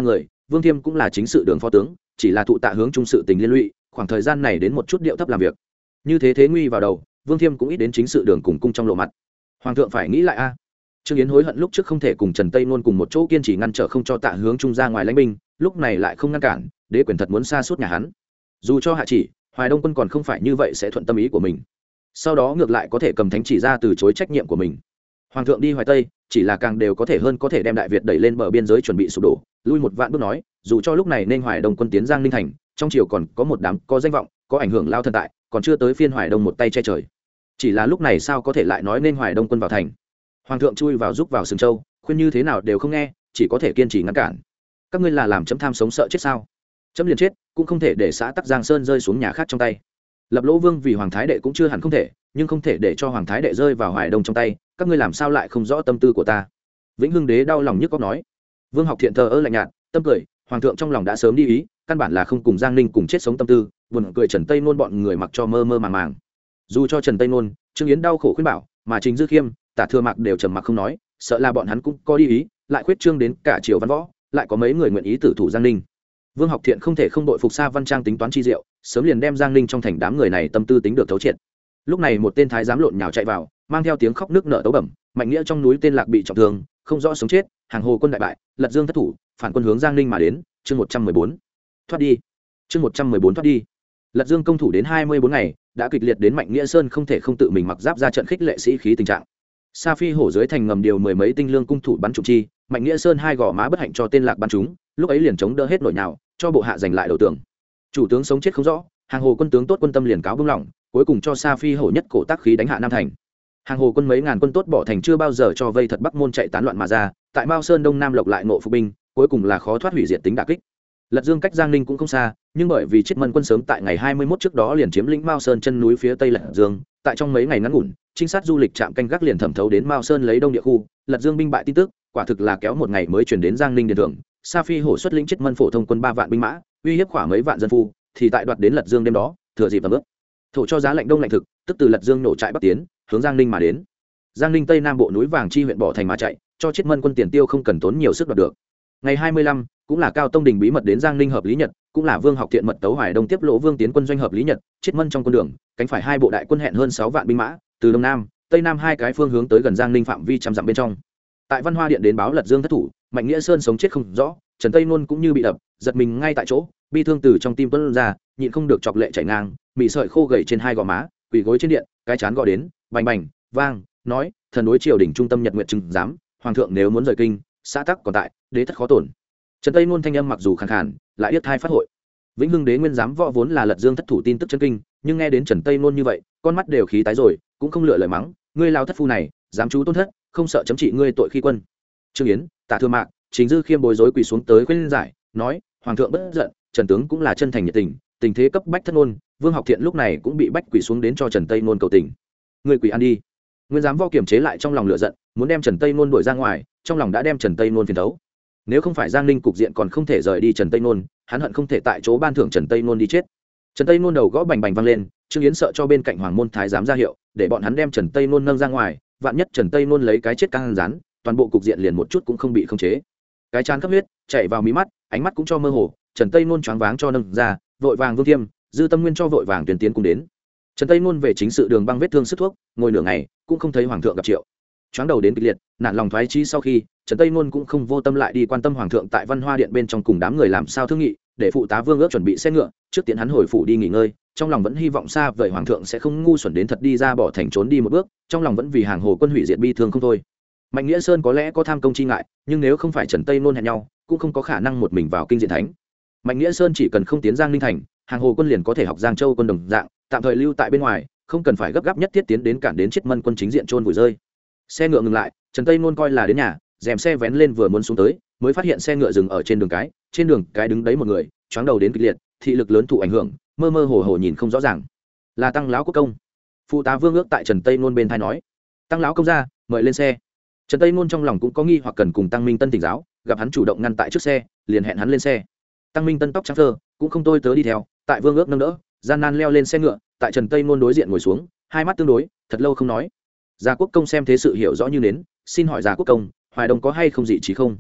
Vương Thiêm cũng là chính sự đường phó tướng, chỉ là thụ tạ hướng trung sự tình liên lụy, khoảng thời gian này đến một chút điệu thấp làm việc. Như thế thế nguy vào đầu, Vương Thiêm cũng ít đến chính sự đường cùng cung trong lộ mặt. Hoàng thượng phải nghĩ lại a. Trương Yến hối hận lúc trước không thể cùng Trần Tây Nôn cùng một chỗ kiên trì ngăn trở không cho tạ hướng trung ra ngoài lãnh binh, lúc này lại không ngăn cản, đế quyền thật muốn xa suốt nhà hắn. Dù cho hạ chỉ, Hoài Đông quân còn không phải như vậy sẽ thuận tâm ý của mình. Sau đó ngược lại có thể cầm thánh chỉ ra từ chối trách nhiệm của mình. Hoàng thượng đi Hoài Tây, chỉ là càng đều có thể hơn có thể đem Đại Việt đẩy lên bờ biên giới chuẩn bị sụp đổ, lui một vạn bước nói, dù cho lúc này nên Hoài Đông quân tiến Giang Ninh thành, trong triều còn có một đám có danh vọng, có ảnh hưởng lao thân tại, còn chưa tới phiên Hoài Đông một tay che trời. Chỉ là lúc này sao có thể lại nói nên Hoài Đông quân vào thành. Hoàng thượng chui vào giúp vào Sừng Châu, khuyên như thế nào đều không nghe, chỉ có thể kiên trì ngăn cản. Các ngươi là làm chấm tham sống sợ chết sao? Chấm liền chết, cũng không thể để xã Tắc Giang Sơn rơi xuống nhà khác trong tay. Lập Lỗ Vương vì Hoàng thái đệ cũng chưa hẳn không thể, nhưng không thể để cho Hoàng thái đệ rơi vào Hoài Đông trong tay, các ngươi làm sao lại không rõ tâm tư của ta? Vĩnh Hưng đế đau lòng nhức óc nói. Vương Học Thiện thờ ơ lạnh nhạt, tâm cười, Hoàng thượng trong lòng đã sớm đi ý, căn bản là không cùng Giang Ninh cùng chết sống tâm tư, buồn cười Trần Tây Nôn bọn người mặc cho mơ mơ màng màng. Dù cho Trần Tây Nôn, Trương Yến đau khổ khuyên bảo, mà Trình Dư Khiêm, Tả Thừa Mạc đều trầm mặc không nói, sợ là bọn hắn cũng có đi ý, lại khuyết trương đến cả triều văn võ, lại có mấy người nguyện ý tử thủ Giang Ninh. Vương Học Thiện không thể không đội phục Sa Văn Trang tính toán chi diệu, sớm liền đem Giang Ninh trong thành đám người này tâm tư tính được thấu triệt. Lúc này một tên thái giám lộn nhào chạy vào, mang theo tiếng khóc nước nở tấu bẩm, Mạnh Nghĩa trong núi tên Lạc bị trọng thương, không rõ sống chết, hàng hồ quân đại bại, Lật Dương thất thủ, phản quân hướng Giang Ninh mà đến, chương một trăm mười bốn. Thoát đi. Chương một trăm mười bốn thoát đi. Lật Dương công thủ đến hai mươi bốn ngày, đã kịch liệt đến Mạnh Nghĩa Sơn không thể không tự mình mặc giáp ra trận khích lệ sĩ khí tình trạng. Sa Phi hổ dưới thành ngầm điều mười mấy tinh lương cung thủ bắn trúng chi, Mạnh Nghĩa Sơn hai gò má bất hạnh cho tên Lạc bắn trúng, lúc ấy liền chống đỡ hết nổi nào, cho bộ hạ giành lại đầu tường. Chủ tướng sống chết không rõ, hàng hồ quân tướng tốt quân tâm liền cáo bưng lỏng, cuối cùng cho Sa Phi hổ nhất cổ tác khí đánh hạ Nam thành. Hàng hồ quân mấy ngàn quân tốt bỏ thành chưa bao giờ cho vây thật Bắc môn chạy tán loạn mà ra, tại Mao Sơn Đông Nam lộc lại ngộ phục binh, cuối cùng là khó thoát hủy diệt tính đả kích. Lật Dương cách Giang Ninh cũng không xa, nhưng bởi vì Chiết Mân quân sớm tại ngày hai mươi mốt trước đó liền chiếm lĩnh Mao Sơn chân núi phía tây Lật Dương, tại trong mấy ngày ngắn ngủn, trinh sát du lịch trạm canh gác liền thẩm thấu đến Mao Sơn lấy đông địa khu, Lật Dương binh bại tin tức, quả thực là kéo một ngày mới truyền đến Giang Ninh điện thượng. Sa Phi hổ xuất lĩnh Chiết Mân phổ thông quân ba vạn binh mã, uy hiếp khoảng mấy vạn dân phu, thì tại đoạt đến Lật Dương đêm đó, thừa dịp tầm ước, thổ cho giá lạnh đông lạnh thực, tức từ Lật Dương nổ trại bắc tiến, hướng Giang Ninh mà đến. Giang Ninh tây nam bộ núi vàng chi huyện bỏ thành mà chạy, cho Chiết Mân quân tiền tiêu không cần tốn nhiều sức đoạt được. Ngày hai mươi lăm, cũng là Cao Tông Đình bí mật đến Giang Ninh hợp lý nhật, cũng là Vương Học Thiện mật tấu Hoài Đông tiếp Lỗ Vương tiến quân doanh hợp lý nhật, Chiết Mân trong quân đường, cánh phải hai bộ đại quân hẹn hơn sáu vạn binh mã, từ đông nam, tây nam hai cái phương hướng tới gần Giang Ninh phạm vi trăm dặm bên trong. Tại Văn Hoa điện đến báo Lật Dương thất thủ, Mạnh Nghĩa Sơn sống chết không rõ, Trần Tây Nôn cũng như bị đập, giật mình ngay tại chỗ, bi thương từ trong tim tuôn ra, nhịn không được chọc lệ chảy ngang, mị sợi khô gầy trên hai gò má, quỳ gối trên điện, cái chán gõ đến, bành bành, vang, nói, thần đối triều đỉnh trung tâm Nhật Nguyệt trừng giám, hoàng thượng nếu muốn rời kinh, xã tắc còn tại, đế thất khó tổn. Trần Tây Nôn thanh âm mặc dù khàn khàn, lại yết thai phát hội. Vĩnh Hưng đế nguyên giám võ vốn là Lật Dương thất thủ tin tức chân kinh, nhưng nghe đến Trần Tây Nôn như vậy, con mắt đều khí tái rồi, cũng không lựa lời mắng, ngươi lao thất phu này, dám chú tôn thất, không sợ chấm trị ngươi tội khi quân. Trương Yến, Tạ Thừa Mạc, Trình Dư Khiêm bối rối quỳ xuống tới khuyên giải, nói, hoàng thượng bất giận, Trần tướng cũng là chân thành nhiệt tình, tình thế cấp bách thất nôn, Vương Học Thiện lúc này cũng bị bách quỳ xuống đến cho Trần Tây Nôn cầu tình. Ngươi quỳ ăn đi. Nguyên giám võ kiềm chế lại trong lòng lửa giận, muốn đem Trần Tây Nôn đuổi ra ngoài, trong lòng đã đem Trần Tây Nôn phiền thấu. Nếu không phải Giang Ninh cục diện còn không thể rời đi Trần Tây Nôn, hắn hận không thể tại chỗ ban thưởng Trần Tây Nôn đi chết. Trần Tây Nôn đầu gõ bành bành vang lên, Trương Yến sợ cho bên cạnh Hoàng môn thái giám ra hiệu, để bọn hắn đem Trần Tây Nôn nâng ra ngoài, vạn nhất Trần Tây Nôn lấy cái chết căng rán, toàn bộ cục diện liền một chút cũng không bị khống chế. Cái chán cấp huyết chảy vào mí mắt, ánh mắt cũng cho mơ hồ, Trần Tây Nôn choáng váng cho nâng ra, vội vàng Vương Thiêm, Dư Tâm Nguyên cho vội vàng tuyển tiến cùng đến. Trần Tây Nôn về chính sự đường băng vết thương sức thuốc, ngồi nửa ngày cũng không thấy hoàng thượng gặp triệu. Choáng đầu đến kịch liệt, nản lòng thoái chí sau khi, Trần Tây Nôn cũng không vô tâm lại đi quan tâm hoàng thượng tại Văn Hoa điện bên trong cùng đám người làm sao thương nghị, để phụ tá Vương ước chuẩn bị xe ngựa, trước tiễn hắn hồi phủ đi nghỉ ngơi, trong lòng vẫn hy vọng xa vậy hoàng thượng sẽ không ngu xuẩn đến thật đi ra bỏ thành trốn đi một bước, trong lòng vẫn vì hàng hồ quân hủy diệt bi thương không thôi. Mạnh Nghĩa Sơn có lẽ có tham công chi ngại, nhưng nếu không phải Trần Tây Nôn hẹn nhau, cũng không có khả năng một mình vào kinh diện thánh. Mạnh Nghĩa Sơn chỉ cần không tiến Giang Ninh thành, hàng hồ quân liền có thể học Giang Châu quân đồng dạng, tạm thời lưu tại bên ngoài, không cần phải gấp gáp nhất thiết tiến đến cản đến Chiết Mân quân chính diện trôn vùi rơi. Xe ngựa ngừng lại, Trần Tây Nôn coi là đến nhà, rèm xe vén lên vừa muốn xuống tới, mới phát hiện xe ngựa dừng ở trên đường cái, trên đường cái đứng đấy một người, choáng đầu đến kịch liệt, thị lực lớn thụ ảnh hưởng, mơ mơ hồ hồ nhìn không rõ ràng. Là Tăng lão quốc công. Phụ tá Vương ước tại Trần Tây Nôn bên tai nói, Tăng lão công ra, mời lên xe. Trần Tây Nôn trong lòng cũng có nghi hoặc cần cùng Tăng Minh Tân tỉnh giáo, gặp hắn chủ động ngăn tại trước xe, liền hẹn hắn lên xe. Tăng Minh Tân tóc trắng phơ, cũng không tôi tớ đi theo, tại Vương ước nâng đỡ, gian nan leo lên xe ngựa, tại Trần Tây Nôn đối diện ngồi xuống, hai mắt tương đối, thật lâu không nói. Gia quốc công xem thế sự hiểu rõ như nến, xin hỏi Gia quốc công, Hoài Đông có hay không dị trí không?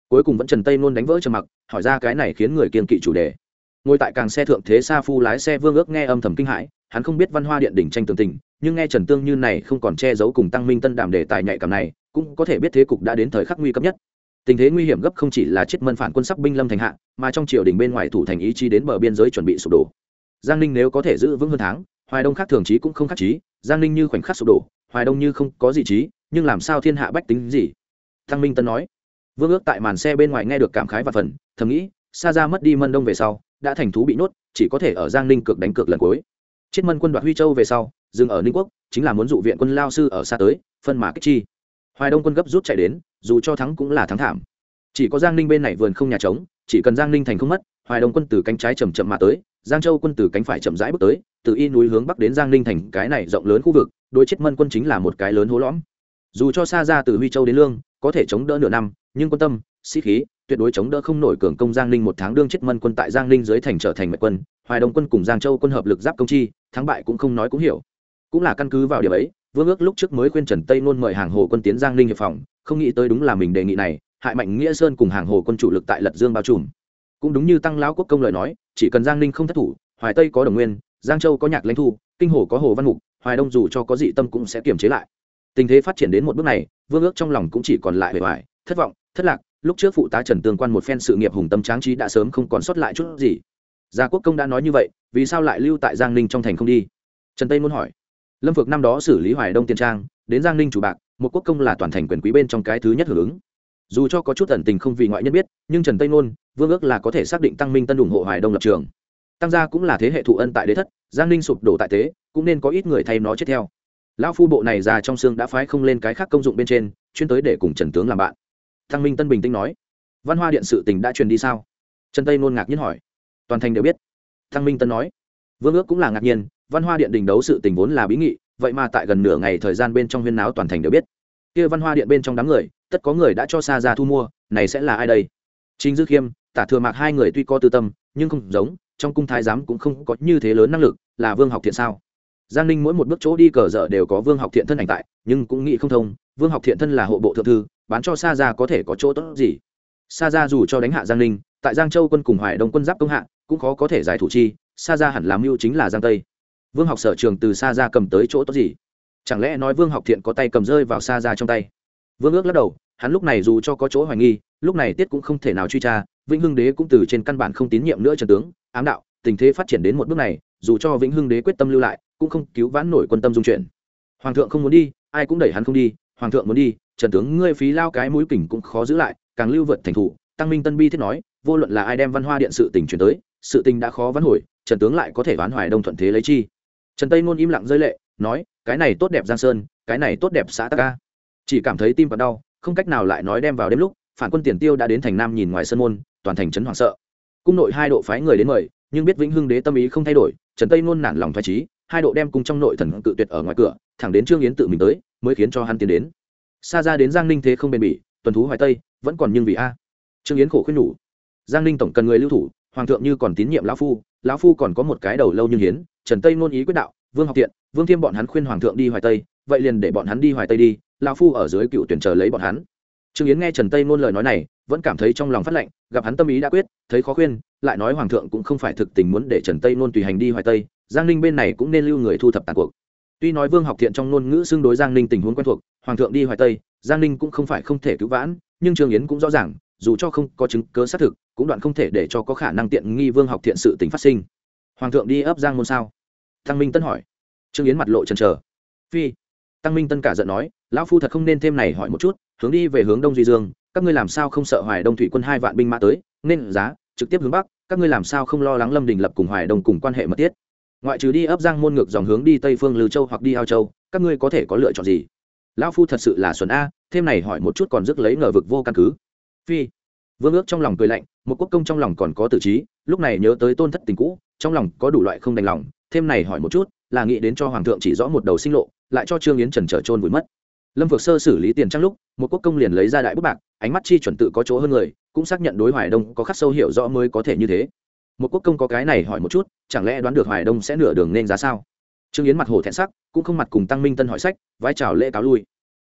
cuối cùng vẫn trần tây nôn đánh vỡ trầm mặc, hỏi ra cái này khiến người kiên kỵ chủ đề. Ngồi tại càng xe thượng thế sa phu lái xe Vương Ước nghe âm thầm kinh hãi, hắn không biết Văn Hoa Điện đỉnh tranh tường tình, nhưng nghe Trần Tương như này không còn che giấu cùng Tăng Minh Tân đàm đề tài nhạy cảm này, cũng có thể biết thế cục đã đến thời khắc nguy cấp nhất. Tình thế nguy hiểm gấp không chỉ là Chiết Mân phản quân sắp binh lâm thành hạ, mà trong triều đình bên ngoài thủ thành ý chí đến bờ biên giới chuẩn bị sụp đổ. Giang Ninh nếu có thể giữ vững hơn tháng, Hoài Đông khác thường chí cũng không khắc chí, Giang Ninh như khoảnh khắc sụp đổ, Hoài Đông như không có gì chí, nhưng làm sao thiên hạ bách tính gì? Tăng Minh Tân nói. Vương Ước tại màn xe bên ngoài nghe được cảm khái và phần, thầm nghĩ, xa ra mất đi Mân Đông về sau, đã thành thú bị nhốt, chỉ có thể ở Giang Ninh cược đánh cược lần cuối. Chiết Mân quân đoạt Huy Châu về sau, dừng ở Ninh Quốc, chính là muốn dụ viện quân lao sư ở xa tới, phân mà kích chi. Hoài Đông quân gấp rút chạy đến, dù cho thắng cũng là thắng thảm. Chỉ có Giang Ninh bên này vườn không nhà trống, chỉ cần Giang Ninh thành không mất, Hoài Đông quân từ cánh trái chậm chậm mà tới, Giang Châu quân từ cánh phải chậm rãi bước tới, từ y núi hướng bắc đến Giang Ninh thành cái này rộng lớn khu vực, đối Chiết Mân quân chính là một cái lớn hố lõm. Dù cho xa ra từ Huy Châu đến Lương, có thể chống đỡ nửa năm, nhưng quân tâm, sĩ khí, tuyệt đối chống đỡ không nổi cường công Giang Ninh một tháng đương Chiết Mân quân tại Giang Ninh dưới thành trở thành mệnh quân, Hoài Đông quân cùng Giang Châu quân hợp lực giáp công chi, thắng bại cũng không nói cũng hiểu. Cũng là căn cứ vào điểm ấy, Vương Ước lúc trước mới khuyên Trần Tây Nôn mời Hàng Hồ quân tiến Giang Ninh hiệp phòng, không nghĩ tới đúng là mình đề nghị này, hại Mạnh Nghĩa Sơn cùng Hàng Hồ quân chủ lực tại Lật Dương bao trùm. Cũng đúng như Tăng lão quốc công lời nói, chỉ cần Giang Ninh không thất thủ, Hoài Tây có Đồng Nguyên, Giang Châu có Nhạc Lãnh Thu, Kinh Hồ có Hồ Văn Mục, Hoài Đông dù cho có dị tâm cũng sẽ kiềm chế lại. Tình thế phát triển đến một bước này, Vương Ước trong lòng cũng chỉ còn lại bề ngoài, thất vọng, thất lạc, lúc trước phụ tá Trần Tương Quan một phen sự nghiệp hùng tâm tráng trí đã sớm không còn sót lại chút gì. Gia quốc công đã nói như vậy, vì sao lại lưu tại Giang Ninh trong thành không đi? Trần Tây muốn hỏi. Lâm Phược năm đó xử lý Hoài Đông tiền trang, đến Giang Ninh chủ bạc, một quốc công là toàn thành quyền quý bên trong cái thứ nhất hưởng ứng. Dù cho có chút ẩn tình không vì ngoại nhân biết, nhưng Trần Tây Nôn, Vương Ước là có thể xác định Tăng Minh Tân ủng hộ Hoài Đông lập trường. Tăng gia cũng là thế hệ thụ ân tại đế thất, Giang Ninh sụp đổ tại tế, cũng nên có ít người thay nó chết theo. Lão phu bộ này già trong xương đã phái không lên cái khác công dụng bên trên, chuyên tới để cùng Trần tướng làm bạn. Tăng Minh Tân bình tĩnh nói. Văn Hoa Điện sự tình đã truyền đi sao? Trần Tây Nôn ngạc nhiên hỏi. Toàn thành đều biết. Tăng Minh Tân nói. Vương Ước cũng là ngạc nhiên, Văn Hoa Điện đình đấu sự tình vốn là bí nghị, vậy mà tại gần nửa ngày thời gian bên trong huyên náo toàn thành đều biết. Kia Văn Hoa Điện bên trong đám người, tất có người đã cho xa ra thu mua, này sẽ là ai đây? Trình Dư Khiêm, Tả Thừa Mạc hai người tuy có tư tâm, nhưng không giống, trong cung thái giám cũng không có như thế lớn năng lực, là Vương Học Thiện sao? Giang Ninh mỗi một bước chỗ đi cờ dở đều có Vương Học Thiện thân ảnh tại, nhưng cũng nghĩ không thông, Vương Học Thiện thân là hộ bộ thượng thư, bán cho xa ra có thể có chỗ tốt gì? Xa ra dù cho đánh hạ Giang Ninh, tại Giang Châu quân cùng Hoài Đông quân giáp công hạ, cũng khó có thể giải thủ chi, xa ra hẳn làm mưu chính là Giang Tây. Vương Học sở trường từ xa ra cầm tới chỗ tốt gì? Chẳng lẽ nói Vương Học Thiện có tay cầm rơi vào xa ra trong tay? Vương Ước lắc đầu, hắn lúc này dù cho có chỗ hoài nghi, lúc này tiết cũng không thể nào truy tra, Vĩnh Hưng Đế cũng từ trên căn bản không tín nhiệm nữa Trần tướng, ám đạo, tình thế phát triển đến một bước này, dù cho Vĩnh Hưng Đế quyết tâm lưu lại, cũng không cứu vãn nổi quân tâm dung chuyển. Hoàng thượng không muốn đi, ai cũng đẩy hắn không đi, hoàng thượng muốn đi, Trần tướng ngươi phí lao cái mũi kình cũng khó giữ lại, càng lưu vượt thành thủ. Tăng Minh Tân bi thiết nói, vô luận là ai đem Văn Hoa Điện sự tình chuyển tới, sự tình đã khó vãn hồi, Trần tướng lại có thể vãn Hoài Đông thuận thế lấy chi. Trần Tây Nôn im lặng rơi lệ, nói, cái này tốt đẹp Giang Sơn, cái này tốt đẹp xã Tắc Ca, chỉ cảm thấy tim còn đau, không cách nào lại nói đem vào đêm lúc, phản quân Tiền Tiêu đã đến thành Nam nhìn ngoài sân môn, toàn thành trấn hoảng sợ. Cung nội hai độ phái người đến mời, nhưng biết Vĩnh Hưng Đế tâm ý không thay đổi, Trần Tây Nôn nản lòng thoái chí, hai độ đem cung trong nội thần cự tuyệt ở ngoài cửa, thẳng đến Trương Yến tự mình tới, mới khiến cho hắn tiến đến. Xa ra đến Giang Ninh thế không bền bỉ, tuần thú Hoài Tây, vẫn còn nhưng vì a. Trương Yến khổ khuyên nhủ, Giang Ninh tổng cần người lưu thủ, hoàng thượng như còn tín nhiệm lão phu, lão phu còn có một cái đầu lâu nhưng hiến. Trần Tây Nôn ý quyết đạo, Vương Học Tiện, Vương Thiêm bọn hắn khuyên hoàng thượng đi Hoài Tây, vậy liền để bọn hắn đi Hoài Tây đi, lão phu ở dưới cựu tuyển chờ lấy bọn hắn. Trương Yến nghe Trần Tây Nôn lời nói này, vẫn cảm thấy trong lòng phát lạnh, gặp hắn tâm ý đã quyết, thấy khó khuyên, lại nói hoàng thượng cũng không phải thực tình muốn để Trần Tây Nôn tùy hành đi Hoài Tây, Giang Ninh bên này cũng nên lưu người thu thập tàn cuộc. Tuy nói Vương Học Thiện trong ngôn ngữ xưng đối Giang Ninh tình huống quen thuộc, hoàng thượng đi Hoài Tây, Giang Ninh cũng không phải không thể cứu vãn, nhưng Trương Yến cũng rõ ràng, dù cho không có chứng cứ xác thực, cũng đoạn không thể để cho có khả năng tiện nghi Vương Học Thiện sự tình phát sinh. Hoàng thượng đi ấp Giang môn sao? Tăng Minh Tân hỏi. Trương Yến mặt lộ chần chờ. Phi. Tăng Minh Tân cả giận nói, lão phu thật không nên thêm này hỏi một chút, hướng đi về hướng Đông Duy Dương, các ngươi làm sao không sợ Hoài Đông thủy quân hai vạn binh mã tới, nên giá trực tiếp hướng bắc, các ngươi làm sao không lo lắng Lâm Đình lập cùng Hoài Đông cùng quan hệ mật thiết? Ngoại trừ đi ấp Giang môn ngược dòng hướng đi Tây Phương Lư Châu hoặc đi Ao Châu, các ngươi có thể có lựa chọn gì? Lão phu thật sự là xuẩn a, thêm này hỏi một chút còn rước lấy ngờ vực vô căn cứ. Phi. Vương Ước trong lòng cười lạnh, một quốc công trong lòng còn có tử trí, lúc này nhớ tới tôn thất tình cũ, trong lòng có đủ loại không đành lòng, thêm này hỏi một chút, là nghĩ đến cho hoàng thượng chỉ rõ một đầu sinh lộ, lại cho Trương Yến trần trở trôn vùi mất. Lâm Phược Sơ xử lý tiền trang lúc, một quốc công liền lấy ra đại bút bạc, ánh mắt chi chuẩn tự có chỗ hơn người, cũng xác nhận đối Hoài Đông có khắc sâu hiểu rõ mới có thể như thế. Một quốc công có cái này hỏi một chút, chẳng lẽ đoán được Hoài Đông sẽ nửa đường nên giá sao? Trương Yến mặt hồ thẹn sắc, cũng không mặt cùng Tăng Minh Tân hỏi sách, vái chào lễ cáo lui.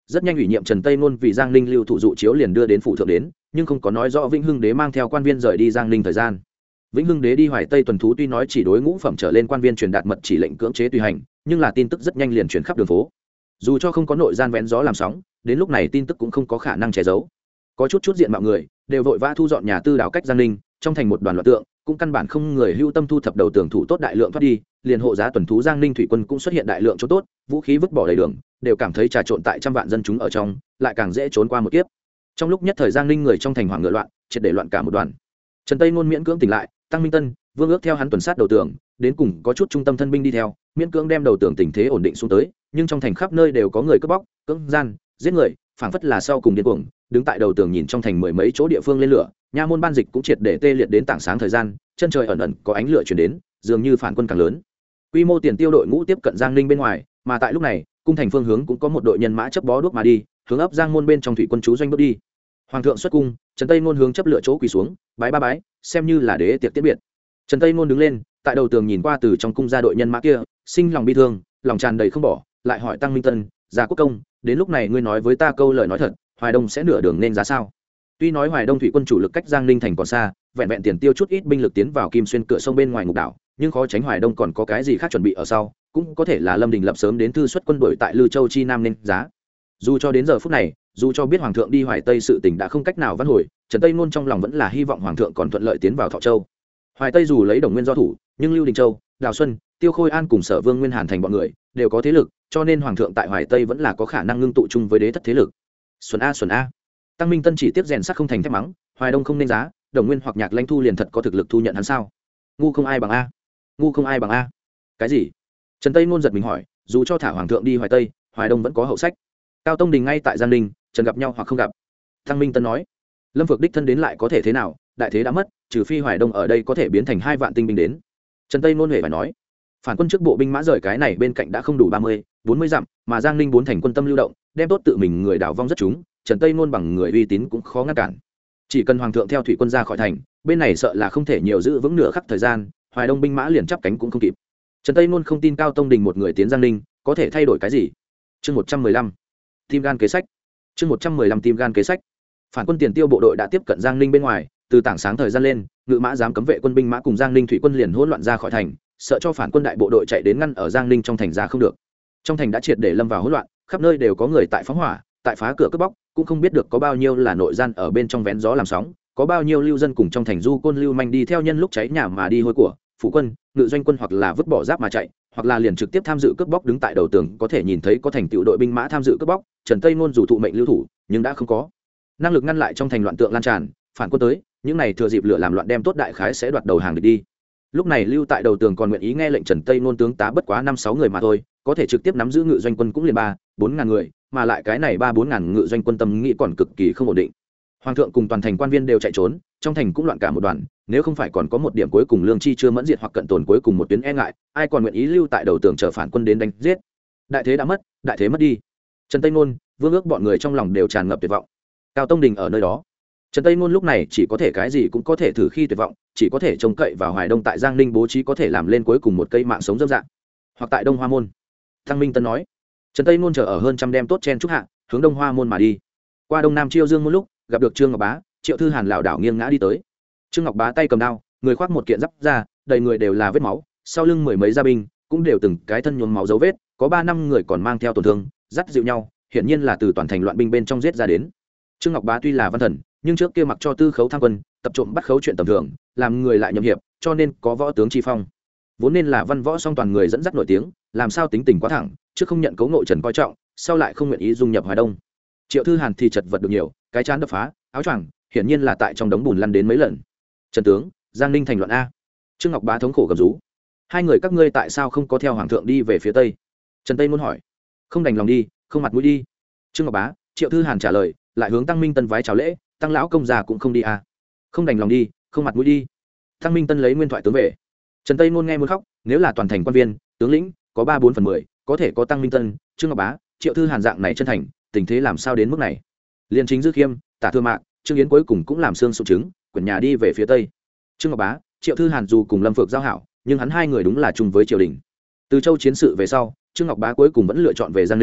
rất nhanh ủy nhiệm Trần Tây Nôn vì Giang Ninh lưu thủ dụ chiếu liền đưa đến phủ thượng đến, nhưng không có nói rõ Vĩnh Hưng đế mang theo quan viên rời đi Giang Ninh thời gian. Vĩnh Hưng đế đi Hoài Tây tuần thú tuy nói chỉ đối ngũ phẩm trở lên quan viên truyền đạt mật chỉ lệnh cưỡng chế tùy hành, nhưng là tin tức rất nhanh liền truyền khắp đường phố. Dù cho không có nội gian vén gió làm sóng, đến lúc này tin tức cũng không có khả năng che giấu. Có chút chút diện mạo người đều vội vã thu dọn nhà tư đảo cách Giang Ninh, trong thành một đoàn loạn tượng, cũng căn bản không người hưu tâm thu thập đầu tường thủ tốt đại lượng thoát đi, liền hộ giá tuần thú Giang Ninh thủy quân cũng xuất hiện đại lượng chỗ tốt, vũ khí vứt bỏ đầy đường, đều cảm thấy trà trộn tại trăm vạn dân chúng ở trong, lại càng dễ trốn qua một kiếp. Trong lúc nhất thời Giang Ninh người trong thành hoảng ngựa loạn, triệt để loạn cả một đoàn. Trần Tây Nôn miễn cưỡng tỉnh lại, Tăng Minh Tân, Vương Ước theo hắn tuần sát đầu tường, đến cùng có chút trung tâm thân binh đi theo, miễn cưỡng đem đầu tường tình thế ổn định xuống tới, nhưng trong thành khắp nơi đều có người cướp bóc, cưỡng gian, giết người, phảng phất là sau cùng điên cuồng, đứng tại đầu tường nhìn trong thành mười mấy chỗ địa phương lên lửa, nha môn ban dịch cũng triệt để tê liệt đến tảng sáng thời gian, chân trời ẩn ẩn có ánh lửa truyền đến, dường như phản quân càng lớn. Quy mô tiền tiêu đội ngũ tiếp cận Giang Ninh bên ngoài, mà tại lúc này, cung thành phương hướng cũng có một đội nhân mã chấp bó đuốc mà đi, hướng ấp Giang môn bên trong thủy quân chú doanh bước đi. Hoàng thượng xuất cung, Trần Tây Nôn hướng chấp lựa chỗ quỳ xuống, bái ba bái, xem như là đế tiệc tiễn biệt. Trần Tây Nôn đứng lên, tại đầu tường nhìn qua từ trong cung ra đội nhân mã kia, sinh lòng bi thương, lòng tràn đầy không bỏ, lại hỏi Tăng Minh Tân, "Gia quốc công, đến lúc này ngươi nói với ta câu lời nói thật, Hoài Đông sẽ nửa đường nên giá sao?" Tuy nói Hoài Đông thủy quân chủ lực cách Giang Ninh thành còn xa, vẹn vẹn tiền tiêu chút ít binh lực tiến vào Kim Xuyên cửa sông bên ngoài ngục đảo, nhưng khó tránh Hoài Đông còn có cái gì khác chuẩn bị ở sau, cũng có thể là Lâm Đình lập sớm đến thư xuất quân đội tại Lư Châu chi nam nên giá. Dù cho đến giờ phút này, dù cho biết hoàng thượng đi Hoài Tây sự tình đã không cách nào vãn hồi, Trần Tây Nôn trong lòng vẫn là hy vọng hoàng thượng còn thuận lợi tiến vào Thọ Châu. Hoài Tây dù lấy Đồng Nguyên do thủ, nhưng Lưu Đình Châu, Đào Xuân, Tiêu Khôi An cùng Sở Vương Nguyên Hàn thành bọn người đều có thế lực, cho nên hoàng thượng tại Hoài Tây vẫn là có khả năng ngưng tụ chung với đế thất thế lực. Xuân a Xuân a. Tăng Minh Tân chỉ tiếp rèn sắt không thành thép mắng, Hoài Đông không nên giá, Đồng Nguyên hoặc Nhạc Lãnh Thu liền thật có thực lực thu nhận hắn sao? Ngu không ai bằng a. Ngu không ai bằng a. Cái gì? Trần Tây Nôn giật mình hỏi, dù cho thả hoàng thượng đi Hoài Tây, Hoài Đông vẫn có hậu sách. Cao Tông Đình ngay tại Giang Ninh, Trần gặp nhau hoặc không gặp. Tăng Minh Tân nói, Lâm Phược đích thân đến lại có thể thế nào, đại thế đã mất, trừ phi Hoài Đông ở đây có thể biến thành hai vạn tinh binh đến. Trần Tây Nôn hề phải nói, phản quân trước bộ binh mã rời cái này bên cạnh đã không đủ ba mươi, bốn mươi dặm, mà Giang Ninh bốn thành quân tâm lưu động, đem tốt tự mình người đảo vong rất chúng, Trần Tây Nôn bằng người uy tín cũng khó ngăn cản. Chỉ cần hoàng thượng theo thủy quân ra khỏi thành, bên này sợ là không thể nhiều giữ vững nửa khắc thời gian, Hoài Đông binh mã liền chắp cánh cũng không kịp. Trần Tây Nôn không tin Cao Tông Đình một người tiến Giang Ninh có thể thay đổi cái gì. Chương một trăm mười lăm, tim gan kế sách. Chương một trăm mười lăm tim gan kế sách. Phản quân tiền tiêu bộ đội đã tiếp cận Giang Ninh bên ngoài, từ tảng sáng thời gian lên, ngự mã dám cấm vệ quân binh mã cùng Giang Ninh thủy quân liền hỗn loạn ra khỏi thành, sợ cho phản quân đại bộ đội chạy đến ngăn ở Giang Ninh trong thành ra không được. Trong thành đã triệt để lâm vào hỗn loạn, khắp nơi đều có người tại phóng hỏa, tại phá cửa cướp bóc, cũng không biết được có bao nhiêu là nội gian ở bên trong vén gió làm sóng, có bao nhiêu lưu dân cùng trong thành du côn lưu manh đi theo nhân lúc cháy nhà mà đi hôi của, phủ quân, ngự doanh quân hoặc là vứt bỏ giáp mà chạy, hoặc là liền trực tiếp tham dự cướp bóc đứng tại đầu tường có thể nhìn thấy có thành tựu đội binh mã tham dự cướp bóc. Trần Tây Nôn dù thụ mệnh lưu thủ, nhưng đã không có năng lực ngăn lại trong thành loạn tượng lan tràn, phản quân tới, những này thừa dịp lửa làm loạn đem tốt đại khái sẽ đoạt đầu hàng địch đi. Lúc này lưu tại đầu tường còn nguyện ý nghe lệnh Trần Tây Nôn tướng tá bất quá năm sáu người mà thôi, có thể trực tiếp nắm giữ ngự doanh quân cũng liền ba bốn ngàn người, mà lại cái này ba bốn ngàn ngự doanh quân tâm nghĩ còn cực kỳ không ổn định. Hoàng thượng cùng toàn thành quan viên đều chạy trốn, trong thành cũng loạn cả một đoàn, nếu không phải còn có một điểm cuối cùng lương chi chưa mẫn diệt hoặc cận tồn cuối cùng một tuyến e ngại, ai còn nguyện ý lưu tại đầu tường chờ phản quân đến đánh giết. Đại thế đã mất, đại thế mất đi. Trần Tây Nôn, Vương Ước bọn người trong lòng đều tràn ngập tuyệt vọng. Cao Tông Đình ở nơi đó, Trần Tây Nôn lúc này chỉ có thể cái gì cũng có thể thử khi tuyệt vọng, chỉ có thể trông cậy vào Hoài Đông tại Giang Ninh bố trí có thể làm lên cuối cùng một cây mạng sống dâm dạng, hoặc tại Đông Hoa môn. Tăng Minh Tân nói, Trần Tây Nôn chờ ở hơn trăm đem tốt chen trúc hạ, hướng Đông Hoa môn mà đi. Qua Đông Nam Chiêu Dương một lúc, gặp được Trương Ngọc Bá, Triệu Thư Hàn lảo đảo nghiêng ngã đi tới. Trương Ngọc Bá tay cầm đao, người khoác một kiện giáp da, đầy người đều là vết máu, sau lưng mười mấy gia binh cũng đều từng cái thân nhuốm máu dấu vết, có ba năm người còn mang theo tổn thương, dắt dịu nhau, hiển nhiên là từ toàn thành loạn binh bên trong giết ra đến. Trương Ngọc Bá tuy là văn thần, nhưng trước kia mặc cho tư khấu tham quân, tập trộm bắt khấu chuyện tầm thường, làm người lại nhậm hiệp, cho nên có võ tướng chi phong. Vốn nên là văn võ song toàn người dẫn dắt nổi tiếng, làm sao tính tình quá thẳng, trước không nhận cấu ngộ Trần coi trọng, sau lại không nguyện ý dung nhập Hoài Đông. Triệu Thư Hàn thì chật vật được nhiều, cái chán đập phá, áo choàng, hiển nhiên là tại trong đống bùn lăn đến mấy lần. Trần tướng, Giang Ninh thành loạn a. Trương Ngọc Bá thống khổ gầm rú. Hai người các ngươi tại sao không có theo hoàng thượng đi về phía tây? Trần Tây muốn hỏi. Không đành lòng đi, không mặt mũi đi. Trương Ngọc Bá, Triệu Thư Hàn trả lời, lại hướng Tăng Minh Tân vái chào lễ, Tăng lão công già cũng không đi a. Không đành lòng đi, không mặt mũi đi. Tăng Minh Tân lấy nguyên thoại tướng về. Trần Tây Nôn nghe muốn khóc, nếu là toàn thành quan viên, tướng lĩnh, có ba bốn phần mười, có thể có Tăng Minh Tân, Trương Ngọc Bá, Triệu Thư Hàn dạng này chân thành, tình thế làm sao đến mức này? Liên chính Dư Khiêm, Tả Thừa Mạc, Trương Yến cuối cùng cũng làm xương sụn trứng, quyển nhà đi về phía tây. Trương Ngọc Bá, Triệu Thư Hàn dù cùng Lâm Phược giao hảo, nhưng hắn hai người đúng là chung với triều đình. Từ Châu chiến sự về sau, Trương Ngọc Bá cuối cùng vẫn lựa chọn về Giang Ninh,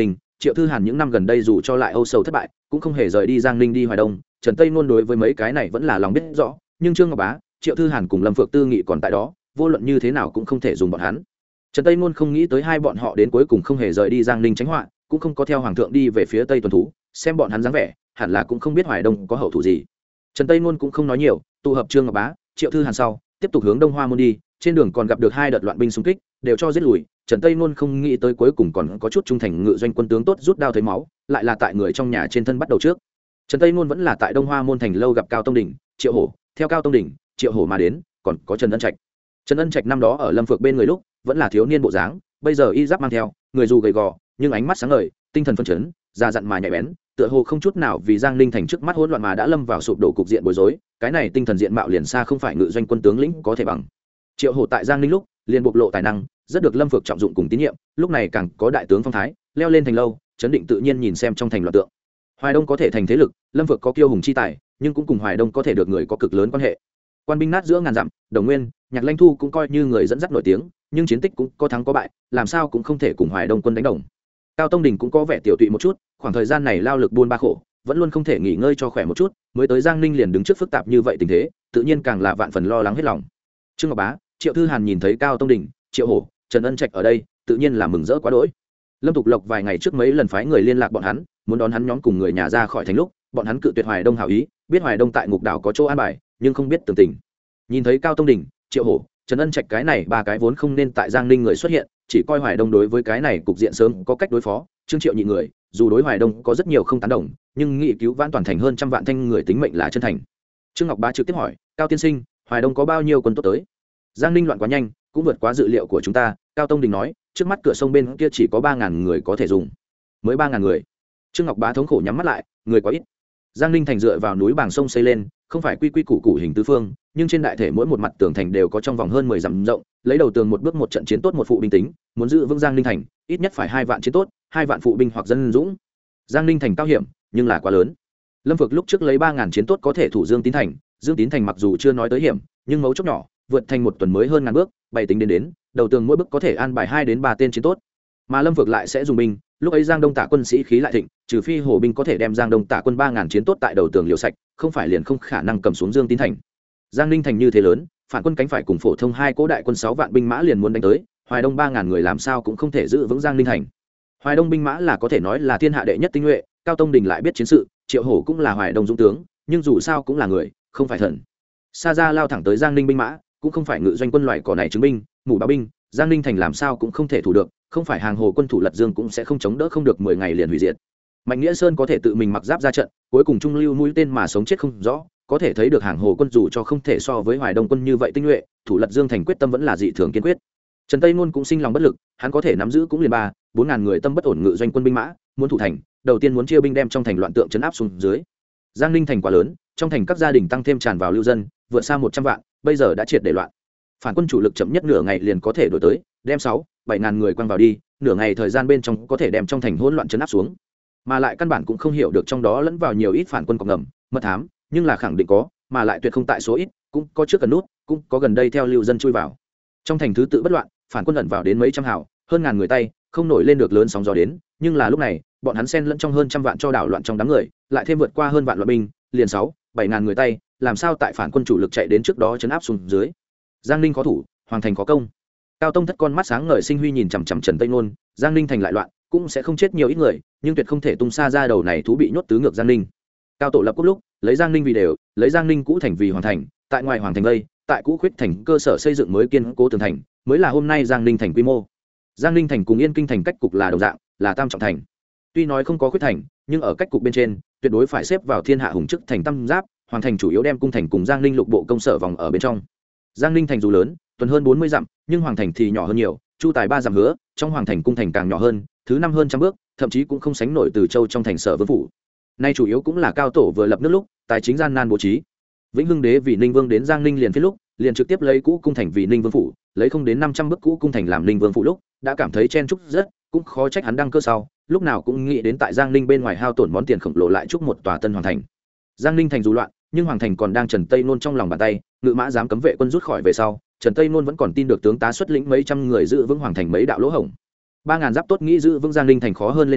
Triệu Thư Hàn những năm gần đây dù cho lại âu sầu thất bại cũng không hề rời đi Giang Ninh đi Hoài Đông. Trần Tây Nôn đối với mấy cái này vẫn là lòng biết rõ, nhưng Trương Ngọc Bá, Triệu Thư Hàn cùng Lâm Phượng Tư nghị còn tại đó, vô luận như thế nào cũng không thể dùng bọn hắn. Trần Tây Nôn không nghĩ tới hai bọn họ đến cuối cùng không hề rời đi Giang Ninh tránh họa, cũng không có theo hoàng thượng đi về phía Tây tuần thú, xem bọn hắn dáng vẻ hẳn là cũng không biết Hoài Đông có hậu thủ gì. Trần Tây Nôn cũng không nói nhiều, tụ hợp Trương Ngọc Bá, Triệu Thư Hàn sau tiếp tục hướng Đông Hoa môn đi. Trên đường còn gặp được hai đợt loạn binh xung kích, đều cho giết lùi. Trần Tây Nôn không nghĩ tới cuối cùng còn có chút trung thành ngự doanh quân tướng tốt rút đao thấy máu, lại là tại người trong nhà trên thân bắt đầu trước. Trần Tây Nôn vẫn là tại Đông Hoa môn thành lâu gặp Cao Tông Đình, Triệu Hổ, theo Cao Tông Đình, Triệu Hổ mà đến, còn có Trần Ân Trạch. Trần Ân Trạch năm đó ở Lâm Phượng bên người lúc vẫn là thiếu niên bộ dáng, bây giờ y giáp mang theo, người dù gầy gò, nhưng ánh mắt sáng ngời, tinh thần phấn chấn, già dặn mà nhạy bén, tựa hồ không chút nào vì Giang Ninh thành trước mắt hỗn loạn mà đã lâm vào sụp đổ cục diện bối rối, cái này tinh thần diện mạo liền xa không phải ngự doanh quân tướng lĩnh có thể bằng. Triệu Hổ tại Giang Ninh lúc liền bộc lộ tài năng, rất được Lâm Phượng trọng dụng cùng tín nhiệm, lúc này càng có đại tướng phong thái, leo lên thành lâu, chấn định tự nhiên nhìn xem trong thành loạn tượng. Hoài Đông có thể thành thế lực, Lâm Phượng có kiêu hùng chi tài, nhưng cũng cùng Hoài Đông có thể được người có cực lớn quan hệ. Quan binh nát giữa ngàn dặm, Đồng Nguyên, Nhạc Lanh Thu cũng coi như người dẫn dắt nổi tiếng, nhưng chiến tích cũng có thắng có bại, làm sao cũng không thể cùng Hoài Đông quân đánh đồng. Cao Tông Đình cũng có vẻ tiểu tụy một chút, khoảng thời gian này lao lực buôn ba khổ, vẫn luôn không thể nghỉ ngơi cho khỏe một chút, mới tới Giang Ninh liền đứng trước phức tạp như vậy tình thế, tự nhiên càng là vạn phần lo lắng hết lòng. Trương Ngọc Bá, Triệu Thư Hàn nhìn thấy Cao Tông Đình, Triệu Hổ, Trần Ân Trạch ở đây, tự nhiên là mừng rỡ quá đỗi. Lâm Tục Lộc vài ngày trước mấy lần phái người liên lạc bọn hắn, muốn đón hắn nhóm cùng người nhà ra khỏi thành lúc, bọn hắn cự tuyệt Hoài Đông hảo ý, biết Hoài Đông tại Ngục Đảo có chỗ an bài, nhưng không biết tường tình. Nhìn thấy Cao Tông Đình, Triệu Hổ, Trần Ân Trạch cái này ba cái vốn không nên tại Giang Ninh người xuất hiện, chỉ coi Hoài Đông đối với cái này cục diện sớm có cách đối phó. Trương Triệu nhị người, dù đối Hoài Đông có rất nhiều không tán đồng, nhưng nghị cứu vãn toàn thành hơn trăm vạn thanh người tính mệnh là chân thành. Trương Ngọc Bá trực tiếp hỏi, Cao tiên sinh, Hoài Đông có bao nhiêu quân tốt tới? Giang Ninh loạn quá nhanh, cũng vượt quá dự liệu của chúng ta. Cao Tông Đình nói, trước mắt cửa sông bên kia chỉ có ba ngàn người có thể dùng. Mới ba ngàn người? Trương Ngọc Bá thống khổ nhắm mắt lại, người quá ít. Giang Ninh thành dựa vào núi bảng sông xây lên, không phải quy quy củ củ hình tứ phương, nhưng trên đại thể mỗi một mặt tường thành đều có trong vòng hơn mười dặm rộng, lấy đầu tường một bước một trận chiến tốt một phụ binh tính, muốn giữ vững Giang Ninh thành, ít nhất phải hai vạn chiến tốt, hai vạn phụ binh hoặc dân dũng. Giang Ninh thành cao hiểm, nhưng là quá lớn. Lâm Phượng lúc trước lấy ba ngàn chiến tốt có thể thủ Dương Tín thành, Dương Tín thành mặc dù chưa nói tới hiểm, nhưng mấu chốt nhỏ, vượt thành một tuần mới hơn ngàn bước, bày tính đến đến, đầu tường mỗi bước có thể an bài hai đến ba tên chiến tốt. Mà Lâm Phượng lại sẽ dùng binh, lúc ấy Giang Đông Tả quân sĩ khí lại thịnh, trừ phi Hồ binh có thể đem Giang Đông Tả quân ba ngàn chiến tốt tại đầu tường liều sạch, không phải liền không khả năng cầm xuống Dương Tín thành. Giang Ninh thành như thế lớn, phản quân cánh phải cùng phổ thông hai cố đại quân sáu vạn binh mã liền muốn đánh tới, Hoài Đông ba ngàn người làm sao cũng không thể giữ vững Giang Ninh thành. Hoài Đông binh mã là có thể nói là thiên hạ đệ nhất tinh nhuệ, Cao Tông Đình lại biết chiến sự, Triệu Hổ cũng là Hoài Đông dũng tướng, nhưng dù sao cũng là người, không phải thần. Sa ra lao thẳng tới Giang Ninh binh mã, cũng không phải ngự doanh quân loại cỏ này chứng binh, mù báo binh, Giang Ninh thành làm sao cũng không thể thủ được, không phải hàng hồ quân thủ Lật Dương cũng sẽ không chống đỡ không được mười ngày liền hủy diệt. Mạnh Nghĩa Sơn có thể tự mình mặc giáp ra trận, cuối cùng trung lưu mũi tên mà sống chết không rõ, có thể thấy được hàng hồ quân dù cho không thể so với Hoài Đông quân như vậy tinh nhuệ, thủ Lật Dương thành quyết tâm vẫn là dị thường kiên quyết. Trần Tây Nôn cũng sinh lòng bất lực, hắn có thể nắm giữ cũng liền ba, bốn ngàn người tâm bất ổn ngự doanh quân binh mã, muốn thủ thành, đầu tiên muốn chia binh đem trong thành loạn tượng trấn áp xuống dưới. Giang Ninh thành quá lớn, trong thành các gia đình tăng thêm tràn vào lưu dân, vượt xa một trăm vạn, bây giờ đã triệt để loạn. Phản quân chủ lực chậm nhất nửa ngày liền có thể đổi tới, đem sáu, bảy ngàn người quăng vào đi, nửa ngày thời gian bên trong có thể đem trong thành hỗn loạn trấn áp xuống. Mà lại căn bản cũng không hiểu được trong đó lẫn vào nhiều ít phản quân cọc ngầm, mật thám, nhưng là khẳng định có, mà lại tuyệt không tại số ít, cũng có trước cần nút, cũng có gần đây theo lưu dân chui vào. Trong thành thứ tự bất loạn, phản quân ẩn vào đến mấy trăm hào, hơn ngàn người tay, không nổi lên được lớn sóng gió đến, nhưng là lúc này, bọn hắn xen lẫn trong hơn trăm vạn cho đảo loạn trong đám người, lại thêm vượt qua hơn vạn loạn binh, liền sáu, bảy ngàn người tay, làm sao tại phản quân chủ lực chạy đến trước đó trấn áp xuống dưới. Giang Ninh khó thủ, hoàng thành khó công. Cao Tông Thất con mắt sáng ngời sinh huy nhìn chằm chằm Trần Tây Nôn, Giang Ninh thành lại loạn, cũng sẽ không chết nhiều ít người, nhưng tuyệt không thể tung xa ra đầu này thú bị nhốt tứ ngược Giang Ninh. Cao Tổ lập quốc lúc, lấy Giang Ninh vì đều, lấy Giang Ninh cũ thành vì hoàng thành, tại ngoài hoàng thành lây, tại cũ khuyết thành cơ sở xây dựng mới kiên cố tường thành, mới là hôm nay Giang Ninh thành quy mô. Giang Ninh thành cùng Yên Kinh thành cách cục là đồng dạng, là tam trọng thành. Tuy nói không có khuyết thành, nhưng ở cách cục bên trên, tuyệt đối phải xếp vào thiên hạ hùng chức thành tam giáp, hoàng thành chủ yếu đem cung thành cùng Giang Ninh lục bộ công sở vòng ở bên trong. Giang Ninh thành dù lớn, tuần hơn bốn mươi dặm, nhưng hoàng thành thì nhỏ hơn nhiều, chu tài ba dặm hứa, trong hoàng thành cung thành càng nhỏ hơn, thứ năm hơn trăm bước, thậm chí cũng không sánh nổi Từ Châu trong thành Sở Vương phủ. Nay chủ yếu cũng là Cao Tổ vừa lập nước lúc, tài chính gian nan bố trí. Vĩnh Hưng đế vì Ninh Vương đến Giang Ninh liền phía lúc, liền trực tiếp lấy cũ cung thành vì Ninh Vương phủ, lấy không đến năm trăm bước cũ cung thành làm Ninh Vương phủ lúc, đã cảm thấy chen chúc rất, cũng khó trách hắn đăng cơ sau, lúc nào cũng nghĩ đến tại Giang Ninh bên ngoài hao tổn món tiền khổng lồ lại chúc một tòa tân hoàng thành. Giang Ninh thành dù loạn, nhưng hoàng thành còn đang Trần Tây Nôn trong lòng bàn tay, ngự mã dám cấm vệ quân rút khỏi về sau, Trần Tây Nôn vẫn còn tin được tướng tá xuất lĩnh mấy trăm người giữ vững hoàng thành mấy đạo lỗ hổng. Ba ngàn giáp tốt nghĩ giữ vững Giang Ninh thành khó hơn lên trời,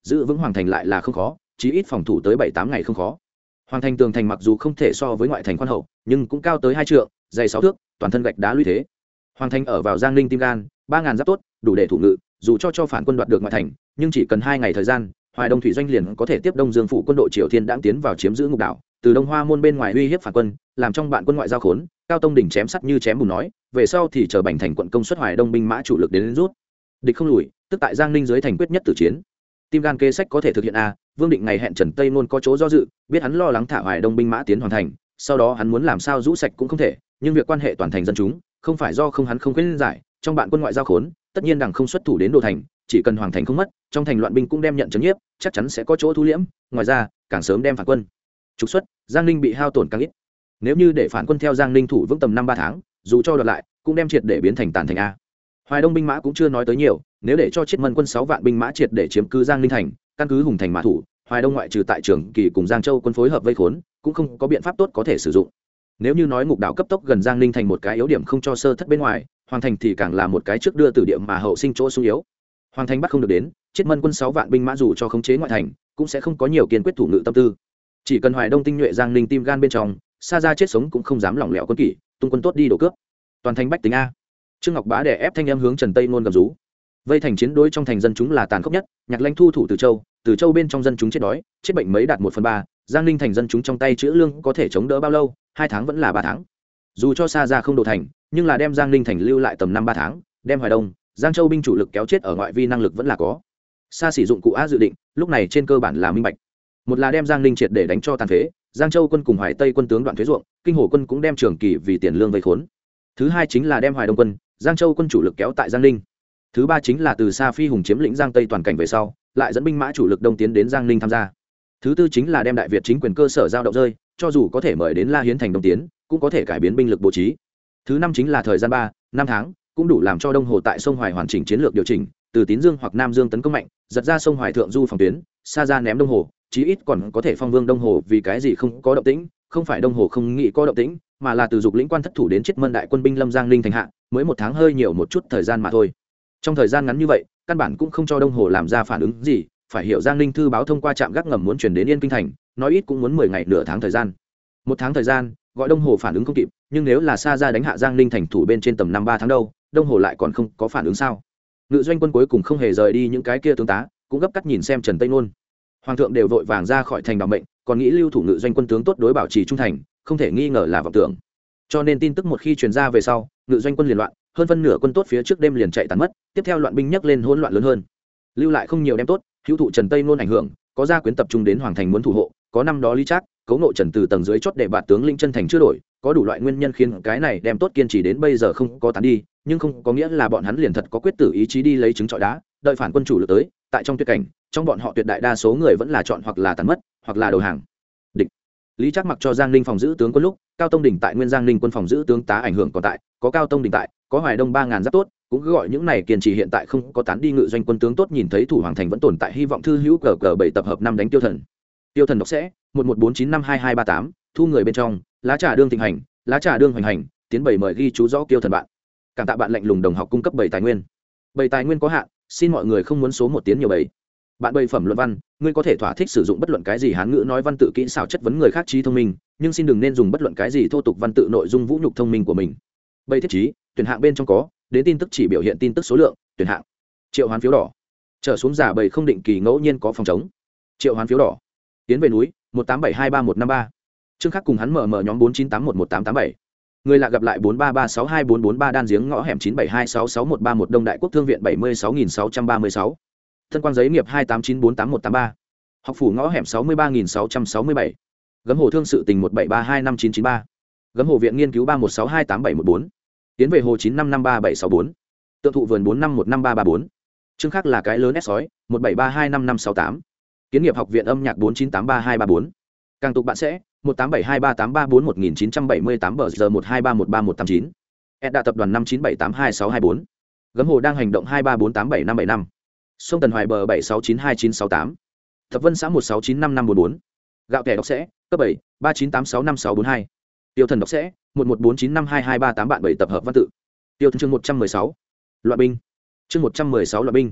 giữ vững hoàng thành lại là không khó, chí ít phòng thủ tới bảy tám ngày không khó. Hoàng thành tường thành mặc dù không thể so với ngoại thành khoan hậu, nhưng cũng cao tới hai trượng, dày sáu thước, toàn thân gạch đá lũy thế. Hoàng thành ở vào Giang Ninh tim gan, ba ngàn giáp tốt, đủ để thủ ngự, dù cho cho phản quân đoạt được ngoại thành, nhưng chỉ cần hai ngày thời gian, Hoài Đông thủy doanh liền có thể tiếp Đông Dương phủ quân đội Triều Thiên đãng tiến vào chiếm giữ Ngục Đảo, từ Đông Hoa môn bên ngoài uy hiếp phản quân, làm trong bạn quân ngoại giao khốn. Cao Tông đỉnh chém sắt như chém bùn nói, về sau thì chờ Bành thành quận công suất Hoài Đông binh mã chủ lực đến, đến rút. Địch không lùi, tức tại Giang Ninh dưới thành quyết nhất tử chiến. Tim gan kế sách có thể thực hiện a, Vương Định ngày hẹn Trần Tây Nôn có chỗ do dự, biết hắn lo lắng thả Hoài Đông binh mã tiến hoàn thành, sau đó hắn muốn làm sao rũ sạch cũng không thể, nhưng việc quan hệ toàn thành dân chúng, không phải do không hắn không khuyên giải, trong bạn quân ngoại giao khốn, tất nhiên đằng không xuất thủ đến đồ thành, chỉ cần hoàng thành không mất, trong thành loạn binh cũng đem nhận trấn nhiếp, chắc chắn sẽ có chỗ thu liễm, ngoài ra, càng sớm đem phản quân trục xuất, Giang Ninh bị hao tổn càng ít. Nếu như để phản quân theo Giang Ninh thủ vững tầm năm ba tháng, dù cho đoạt lại, cũng đem triệt để biến thành tàn thành a. Hoài Đông binh mã cũng chưa nói tới nhiều, nếu để cho Triết Mân quân sáu vạn binh mã triệt để chiếm cứ Giang Ninh thành, căn cứ hùng thành mã thủ, Hoài Đông ngoại trừ tại Trường Kỳ cùng Giang Châu quân phối hợp vây khốn, cũng không có biện pháp tốt có thể sử dụng. Nếu như nói Ngục Đảo cấp tốc gần Giang Ninh thành một cái yếu điểm không cho sơ thất bên ngoài, Hoàng thành thì càng là một cái trước đưa từ điểm mà hậu sinh chỗ xung yếu. Hoàng thành bắt không được đến, Triết Mân quân sáu vạn binh mã dù cho khống chế ngoại thành, cũng sẽ không có nhiều kiên quyết thủ ngự tâm tư. Chỉ cần Hoài Đông tinh nhuệ Giang Ninh tim gan bên trong, xa ra chết sống cũng không dám lỏng lẻo quân kỷ, tung quân tốt đi đổ cướp. Toàn thành bách tính a. Trương Ngọc Bá đè ép thanh âm hướng Trần Tây Nôn gầm rú. Vây thành chiến đối trong thành dân chúng là tàn khốc nhất, Nhạc Lãnh thu thủ Từ Châu, Từ Châu bên trong dân chúng chết đói, chết bệnh mấy đạt một phần ba, Giang Ninh thành dân chúng trong tay chữ lương có thể chống đỡ bao lâu, hai tháng vẫn là ba tháng. Dù cho xa ra không đổ thành, nhưng là đem Giang Ninh thành lưu lại tầm năm ba tháng, đem Hoài Đông, Giang Châu binh chủ lực kéo chết ở ngoại vi năng lực vẫn là có. Xa sử dụng cụ A dự định, lúc này trên cơ bản là minh bạch. Một là đem Giang Ninh triệt để đánh cho tàn phế, Giang Châu quân cùng Hoài Tây quân tướng đoạn thuế ruộng, Kinh Hồ quân cũng đem Trường Kỳ vì tiền lương vây khốn. Thứ hai chính là đem Hoài Đông quân, Giang Châu quân chủ lực kéo tại Giang Ninh. Thứ ba chính là từ xa phi hùng chiếm lĩnh Giang Tây toàn cảnh về sau, lại dẫn binh mã chủ lực đông tiến đến Giang Ninh tham gia. Thứ tư chính là đem Đại Việt chính quyền cơ sở giao động rơi, cho dù có thể mời đến La Hiến thành đông tiến, cũng có thể cải biến binh lực bố trí. Thứ năm chính là thời gian ba, năm tháng, cũng đủ làm cho Đông Hồ tại sông Hoài hoàn chỉnh chiến lược điều chỉnh, từ Tín Dương hoặc Nam Dương tấn công mạnh, giật ra sông Hoài thượng du phòng tuyến, xa ra ném Đông Hồ, chí ít còn có thể phong vương Đông Hồ. Vì cái gì không có động tĩnh, không phải Đông Hồ không nghĩ có động tĩnh, mà là từ dục lĩnh quan thất thủ đến Triết Mân đại quân binh lâm Giang Ninh thành hạ, mới một tháng hơi nhiều một chút thời gian mà thôi. Trong thời gian ngắn như vậy, căn bản cũng không cho Đông Hồ làm ra phản ứng gì, phải hiểu Giang Ninh thư báo thông qua trạm gác ngầm muốn chuyển đến Yên Kinh thành, nói ít cũng muốn mười ngày nửa tháng thời gian. Một tháng thời gian, gọi Đông Hồ phản ứng không kịp, nhưng nếu là xa ra đánh hạ Giang Ninh thành thủ bên trên tầm năm ba tháng đâu, Đông Hồ lại còn không có phản ứng sao? Ngự doanh quân cuối cùng không hề rời đi những cái kia tướng tá, cũng gấp cắt nhìn xem Trần Tây Nôn. Hoàng thượng đều vội vàng ra khỏi thành bảo mệnh, còn nghĩ lưu thủ ngự doanh quân tướng tốt đối bảo trì trung thành, không thể nghi ngờ là vọng tưởng. Cho nên tin tức một khi truyền ra về sau, ngự doanh quân liền loạn, hơn phân nửa quân tốt phía trước đêm liền chạy tán mất, tiếp theo loạn binh nhấc lên hỗn loạn lớn hơn. Lưu lại không nhiều đem tốt, hữu thụ Trần Tây Nôn ảnh hưởng, có gia quyến tập trung đến hoàng thành muốn thủ hộ, có năm đó Lý Trác, cấu nộ Trần từ tầng dưới chót để bạt tướng lĩnh chân thành chưa đổi, có đủ loại nguyên nhân khiến cái này đem tốt kiên trì đến bây giờ không có tán đi, nhưng không có nghĩa là bọn hắn liền thật có quyết tử ý chí đi lấy trứng trọi đá, đợi phản quân chủ lực tới, tại trong tuyệt cảnh, trong bọn họ tuyệt đại đa số người vẫn là chọn hoặc là tán mất, hoặc là đầu hàng. Địch. Lý Trác mặc cho Giang Ninh phòng giữ tướng quân lúc, Cao Tông đỉnh tại Nguyên Giang Ninh quân phòng giữ tướng tá ảnh hưởng còn tại, có Cao Tông đỉnh tại, có Hoài Đông ba ngàn giáp tốt, cũng cứ gọi những này kiên trì hiện tại không có tán đi ngự doanh quân tướng tốt nhìn thấy thủ hoàng thành vẫn tồn tại hy vọng thư hữu cờ cờ bảy tập hợp năm đánh tiêu thần. Tiêu thần đọc sẽ một một bốn chín năm hai hai ba tám, thu người bên trong, lá trà đương thịnh hành, lá trà đương hoành hành, tiến bảy mời ghi chú rõ Tiêu thần bạn. Cảm tạ bạn lạnh lùng đồng học cung cấp bảy tài nguyên. Bảy tài nguyên có hạn, xin mọi người không muốn số một tiếng nhiều bảy. Bạn bày phẩm luận văn, ngươi có thể thỏa thích sử dụng bất luận cái gì hán ngữ nói văn tự kỹ xảo chất vấn người khác trí thông minh, nhưng xin đừng nên dùng bất luận cái gì thô tục văn tự nội dung vũ nhục thông minh của mình. Bày thiết trí, tuyển hạng bên trong có, đến tin tức chỉ biểu hiện tin tức số lượng, tuyển hạng. Triệu hoán phiếu đỏ. Trở xuống giả bày không định kỳ ngẫu nhiên có phòng chống. Triệu hoán phiếu đỏ. Tiến về núi, một tám bảy hai ba một năm ba. Trương Khắc cùng hắn mở mở nhóm bốn chín tám một một tám tám bảy. Người lạ gặp lại bốn ba ba sáu hai bốn bốn ba đan giếng ngõ hẻm chín bảy hai sáu sáu một ba một Đông Đại Quốc Thương viện bảy mươi sáu nghìn sáu trăm ba mươi sáu. Thân quang giấy nghiệp hai tám chín bốn tám một tám ba. Học phủ ngõ hẻm sáu mươi ba nghìn sáu trăm sáu mươi bảy. Gấm hồ thương sự tình một bảy ba hai năm chín chín ba. Gấm hồ viện nghiên cứu ba một sáu hai tám bảy một bốn. Tiến về hồ chín năm năm ba bảy sáu bốn. Tượng thụ vườn bốn năm một năm ba ba bốn. Trương Khắc là cái lớn S sói một bảy ba hai năm năm sáu tám. Kiến nghiệp học viện âm nhạc bốn chín tám ba hai ba bốn. Càng tục bạn sẽ một tám bảy hai ba tám ba bốn một nghìn chín trăm bảy mươi tám bờ giờ một hai ba một ba một tám chín. Edda tập đoàn năm chín bảy tám hai sáu hai bốn. Gấm hồ đang hành động hai ba bốn tám bảy năm bảy năm. Sông Tần Hoài bờ bảy sáu chín hai chín sáu tám. Thập Vân xã một sáu chín năm năm bốn bốn. Gạo kẻ đọc sẽ cấp bảy ba chín tám sáu năm sáu bốn hai. Tiêu thần đọc sẽ một một bốn chín năm hai hai ba tám bạn bảy tập hợp văn tự. Tiêu thần chương một trăm mười sáu. Loạn binh. Chương một trăm mười sáu loạn binh.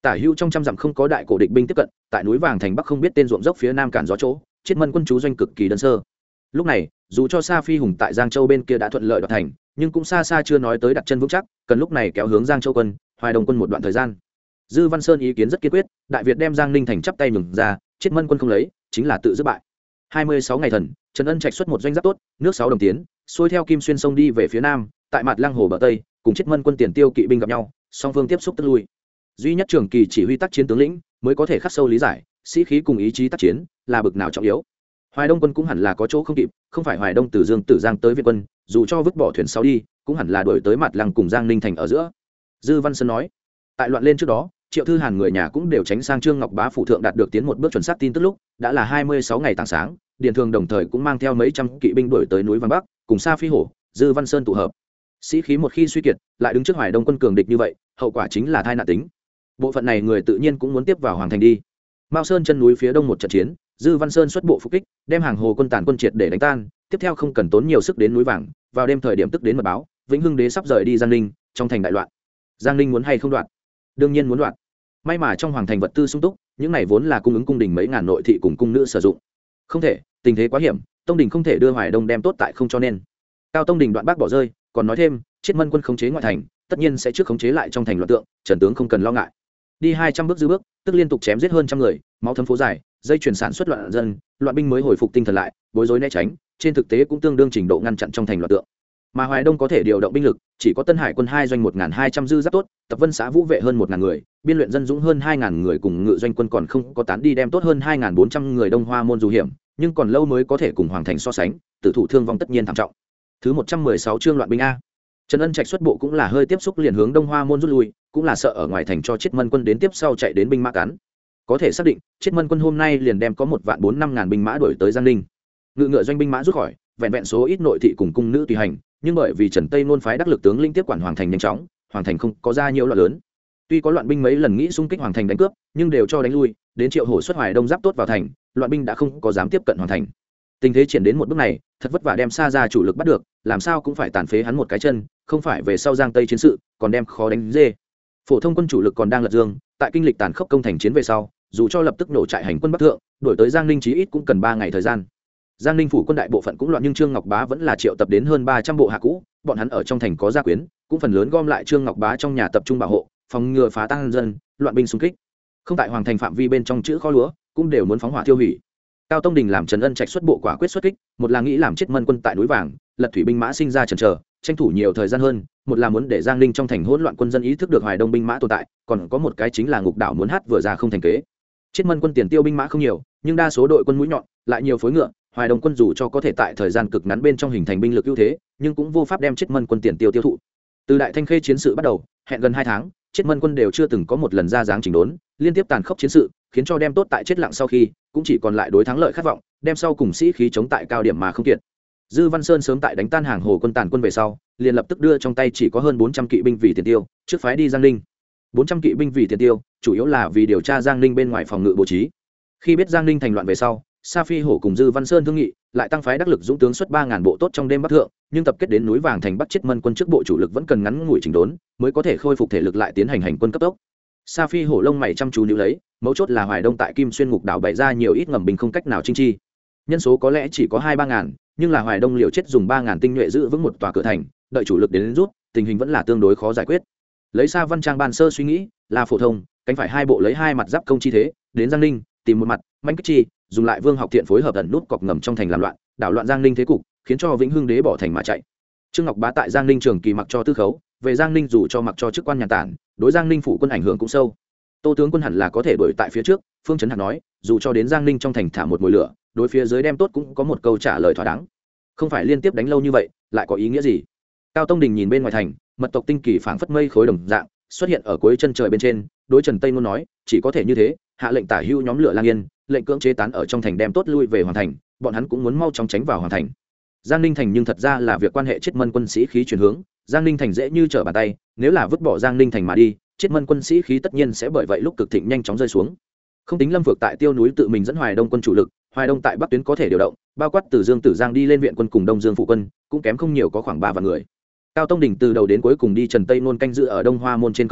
tả hữu trong trăm dặm không có đại cổ địch binh tiếp cận, tại núi vàng thành bắc không biết tên ruộng dốc phía nam cản gió chỗ, Chiết Mân quân chú doanh cực kỳ đơn sơ. Lúc này, dù cho Sa Phi hùng tại Giang Châu bên kia đã thuận lợi đoạt thành, nhưng cũng xa xa chưa nói tới đặt chân vững chắc, cần lúc này kéo hướng Giang Châu quân, Hoài Đông quân một đoạn thời gian. Dư Văn Sơn ý kiến rất kiên quyết, Đại Việt đem Giang Ninh thành chắp tay nhường ra, Chiết Mân quân không lấy, chính là tự dứt bại. hai mươi sáu ngày thần, Trần Ân Trạch xuất một doanh giáp tốt, nước sáu đồng tiến, xuôi theo Kim Xuyên sông đi về phía nam, tại mặt Lăng Hồ bờ tây, cùng Chiết Mân quân tiền tiêu kỵ binh gặp nhau, song phương tiếp xúc tức lui. Duy nhất trường kỳ chỉ huy tác chiến tướng lĩnh mới có thể khắc sâu lý giải, sĩ khí cùng ý chí tác chiến là bực nào trọng yếu. Hoài Đông quân cũng hẳn là có chỗ không kịp, không phải Hoài Đông từ Dương Tử Giang tới Việt quân, dù cho vứt bỏ thuyền sáu đi, cũng hẳn là đuổi tới mặt Lăng cùng Giang Ninh thành ở giữa. Dư Văn Sơn nói, tại loạn lên trước đó, Triệu Thư Hàn người nhà cũng đều tránh sang Trương Ngọc Bá phủ thượng đạt được tiến một bước chuẩn xác tin tức lúc, đã là hai mươi sáu ngày tảng sáng, Điền Thường đồng thời cũng mang theo mấy trăm kỵ binh đuổi tới núi Vàng Bắc, cùng Sa Phi Hổ, Dư Văn Sơn tụ hợp. Sĩ khí một khi suy kiệt, lại đứng trước Hoài Đông quân cường địch như vậy, hậu quả chính là tai nạn tính. Bộ phận này người tự nhiên cũng muốn tiếp vào hoàng thành đi. Mao Sơn chân núi phía đông một trận chiến, Dư Văn Sơn xuất bộ phục kích, đem hàng hồ quân tàn quân triệt để đánh tan, tiếp theo không cần tốn nhiều sức đến núi Vàng, vào đêm thời điểm tức đến mật báo, Vĩnh Hưng đế sắp rời đi Giang Ninh, trong thành đại loạn. Giang Ninh muốn hay không đoạt? Đương nhiên muốn đoạt. May mà trong hoàng thành vật tư sung túc, những này vốn là cung ứng cung đình mấy ngàn nội thị cùng cung nữ sử dụng. Không thể, tình thế quá hiểm, Tông đình không thể đưa Hoài Đông đem tốt tại không cho nên. Cao Tông đình đoạn bác bỏ rơi, còn nói thêm, Chiết Mân quân khống chế ngoại thành, tất nhiên sẽ trước khống chế lại trong thành loạn tượng, Trần tướng không cần lo ngại. Đi hai trăm bước dư bước, tức liên tục chém giết hơn trăm người, máu thấm phố dài, dây chuyển sản xuất loạn dân, loạn binh mới hồi phục tinh thần lại, bối rối né tránh, trên thực tế cũng tương đương trình độ ngăn chặn trong thành loạn tượng. Mà Hoài Đông có thể điều động binh lực, chỉ có Tân Hải quân hai doanh một nghìn hai trăm dư giáp tốt, Tập Vân xã vũ vệ hơn một nghìn người, biên luyện dân dũng hơn hai nghìn người cùng ngự doanh quân còn không có tán đi đem tốt hơn hai nghìn bốn trăm người Đông Hoa môn dù hiểm, nhưng còn lâu mới có thể cùng hoàng thành so sánh, tử thủ thương vong tất nhiên thảm trọng. Thứ một trăm mười sáu chương loạn binh a. Trần Ân Trạch xuất bộ cũng là hơi tiếp xúc liền hướng Đông Hoa môn rút lui, cũng là sợ ở ngoài thành cho Chiết Mân quân đến tiếp sau chạy đến binh mã cắn. Có thể xác định, Chiết Mân quân hôm nay liền đem có một vạn bốn năm ngàn binh mã đuổi tới Giang Ninh. Ngự ngựa doanh binh mã rút khỏi, vẹn vẹn số ít nội thị cùng cung nữ tùy hành, nhưng bởi vì Trần Tây nôn phái đắc lực tướng linh tiếp quản hoàng thành nhanh chóng, hoàng thành không có ra nhiều loạn lớn. Tuy có loạn binh mấy lần nghĩ xung kích hoàng thành đánh cướp, nhưng đều cho đánh lui, đến Triệu Hổ xuất Hoài Đông giáp tốt vào thành, loạn binh đã không có dám tiếp cận hoàng thành. Tình thế triển đến một bước này, thật vất vả đem Sa ra chủ lực bắt được, làm sao cũng phải tàn phế hắn một cái chân, không phải về sau Giang Tây chiến sự, còn đem khó đánh dê. Phổ thông quân chủ lực còn đang lật dương, tại kinh lịch tàn khốc công thành chiến về sau, dù cho lập tức nổ trại hành quân bắc thượng, đổi tới Giang Ninh chí ít cũng cần ba ngày thời gian. Giang Ninh phủ quân đại bộ phận cũng loạn nhưng Trương Ngọc Bá vẫn là triệu tập đến hơn ba trăm bộ hạ cũ, bọn hắn ở trong thành có gia quyến, cũng phần lớn gom lại Trương Ngọc Bá trong nhà tập trung bảo hộ, phòng ngừa phá tan dân, loạn binh xung kích. Không tại hoàng thành phạm vi bên trong chữ kho lúa, cũng đều muốn phóng hỏa tiêu hủy. Cao Tông đình làm Trần Ân Trạch xuất bộ quả quyết xuất kích, một là nghĩ làm Chiết Mân quân tại núi Vàng, lật thủy binh mã sinh ra chần chờ, tranh thủ nhiều thời gian hơn, một là muốn để Giang Ninh trong thành hỗn loạn quân dân ý thức được Hoài Đông binh mã tồn tại, còn có một cái chính là ngục đảo muốn hát vừa ra không thành kế. Chiết Mân quân tiền tiêu binh mã không nhiều, nhưng đa số đội quân mũi nhọn, lại nhiều phối ngựa, Hoài Đông quân dù cho có thể tại thời gian cực ngắn bên trong hình thành binh lực ưu thế, nhưng cũng vô pháp đem Chiết Mân quân tiền tiêu tiêu thụ. Từ Đại Thanh Khê chiến sự bắt đầu, hẹn gần hai tháng, Chiết Mân quân đều chưa từng có một lần ra dáng chỉnh đốn, liên tiếp tàn khốc chiến sự, khiến cho đem tốt tại chết lặng sau khi, cũng chỉ còn lại đối thắng lợi khát vọng, đem sau cùng sĩ khí chống tại cao điểm mà không kiệt. Dư Văn Sơn sớm tại đánh tan hàng hồ quân tàn quân về sau, liền lập tức đưa trong tay chỉ có hơn bốn trăm kỵ binh vì tiền tiêu, trước phái đi Giang Ninh. bốn trăm kỵ binh vì tiền tiêu, chủ yếu là vì điều tra Giang Ninh bên ngoài phòng ngự bố trí. Khi biết Giang Ninh thành loạn về sau, Sa Phi Hổ cùng Dư Văn Sơn thương nghị, lại tăng phái đắc lực dũng tướng xuất ba ngàn bộ tốt trong đêm bắc thượng, nhưng tập kết đến núi Vàng thành Bắc Chiết Mân quân trước bộ chủ lực vẫn cần ngắn ngủi chỉnh đốn, mới có thể khôi phục thể lực lại tiến hành hành quân cấp tốc. Sa Phi Hổ lông mày chăm chú níu lấy, mấu chốt là Hoài Đông tại Kim Xuyên ngục đảo bày ra nhiều ít ngầm binh không cách nào chinh chi. Nhân số có lẽ chỉ có hai ba ngàn, nhưng là Hoài Đông liều chết dùng ba ngàn tinh nhuệ giữ vững một tòa cửa thành, đợi chủ lực đến rút, tình hình vẫn là tương đối khó giải quyết. Lấy Sa Văn Trang ban sơ suy nghĩ, là phổ thông, cánh phải hai bộ lấy hai mặt giáp công chi thế, đến Giang Ninh, tìm một mặt, manh kích chi, dùng lại Vương Học Thiện phối hợp ẩn nút cọc ngầm trong thành làm loạn, đảo loạn Giang Ninh thế cục, khiến cho Vĩnh Hưng đế bỏ thành mà chạy. Trương Ngọc Bá tại Giang Ninh trường kỳ mặc cho tư khấu, về Giang Ninh dù cho mặc cho chức quan nhà tản, đối Giang Ninh phủ quân ảnh hưởng cũng sâu. Tô tướng quân hẳn là có thể đuổi tại phía trước, Phương Chấn Hạc nói, dù cho đến Giang Ninh trong thành thả một mùi lửa, đối phía dưới đem tốt cũng có một câu trả lời thỏa đáng. Không phải liên tiếp đánh lâu như vậy, lại có ý nghĩa gì? Cao Tông đình nhìn bên ngoài thành, mật tộc tinh kỳ phảng phất mây khối đồng dạng, xuất hiện ở cuối chân trời bên trên, đối Trần Tây Nôn nói, chỉ có thể như thế, hạ lệnh tả hưu nhóm lửa lang yên, lệnh cưỡng chế tán ở trong thành đem tốt lui về hoàn thành, bọn hắn cũng muốn mau chóng tránh vào hoàn thành. Giang Ninh thành nhưng thật ra là việc quan hệ Chiết Mân quân sĩ khí chuyển hướng, Giang Ninh thành dễ như trở bàn tay, nếu là vứt bỏ Giang Ninh thành mà đi, Chiết Mân quân sĩ khí tất nhiên sẽ bởi vậy lúc cực thịnh nhanh chóng rơi xuống. Không tính Lâm Phược tại Tiêu núi tự mình dẫn Hoài Đông quân chủ lực, Hoài Đông tại Bắc tuyến có thể điều động, bao quát từ Dương Tử Giang đi lên viện quân cùng Đông Dương phụ quân, cũng kém không nhiều có khoảng ba vạn người. Cao Tông đình từ đầu đến cuối cùng đi Trần Tây Nôn canh giữ ở Đông Hoa môn trên cổng thành,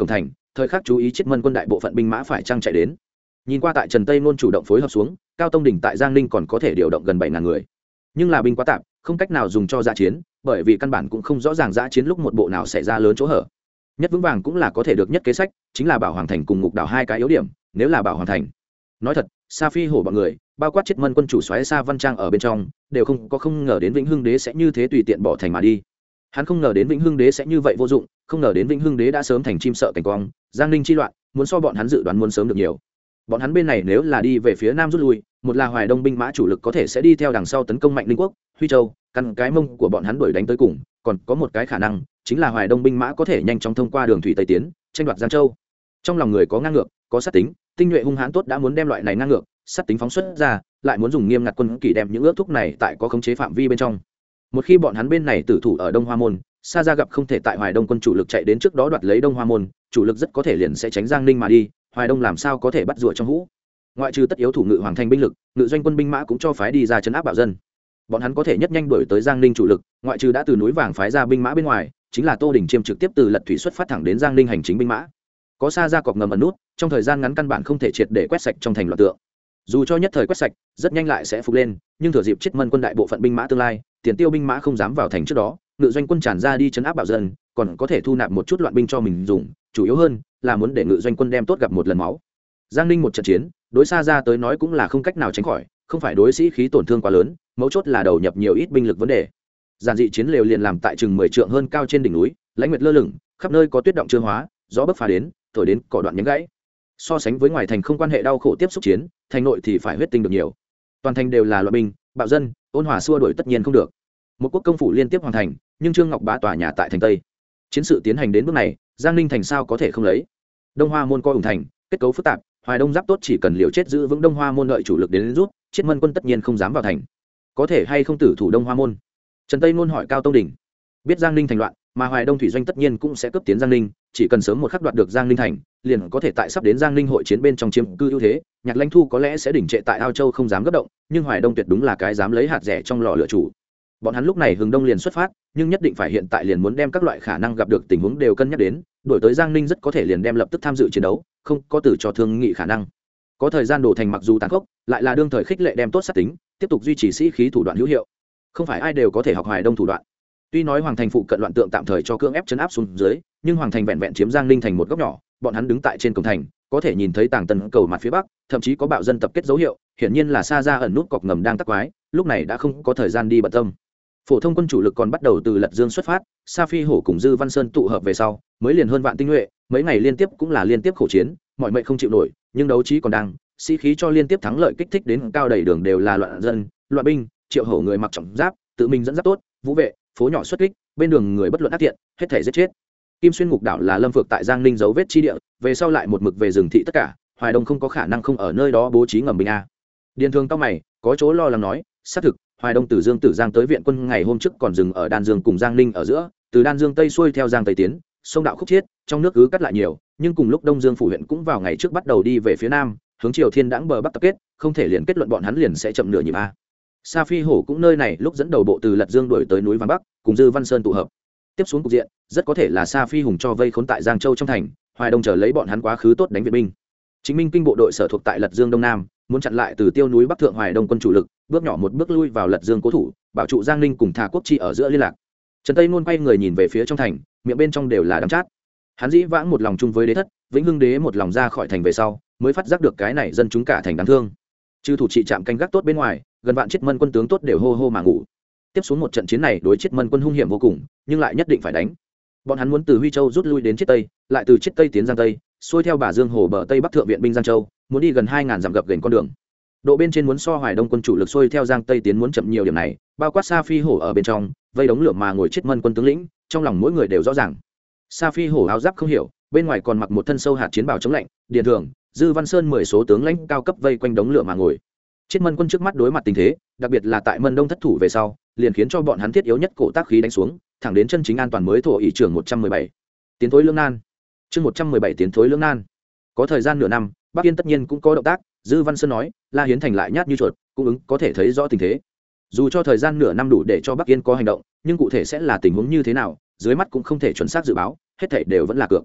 thời khắc chú ý chiết mân quân đại bộ phận binh mã phải trang chạy đến. Nhìn qua tại Trần Tây Nôn chủ động phối hợp xuống, Cao Tông đỉnh tại Giang Ninh còn có thể điều động gần bảy ngàn người, nhưng là binh quá tạp, không cách nào dùng cho dã chiến, bởi vì căn bản cũng không rõ ràng dã chiến lúc một bộ nào xảy ra lớn chỗ hở. Nhất vững vàng cũng là có thể được nhất kế sách, chính là bảo hoàng thành cùng ngục đảo hai cái yếu điểm. Nếu là bảo hoàng thành, nói thật, Sa Phi hổ bọn người, bao quát chiết mân quân chủ soái Sa Văn Trang ở bên trong, đều không có không ngờ đến Vĩnh Hưng Đế sẽ như thế tùy tiện bỏ thành mà đi. Hắn không ngờ đến Vĩnh Hưng Đế sẽ như vậy vô dụng, không ngờ đến Vĩnh Hưng Đế đã sớm thành chim sợ cảnh quang, Giang Ninh chi loạn, muốn so bọn hắn dự đoán muốn sớm được nhiều. Bọn hắn bên này nếu là đi về phía nam rút lui, một là Hoài Đông binh mã chủ lực có thể sẽ đi theo đằng sau tấn công Mạnh Linh Quốc, Huy Châu, căn cái mông của bọn hắn đuổi đánh tới cùng, còn có một cái khả năng, chính là Hoài Đông binh mã có thể nhanh chóng thông qua đường thủy tây tiến, tranh đoạt Giang Châu. Trong lòng người có ngang ngược, có sát tính, tinh nhuệ hung hãn tốt đã muốn đem loại này ngang ngược, sát tính phóng xuất ra, lại muốn dùng nghiêm ngặt quân kỷ đem những ước thúc này tại có khống chế phạm vi bên trong. Một khi bọn hắn bên này tử thủ ở Đông Hoa môn, Sa Gia gặp không thể tại Hoài Đông quân chủ lực chạy đến trước đó đoạt lấy Đông Hoa môn, chủ lực rất có thể liền sẽ tránh Giang Ninh mà đi, Hoài Đông làm sao có thể bắt rùa trong hũ. Ngoại trừ tất yếu thủ ngự hoàng thành binh lực, ngự doanh quân binh mã cũng cho phái đi ra trấn áp bạo dân. Bọn hắn có thể nhất nhanh đuổi tới Giang Ninh chủ lực, ngoại trừ đã từ núi vàng phái ra binh mã bên ngoài, chính là Tô Đình Chiêm trực tiếp từ Lật Thủy xuất phát thẳng đến Giang Ninh hành chính binh mã. Có Sa Gia cọc ngầm ẩn nút, trong thời gian ngắn căn bản không thể triệt để quét sạch trong thành loạn tượng. Dù cho nhất thời quét sạch, rất nhanh lại sẽ phục lên, nhưng thừa dịp chiết mân quân đại bộ phận binh mã tương lai, tiền tiêu binh mã không dám vào thành trước đó, ngự doanh quân tràn ra đi trấn áp bạo dân, còn có thể thu nạp một chút loạn binh cho mình dùng, chủ yếu hơn là muốn để ngự doanh quân đem tốt gặp một lần máu. Giang Ninh một trận chiến, đối Sa Gia tới nói cũng là không cách nào tránh khỏi, không phải đối sĩ khí tổn thương quá lớn, mấu chốt là đầu nhập nhiều ít binh lực vấn đề. Giản dị chiến lều liền làm tại chừng mười trượng hơn cao trên đỉnh núi, lãnh nguyệt lơ lửng, khắp nơi có tuyết động chưa hóa, gió bấc phá đến, thổi đến cỏ đoạn nhánh gãy. So sánh với ngoài thành không quan hệ đau khổ tiếp xúc chiến, thành nội thì phải huyết tinh được nhiều. Toàn thành đều là loạn binh, bạo dân, ôn hòa xua đuổi tất nhiên không được. Một quốc công phủ liên tiếp hoàn thành, nhưng Trương Ngọc Bá tòa nhà tại thành Tây. Chiến sự tiến hành đến bước này, Giang Ninh thành sao có thể không lấy. Đông Hoa môn coi ủng thành, kết cấu phức tạp, Hoài Đông giáp tốt chỉ cần liều chết giữ vững Đông Hoa môn đợi chủ lực đến, đến rút, chiết mân quân tất nhiên không dám vào thành. Có thể hay không tử thủ Đông Hoa môn? Trần Tây Nôn hỏi Cao Tông Đỉnh. Biết Giang Ninh thành loạn, mà Hoài Đông thủy doanh tất nhiên cũng sẽ cướp tiến Giang Ninh, chỉ cần sớm một khắc đoạt được Giang Ninh thành, liền có thể tại sắp đến Giang Ninh hội chiến bên trong chiếm cư ưu thế. Nhạc Lãnh Thu có lẽ sẽ đỉnh trệ tại Ao Châu không dám gấp động, nhưng Hoài Đông tuyệt đúng là cái dám lấy hạt rẻ trong lò lửa chủ. Bọn hắn lúc này hướng đông liền xuất phát, nhưng nhất định phải hiện tại liền muốn đem các loại khả năng gặp được tình huống đều cân nhắc đến, đổi tới Giang Ninh rất có thể liền đem lập tức tham dự chiến đấu, không có từ cho thương nghị khả năng. Có thời gian đổ thành mặc dù tàn khốc, lại là đương thời khích lệ đem tốt sát tính, tiếp tục duy trì sĩ khí thủ đoạn hữu hiệu. Không phải ai đều có thể học Hoài Đông thủ đoạn. Tuy nói hoàng thành phụ cận loạn tượng tạm thời cho cưỡng ép chấn áp xuống dưới, nhưng hoàng thành vẹn vẹn chiếm Giang Ninh thành một góc nhỏ, bọn hắn đứng tại trên cổng thành, có thể nhìn thấy tàng tần cầu mặt phía bắc, thậm chí có bạo dân tập kết dấu hiệu, hiển nhiên là Sa Gia ẩn nút cọc ngầm đang tắc quái, lúc này đã không có thời gian đi bận tâm. Phổ thông quân chủ lực còn bắt đầu từ Lật Dương xuất phát, Sa Phi hổ cùng Dư Văn Sơn tụ hợp về sau, mới liền hơn vạn tinh nhuệ, mấy ngày liên tiếp cũng là liên tiếp khổ chiến, mọi mệnh không chịu nổi, nhưng đấu trí còn đang, sĩ khí cho liên tiếp thắng lợi kích thích đến cao đầy đường đều là loạn dân, loạn binh, Triệu Hổ người mặc trọng giáp, tự mình dẫn dắt tốt, vũ vệ, phố nhỏ xuất kích, bên đường người bất luận ác tiện, hết thể giết chết. Kim Xuyên ngục đảo là Lâm Phược tại Giang Ninh dấu vết chi địa, về sau lại một mực về rừng thị tất cả, Hoài Đông không có khả năng không ở nơi đó bố trí ngầm binh a. Điền Thường cao mày, có chỗ lo lắng nói, xác thực, Hoài Đông từ Dương Tử Giang tới viện quân ngày hôm trước còn dừng ở Đan Dương cùng Giang Ninh ở giữa, từ Đan Dương tây xuôi theo Giang tây tiến, sông đạo khúc chiết, trong nước cứ cắt lại nhiều, nhưng cùng lúc Đông Dương phủ huyện cũng vào ngày trước bắt đầu đi về phía nam, hướng Triều Thiên đãng bờ bắc tập kết, không thể liền kết luận bọn hắn liền sẽ chậm nửa nhịp a. Sa Phi hổ cũng nơi này lúc dẫn đầu bộ từ Lật Dương đuổi tới núi Vàng Bắc, cùng Dư Văn Sơn tụ hợp. Tiếp xuống cục diện, rất có thể là Sa Phi hùng cho vây khốn tại Giang Châu trong thành, Hoài Đông chờ lấy bọn hắn quá khứ tốt đánh viện binh. Chính Minh kinh bộ đội sở thuộc tại Lật Dương đông nam, muốn chặn lại từ Tiêu núi Bắc thượng Hoài Đông quân chủ lực, bước nhỏ một bước lui vào Lật Dương cố thủ, bảo trụ Giang Ninh cùng Thà Quốc Chi ở giữa liên lạc. Trần Tây Nôn quay người nhìn về phía trong thành, miệng bên trong đều là đắng chát. Hắn dĩ vãng một lòng chung với đế thất, Vĩnh Hưng đế một lòng ra khỏi thành về sau, mới phát giác được cái này dân chúng cả thành đáng thương. Chư thủ trị trạm canh gác tốt bên ngoài, gần vạn chiết mân quân tướng tốt đều hô hô mà ngủ. Tiếp xuống một trận chiến này đối chiết mân quân hung hiểm vô cùng, nhưng lại nhất định phải đánh. Bọn hắn muốn từ Huy Châu rút lui đến chiết Tây, lại từ chiết Tây tiến Giang Tây, xuôi theo Bà Dương hồ bờ Tây Bắc thượng viện binh Giang Châu, muốn đi gần hai ngàn dặm gập ghềnh con đường. Độ bên trên muốn so Hoài Đông quân chủ lực xuôi theo Giang Tây tiến muốn chậm nhiều điểm này, bao quát Sa Phi hổ ở bên trong, vây đống lửa mà ngồi chiết mân quân tướng lĩnh, trong lòng mỗi người đều rõ ràng. Sa Phi hổ áo giáp không hiểu, bên ngoài còn mặc một thân sâu hạt chiến bào chống lạnh, Điền Thường, Dư Văn Sơn mười số tướng lãnh cao cấp vây quanh đống lửa mà ngồi. Chiết mân quân trước mắt đối mặt tình thế, đặc biệt là tại Mân Đông thất thủ về sau, liền khiến cho bọn hắn thiết yếu nhất cổ tác khí đánh xuống, thẳng đến chân chính an toàn mới thổ ý trưởng một trăm mười bảy. Tiến thối lưỡng nan. Chương một trăm mười bảy tiến thối lưỡng nan. Có thời gian nửa năm, Bắc Yên tất nhiên cũng có động tác, Dư Văn Sơn nói, La Hiến thành lại nhát như chuột, cũng ứng có thể thấy rõ tình thế. Dù cho thời gian nửa năm đủ để cho Bắc Yên có hành động, nhưng cụ thể sẽ là tình huống như thế nào, dưới mắt cũng không thể chuẩn xác dự báo, hết thảy đều vẫn là cược.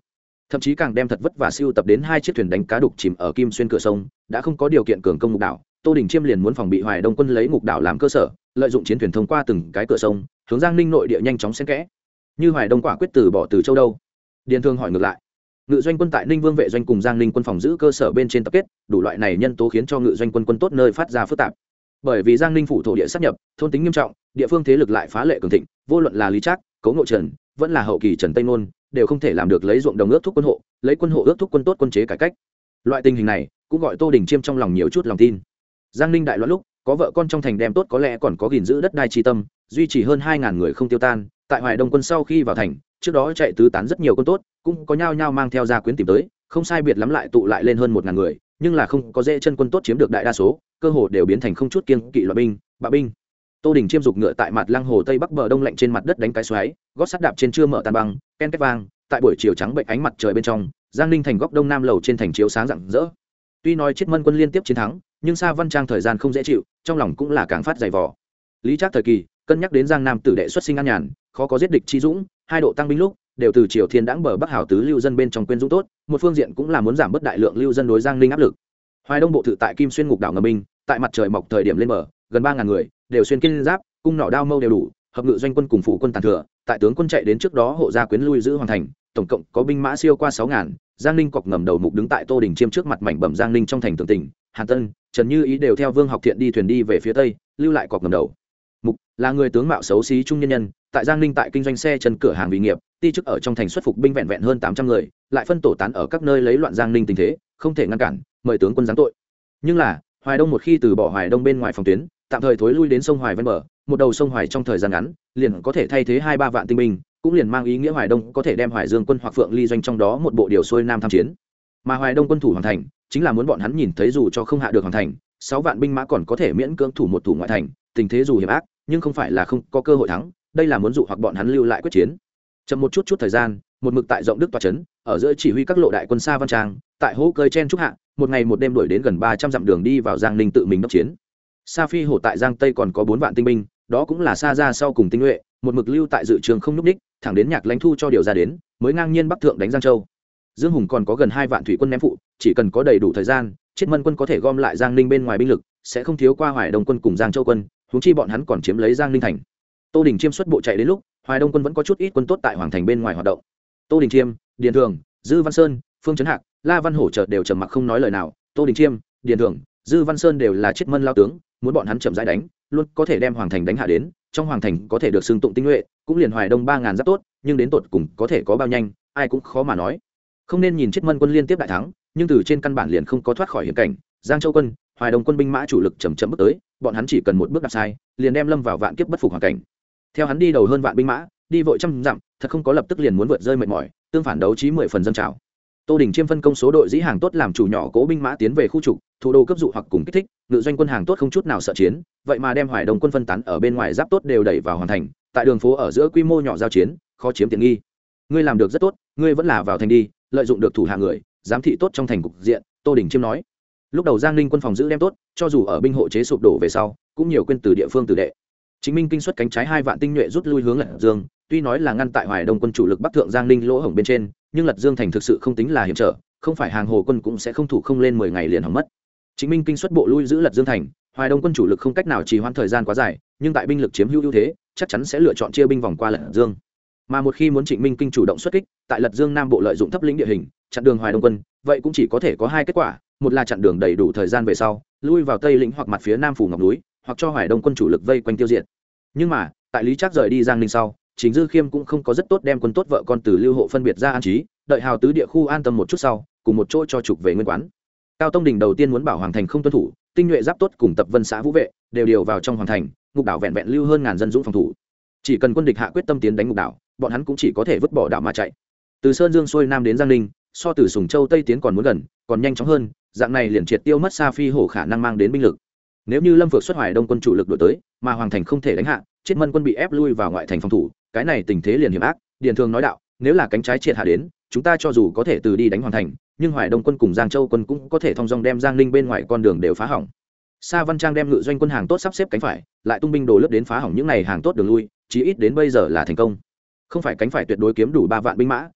thậm chí càng đem thật vất và siêu tập đến hai chiếc thuyền đánh cá đục chìm ở Kim Xuyên cửa sông, đã không có điều kiện cường công ngục đảo. Tô Đình Chiêm liền muốn phòng bị Hoài Đông quân lấy ngục đảo làm cơ sở, lợi dụng chiến thuyền thông qua từng cái cửa sông, hướng Giang Ninh nội địa nhanh chóng xen kẽ. Như Hoài Đông quả quyết từ bỏ từ châu đâu? Điền Thương hỏi ngược lại. Ngự doanh quân tại Ninh Vương vệ doanh cùng Giang Ninh quân phòng giữ cơ sở bên trên tập kết, đủ loại này nhân tố khiến cho ngự doanh quân quân tốt nơi phát ra phức tạp. Bởi vì Giang Ninh phủ thổ địa sáp nhập, thôn tính nghiêm trọng, địa phương thế lực lại phá lệ cường thịnh, vô luận là Lý Trác, Cố Ngộ Trần, vẫn là hậu kỳ Trần Tây Nôn, đều không thể làm được lấy ruộng đồng ước thúc quân hộ, lấy quân hộ ước thúc quân tốt quân chế cải cách. Loại tình hình này cũng gọi Tô Đình Chiêm trong lòng nhiều chút lòng tin. Giang Ninh đại loạn lúc, có vợ con trong thành đem tốt có lẽ còn có gìn giữ đất đai chi tâm, duy trì hơn hai ngàn người không tiêu tan. Tại Hoài Đông quân sau khi vào thành, trước đó chạy tứ tán rất nhiều quân tốt, cũng có nhao nhao mang theo gia quyến tìm tới, không sai biệt lắm lại tụ lại lên hơn một ngàn người, nhưng là không có dễ chân quân tốt chiếm được đại đa số, cơ hồ đều biến thành không chút kiêng kỵ loại binh, bạ binh. Tô Đình Chiêm dục ngựa tại mặt lăng hồ tây bắc bờ đông lạnh trên mặt đất đánh cái xoáy, gót sắt đạp trên chưa mở tàn băng, ken két vang, tại buổi chiều trắng bệnh ánh mặt trời bên trong, Giang Ninh thành góc đông nam lầu trên thành chiếu sáng rạng rỡ. Tuy nói Chiết Mân quân liên tiếp chiến thắng, nhưng Sa Văn Trang thời gian không dễ chịu, trong lòng cũng là càng phát dày vò. Lý Trác thời kỳ, cân nhắc đến Giang Nam tử đệ xuất sinh an nhàn, khó có giết địch chi dũng, hai độ tăng binh lúc, đều từ Triều Thiên đãng bờ Bắc hảo tứ lưu dân bên trong quên dũng tốt, một phương diện cũng là muốn giảm bớt đại lượng lưu dân đối Giang Ninh áp lực. Hoài Đông bộ tự tại Kim Xuyên ngục đảo ngầm binh, tại mặt trời mọc thời điểm lên bờ, gần ba ngàn người, đều xuyên kiên giáp, cung nỏ đao mâu đều đủ, hợp ngự doanh quân cùng phụ quân tàn thừa, tại tướng quân chạy đến trước đó hộ gia quyến lui giữ hoàn thành, tổng cộng có binh mã siêu qua sáu ngàn. Giang Ninh cọc ngầm đầu mục đứng tại Tô Đình Chiêm trước mặt mảnh bẩm Giang Ninh trong thành Tường Tỉnh, Hàn Tân, Trần Như Ý đều theo Vương Học Thiện đi thuyền đi về phía tây, lưu lại cọc ngầm đầu mục là người tướng mạo xấu xí trung nhân nhân, tại Giang Ninh tại kinh doanh xe chân cửa hàng vì nghiệp, ti chức ở trong thành xuất phục binh vẹn vẹn hơn tám trăm người, lại phân tổ tán ở các nơi lấy loạn Giang Ninh tình thế, không thể ngăn cản, mời tướng quân giáng tội. Nhưng là Hoài Đông một khi từ bỏ Hoài Đông bên ngoài phòng tuyến, tạm thời thối lui đến sông Hoài ven bờ, một đầu sông Hoài trong thời gian ngắn liền có thể thay thế hai ba vạn tinh binh, cũng liền mang ý nghĩa Hoài Đông có thể đem Hoài Dương quân hoặc Phượng Ly doanh trong đó một bộ điều xuôi nam tham chiến. Mà Hoài Đông quân thủ hoàn thành, chính là muốn bọn hắn nhìn thấy dù cho không hạ được hoàn thành, sáu vạn binh mã còn có thể miễn cưỡng thủ một thủ ngoại thành, tình thế dù hiểm ác, nhưng không phải là không có cơ hội thắng, đây là muốn dụ hoặc bọn hắn lưu lại quyết chiến. Chậm một chút chút thời gian, một mực tại rộng đức tòa trấn, ở giữa chỉ huy các lộ đại quân Sa Văn Trang, tại hố cơi chen trúc hạ, một ngày một đêm đuổi đến gần ba trăm dặm đường đi vào Giang Ninh tự mình đốc chiến. Sa Phi hổ tại Giang Tây còn có bốn vạn tinh binh, đó cũng là Sa ra sau cùng tinh nhuệ, một mực lưu tại dự trường không núp đích, thẳng đến Nhạc Lãnh Thu cho điều ra đến, mới ngang nhiên bắc thượng đánh Giang Châu. Dương Hùng còn có gần hai vạn thủy quân ném phụ, chỉ cần có đầy đủ thời gian, Chiết Mân quân có thể gom lại Giang Ninh bên ngoài binh lực, sẽ không thiếu qua Hoài Đông quân cùng Giang Châu quân, huống chi bọn hắn còn chiếm lấy Giang Ninh thành. Tô Đình Chiêm xuất bộ chạy đến lúc, Hoài Đông quân vẫn có chút ít quân tốt tại hoàng thành bên ngoài hoạt động. Tô Đình Chiêm, Điền Thường, Dư Văn Sơn, Phương Chấn Hạc, La Văn Hổ chợt đều trầm mặc không nói lời nào. Tô Đình Chiêm, Điền Thường, Dư Văn Sơn đều là Chiết Mân lao tướng, muốn bọn hắn chậm rãi đánh, luôn có thể đem hoàng thành đánh hạ đến, trong hoàng thành có thể được xưng tụng tinh nhuệ, cũng liền Hoài Đông ba ngàn giáp tốt, nhưng đến tột cùng có thể có bao nhanh, ai cũng khó mà nói. Không nên nhìn Chiết Mân quân liên tiếp đại thắng, nhưng từ trên căn bản liền không có thoát khỏi hiểm cảnh. Giang Châu quân, Hoài Đông quân binh mã chủ lực chậm chậm bước tới, bọn hắn chỉ cần một bước đạp sai, liền đem lâm vào vạn kiếp bất phục hoàn cảnh. Theo hắn đi đầu hơn vạn binh mã, đi vội trăm dặm, thật không có lập tức liền muốn vượt rơi mệt mỏi, tương phản đấu trí mười phần dâng trào. Tô Đình Chiêm phân công số đội dĩ hàng tốt làm chủ nhỏ cố binh mã tiến về khu trục, thủ đô cấp dụ hoặc cùng kích thích, ngự doanh quân hàng tốt không chút nào sợ chiến, vậy mà đem Hoài Đông quân phân tán ở bên ngoài giáp tốt đều đẩy vào hoàn thành, tại đường phố ở giữa quy mô nhỏ giao chiến, khó chiếm tiện nghi. Ngươi làm được rất tốt, ngươi vẫn là vào thành đi, lợi dụng được thủ hạ người, giám thị tốt trong thành cục diện. Tô Đình Chiêm nói. Lúc đầu Giang Ninh quân phòng giữ đem tốt, cho dù ở binh hộ chế sụp đổ về sau, cũng nhiều quên từ địa phương tử đệ. Chính Minh kinh xuất cánh trái hai vạn tinh nhuệ rút lui hướng Lật Dương, tuy nói là ngăn tại Hoài Đông quân chủ lực bắc thượng Giang Ninh lỗ hổng bên trên, nhưng Lật Dương thành thực sự không tính là hiểm trở, không phải hàng hồ quân cũng sẽ không thủ không lên mười ngày liền hỏng mất. Chính Minh kinh xuất bộ lui giữ Lật Dương thành, Hoài Đông quân chủ lực không cách nào trì hoãn thời gian quá dài, nhưng tại binh lực chiếm hữu ưu thế, chắc chắn sẽ lựa chọn chia binh vòng qua Lật Dương. Mà một khi muốn Trịnh Minh kinh chủ động xuất kích, tại Lật Dương nam bộ lợi dụng thấp lĩnh địa hình, chặn đường Hoài Đông quân, vậy cũng chỉ có thể có hai kết quả, một là chặn đường đầy đủ thời gian về sau, lui vào Tây lĩnh hoặc mặt phía nam phủ Ngọc núi, hoặc cho Hoài Đông quân chủ lực vây quanh tiêu diệt. Nhưng mà, tại Lý Trác rời đi Giang Ninh sau, Trình Dư Khiêm cũng không có rất tốt đem quân tốt vợ con từ Lưu Hộ phân biệt ra an trí, đợi hào tứ địa khu an tâm một chút sau, cùng một chỗ cho trục về nguyên quán. Cao Tông Đình đầu tiên muốn bảo hoàng thành không tuân thủ, tinh nhuệ giáp tốt cùng tập vân xã vũ vệ đều điều vào trong hoàng thành, ngục đảo vẹn vẹn lưu hơn ngàn dân dũng phòng thủ. Chỉ cần quân địch hạ quyết tâm tiến đánh ngục đảo, bọn hắn cũng chỉ có thể vứt bỏ đảo mà chạy. Từ Sơn Dương xuôi nam đến Giang Ninh, so từ Sùng Châu Tây tiến còn muốn gần, còn nhanh chóng hơn, dạng này liền triệt tiêu mất Sa Phi hổ khả năng mang đến binh lực. Nếu như Lâm Phược xuất Hoài Đông quân chủ lực đuổi tới, mà hoàng thành không thể đánh hạ, Chiết Mân quân bị ép lui vào ngoại thành phòng thủ, cái này tình thế liền hiểm ác. Điền Thường nói đạo, nếu là cánh trái triệt hạ đến, chúng ta cho dù có thể từ đi đánh hoàng thành, nhưng Hoài Đông quân cùng Giang Châu quân cũng có thể thông dong đem Giang Ninh bên ngoài con đường đều phá hỏng. Sa Văn Trang đem ngự doanh quân hàng tốt sắp xếp cánh phải, lại tung binh đồ lướt đến phá hỏng những này hàng tốt đường lui, chí ít đến bây giờ là thành công. Không phải cánh phải tuyệt đối kiếm đủ ba vạn binh mã,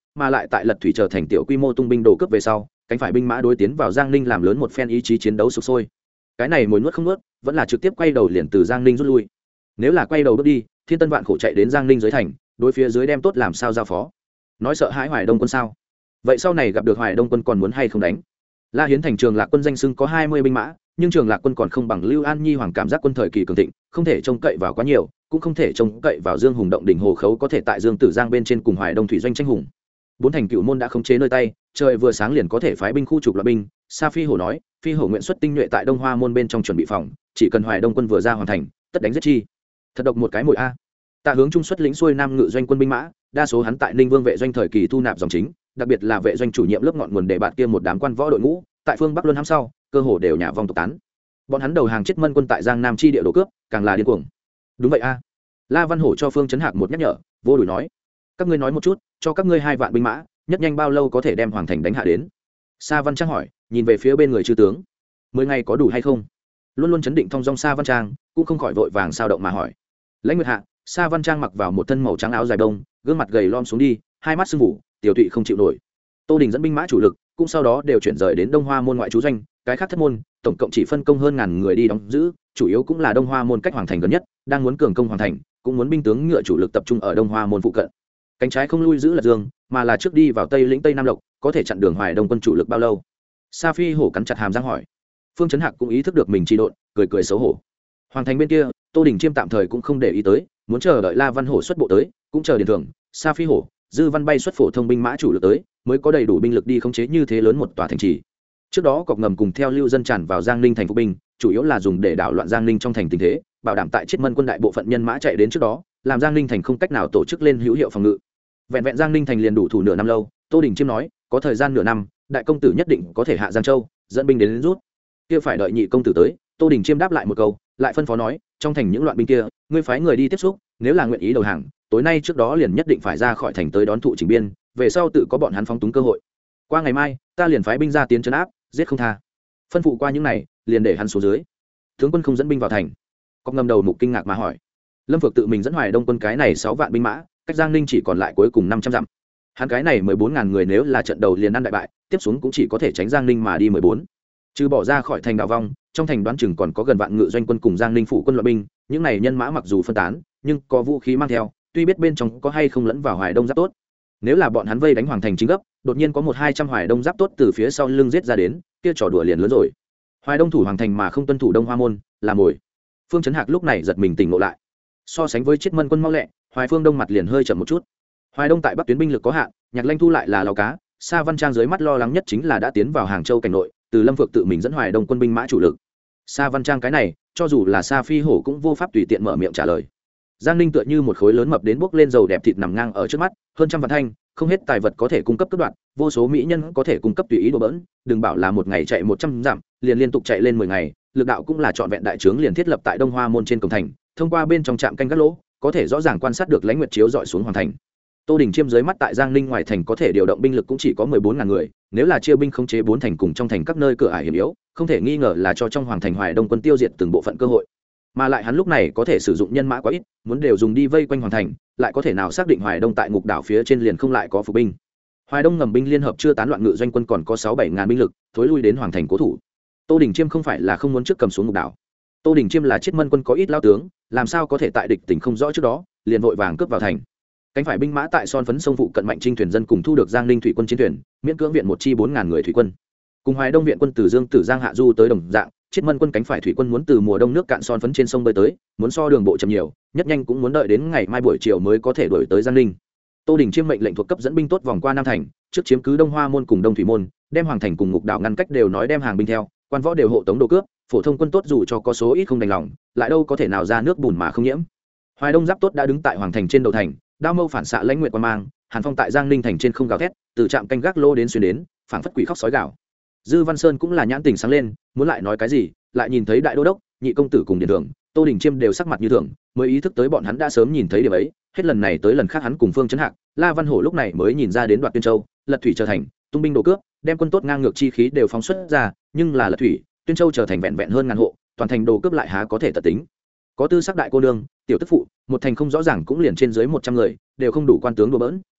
mà lại tại lật thủy trở thành tiểu quy mô tung binh đồ cướp về sau cánh phải binh mã đối tiến vào giang ninh làm lớn một phen ý chí chiến đấu sục sôi. Cái này mồi nuốt không nuốt vẫn là trực tiếp quay đầu liền từ giang ninh rút lui. Nếu là quay đầu bước đi, thiên tân vạn khổ chạy đến giang ninh dưới thành, đối phía dưới đem tốt làm sao giao phó. Nói sợ hãi Hoài Đông quân sao? Vậy sau này gặp được Hoài Đông quân còn muốn hay không đánh? La Hiến thành Trường Lạc quân danh xưng có hai mươi binh mã, nhưng Trường Lạc quân còn không bằng Lưu An Nhi hoàng cảm giác quân thời kỳ cường thịnh, không thể trông cậy vào quá nhiều, cũng không thể trông cậy vào Dương Hùng động đỉnh hồ khấu có thể tại Dương Tử Giang bên trên cùng Hoài Đông thủy doanh tranh hùng. Bốn thành cựu môn đã khống chế nơi tay, trời vừa sáng liền có thể phái binh khu trục loại binh. Sa Phi Hổ nói, Phi Hổ nguyện xuất tinh nhuệ tại Đông Hoa môn bên trong chuẩn bị phòng, chỉ cần Hoài Đông quân vừa ra hoàn thành, tất đánh giết chi. Thật độc một cái mồi a. Tạ Hướng Trung xuất lĩnh xuôi nam ngự doanh quân binh mã, đa số hắn tại Ninh Vương vệ doanh thời kỳ thu nạp dòng chính, đặc biệt là vệ doanh chủ nhiệm lớp ngọn nguồn để bạn kia một đám quan võ đội ngũ, tại phương Bắc Luân hãm sau, cơ hồ đều nhà vong tộc tán. Bọn hắn đầu hàng chết Mân quân tại Giang Nam chi địa đồ cướp, càng là điên cuồng. Đúng vậy a. La Văn Hổ cho Phương Chấn Hạc một nhắc nhở, vô đuổi nói: "Các ngươi nói một chút, cho các ngươi hai vạn binh mã, nhất nhanh bao lâu có thể đem hoàng thành đánh hạ đến?" Sa Văn Trang hỏi, nhìn về phía bên người chư tướng: "Mười ngày có đủ hay không?" Luôn luôn chấn định thong dong Sa Văn Trang, cũng không khỏi vội vàng sao động mà hỏi. Lãnh Nguyệt hạ, Sa Văn Trang mặc vào một thân màu trắng áo dài đông, gương mặt gầy lom xuống đi, hai mắt sưng vụ, tiểu tụy không chịu nổi. Tô Đình dẫn binh mã chủ lực, cũng sau đó đều chuyển rời đến Đông Hoa môn ngoại trú doanh, cái khác thất môn, tổng cộng chỉ phân công hơn ngàn người đi đóng giữ, chủ yếu cũng là Đông Hoa môn cách hoàng thành gần nhất, đang muốn cường công hoàng thành, cũng muốn binh tướng ngựa chủ lực tập trung ở Đông Hoa môn phụ cận. Cánh trái không lui giữ Lật Dương, mà là trước đi vào Tây lĩnh Tây Nam Lộc, có thể chặn đường Hoài Đông quân chủ lực bao lâu? Sa Phi Hổ cắn chặt hàm răng hỏi. Phương Chấn Hạc cũng ý thức được mình trì độn, cười cười xấu hổ. Hoàng thành bên kia, Tô Đình Chiêm tạm thời cũng không để ý tới, muốn chờ đợi La Văn Hổ xuất bộ tới, cũng chờ điền thưởng, Sa Phi Hổ, Dư Văn Bay xuất phổ thông binh mã chủ lực tới, mới có đầy đủ binh lực đi khống chế như thế lớn một tòa thành trì. Trước đó cọc ngầm cùng theo lưu dân tràn vào Giang Ninh thành phục binh, chủ yếu là dùng để đảo loạn Giang Ninh trong thành tình thế, bảo đảm tại Chiết Mân quân đại bộ phận nhân mã chạy đến trước đó, làm Giang Ninh thành không cách nào tổ chức lên hữu hiệu phòng ngự. Vẹn vẹn Giang Ninh thành liền đủ thủ nửa năm lâu, Tô Đình Chiêm nói, có thời gian nửa năm, đại công tử nhất định có thể hạ Giang Châu, dẫn binh đến, đến rút. Kia phải đợi nhị công tử tới. Tô Đình Chiêm đáp lại một câu, lại phân phó nói, trong thành những loạn binh kia, ngươi phái người đi tiếp xúc, nếu là nguyện ý đầu hàng, tối nay trước đó liền nhất định phải ra khỏi thành tới đón thụ chỉnh biên, về sau tự có bọn hắn phóng túng cơ hội. Qua ngày mai, ta liền phái binh ra tiến trấn áp, giết không tha. Phân phụ qua những này, liền để hắn xuống dưới. Tướng quân không dẫn binh vào thành. Cóc ngầm đầu mục kinh ngạc mà hỏi. Lâm Phược tự mình dẫn Hoài Đông quân cái này sáu vạn binh mã, cách Giang Ninh chỉ còn lại cuối cùng năm trăm dặm. Hắn cái này mười bốn ngàn người nếu là trận đầu liền ăn đại bại, tiếp xuống cũng chỉ có thể tránh Giang Ninh mà đi mười bốn. Trừ bỏ ra khỏi thành đạo vong, trong thành đoán chừng còn có gần vạn ngự doanh quân cùng Giang Ninh phụ quân loại binh, những này nhân mã mặc dù phân tán, nhưng có vũ khí mang theo, tuy biết bên trong có hay không lẫn vào Hoài Đông giáp tốt. Nếu là bọn hắn vây đánh hoàng thành chính gấp, đột nhiên có một hai trăm Hoài Đông giáp tốt từ phía sau lưng giết ra đến, kia trò đùa liền lớn rồi. Hoài Đông thủ hoàng thành mà không tuân thủ Đông Hoa môn, là mồi. Phương Chấn Hạc lúc này giật mình tỉnh ngộ lại. So sánh với Chiết Mân quân mau lẹ, Hoài Phương Đông mặt liền hơi chậm một chút. Hoài Đông tại Bắc tuyến binh lực có hạn, Nhạc Lanh Thu lại là lào cá, Sa Văn Trang dưới mắt lo lắng nhất chính là đã tiến vào Hàng Châu cảnh nội, từ Lâm Phược tự mình dẫn Hoài Đông quân binh mã chủ lực. Sa Văn Trang cái này, cho dù là Sa Phi Hổ cũng vô pháp tùy tiện mở miệng trả lời. Giang Ninh tựa như một khối lớn mập đến bốc lên dầu đẹp thịt nằm ngang ở trước mắt, hơn trăm vạn thanh, không hết tài vật có thể cung cấp cấp đoạn, vô số mỹ nhân có thể cung cấp tùy ý đồ bỡn, đừng bảo là một ngày chạy một trăm dặm, liền liên tục chạy lên mười ngày, lực đạo cũng là trọn vẹn đại trướng liền thiết lập tại Đông Hoa môn trên cổng thành, thông qua bên trong trạm canh gác lỗ, có thể rõ ràng quan sát được lãnh nguyệt chiếu dọi xuống hoàng thành. Tô Đình Chiêm dưới mắt tại Giang Ninh ngoài thành có thể điều động binh lực cũng chỉ có mười bốn ngàn người, nếu là chia binh khống chế bốn thành cùng trong thành các nơi cửa ải hiểm yếu, không thể nghi ngờ là cho trong hoàng thành Hoài Đông quân tiêu diệt từng bộ phận cơ hội. Mà lại hắn lúc này có thể sử dụng nhân mã quá ít, muốn đều dùng đi vây quanh hoàng thành, lại có thể nào xác định Hoài Đông tại ngục đảo phía trên liền không lại có phục binh. Hoài Đông ngầm binh liên hợp chưa tán loạn ngự doanh quân còn có sáu bảy ngàn binh lực, thối lui đến hoàng thành cố thủ. Tô Đình Chiêm không phải là không muốn trước cầm xuống ngục đảo. Tô Đình Chiêm là Chiết Mân quân có ít lao tướng, làm sao có thể tại địch tình không rõ trước đó, liền vội vàng cướp vào thành. Cánh phải binh mã tại Son Phấn sông phụ cận mạnh trinh thuyền dân cùng thu được Giang Ninh thủy quân chiến thuyền, miễn cưỡng viện một chi bốn ngàn người thủy quân. Cùng Hoài Đông viện quân từ Dương Tử Giang hạ du tới đồng dạng, Chiết Mân quân cánh phải thủy quân muốn từ mùa đông nước cạn Son Phấn trên sông bơi tới, muốn so đường bộ chậm nhiều, nhất nhanh cũng muốn đợi đến ngày mai buổi chiều mới có thể đuổi tới Giang Ninh. Tô Đình Chiêm mệnh lệnh thuộc cấp dẫn binh tốt vòng qua Nam thành, trước chiếm cứ Đông Hoa môn cùng Đông thủy môn, đem hoàng thành cùng ngục đảo ngăn cách đều nói đem hàng binh theo, quan võ đều hộ tống đồ cướp, phổ thông quân tốt dù cho có số ít không đành lòng, lại đâu có thể nào ra nước bùn mà không nhiễm. Hoài Đông giáp tốt đã đứng tại hoàng thành trên đầu thành, đao mâu phản xạ lãnh nguyệt quan mang, hàn phong tại Giang Ninh thành trên không gào thét, từ trạm canh gác lô đến xuyên đến, phảng phất quỷ khóc sói gào. Dư Văn Sơn cũng là nhãn tình sáng lên, muốn lại nói cái gì, lại nhìn thấy đại đô đốc, nhị công tử cùng điện đường, Tô Đình Chiêm đều sắc mặt như thường, mới ý thức tới bọn hắn đã sớm nhìn thấy điểm ấy, hết lần này tới lần khác hắn cùng Phương Chấn Hạc, La Văn Hổ lúc này mới nhìn ra đến Đoạt Tuyên Châu, Lật Thủy trở thành, tung binh đồ cướp, đem quân tốt ngang ngược chi khí đều phóng xuất ra, nhưng là Lật Thủy, Tuyên Châu trở thành vẹn vẹn hơn ngàn hộ, toàn thành đồ cướp lại há có thể tật tính. Có tư sắc đại cô nương, tiểu tức phụ, một thành không rõ ràng cũng liền trên dưới một trăm người, đều không đủ quan tướng đùa bỡn,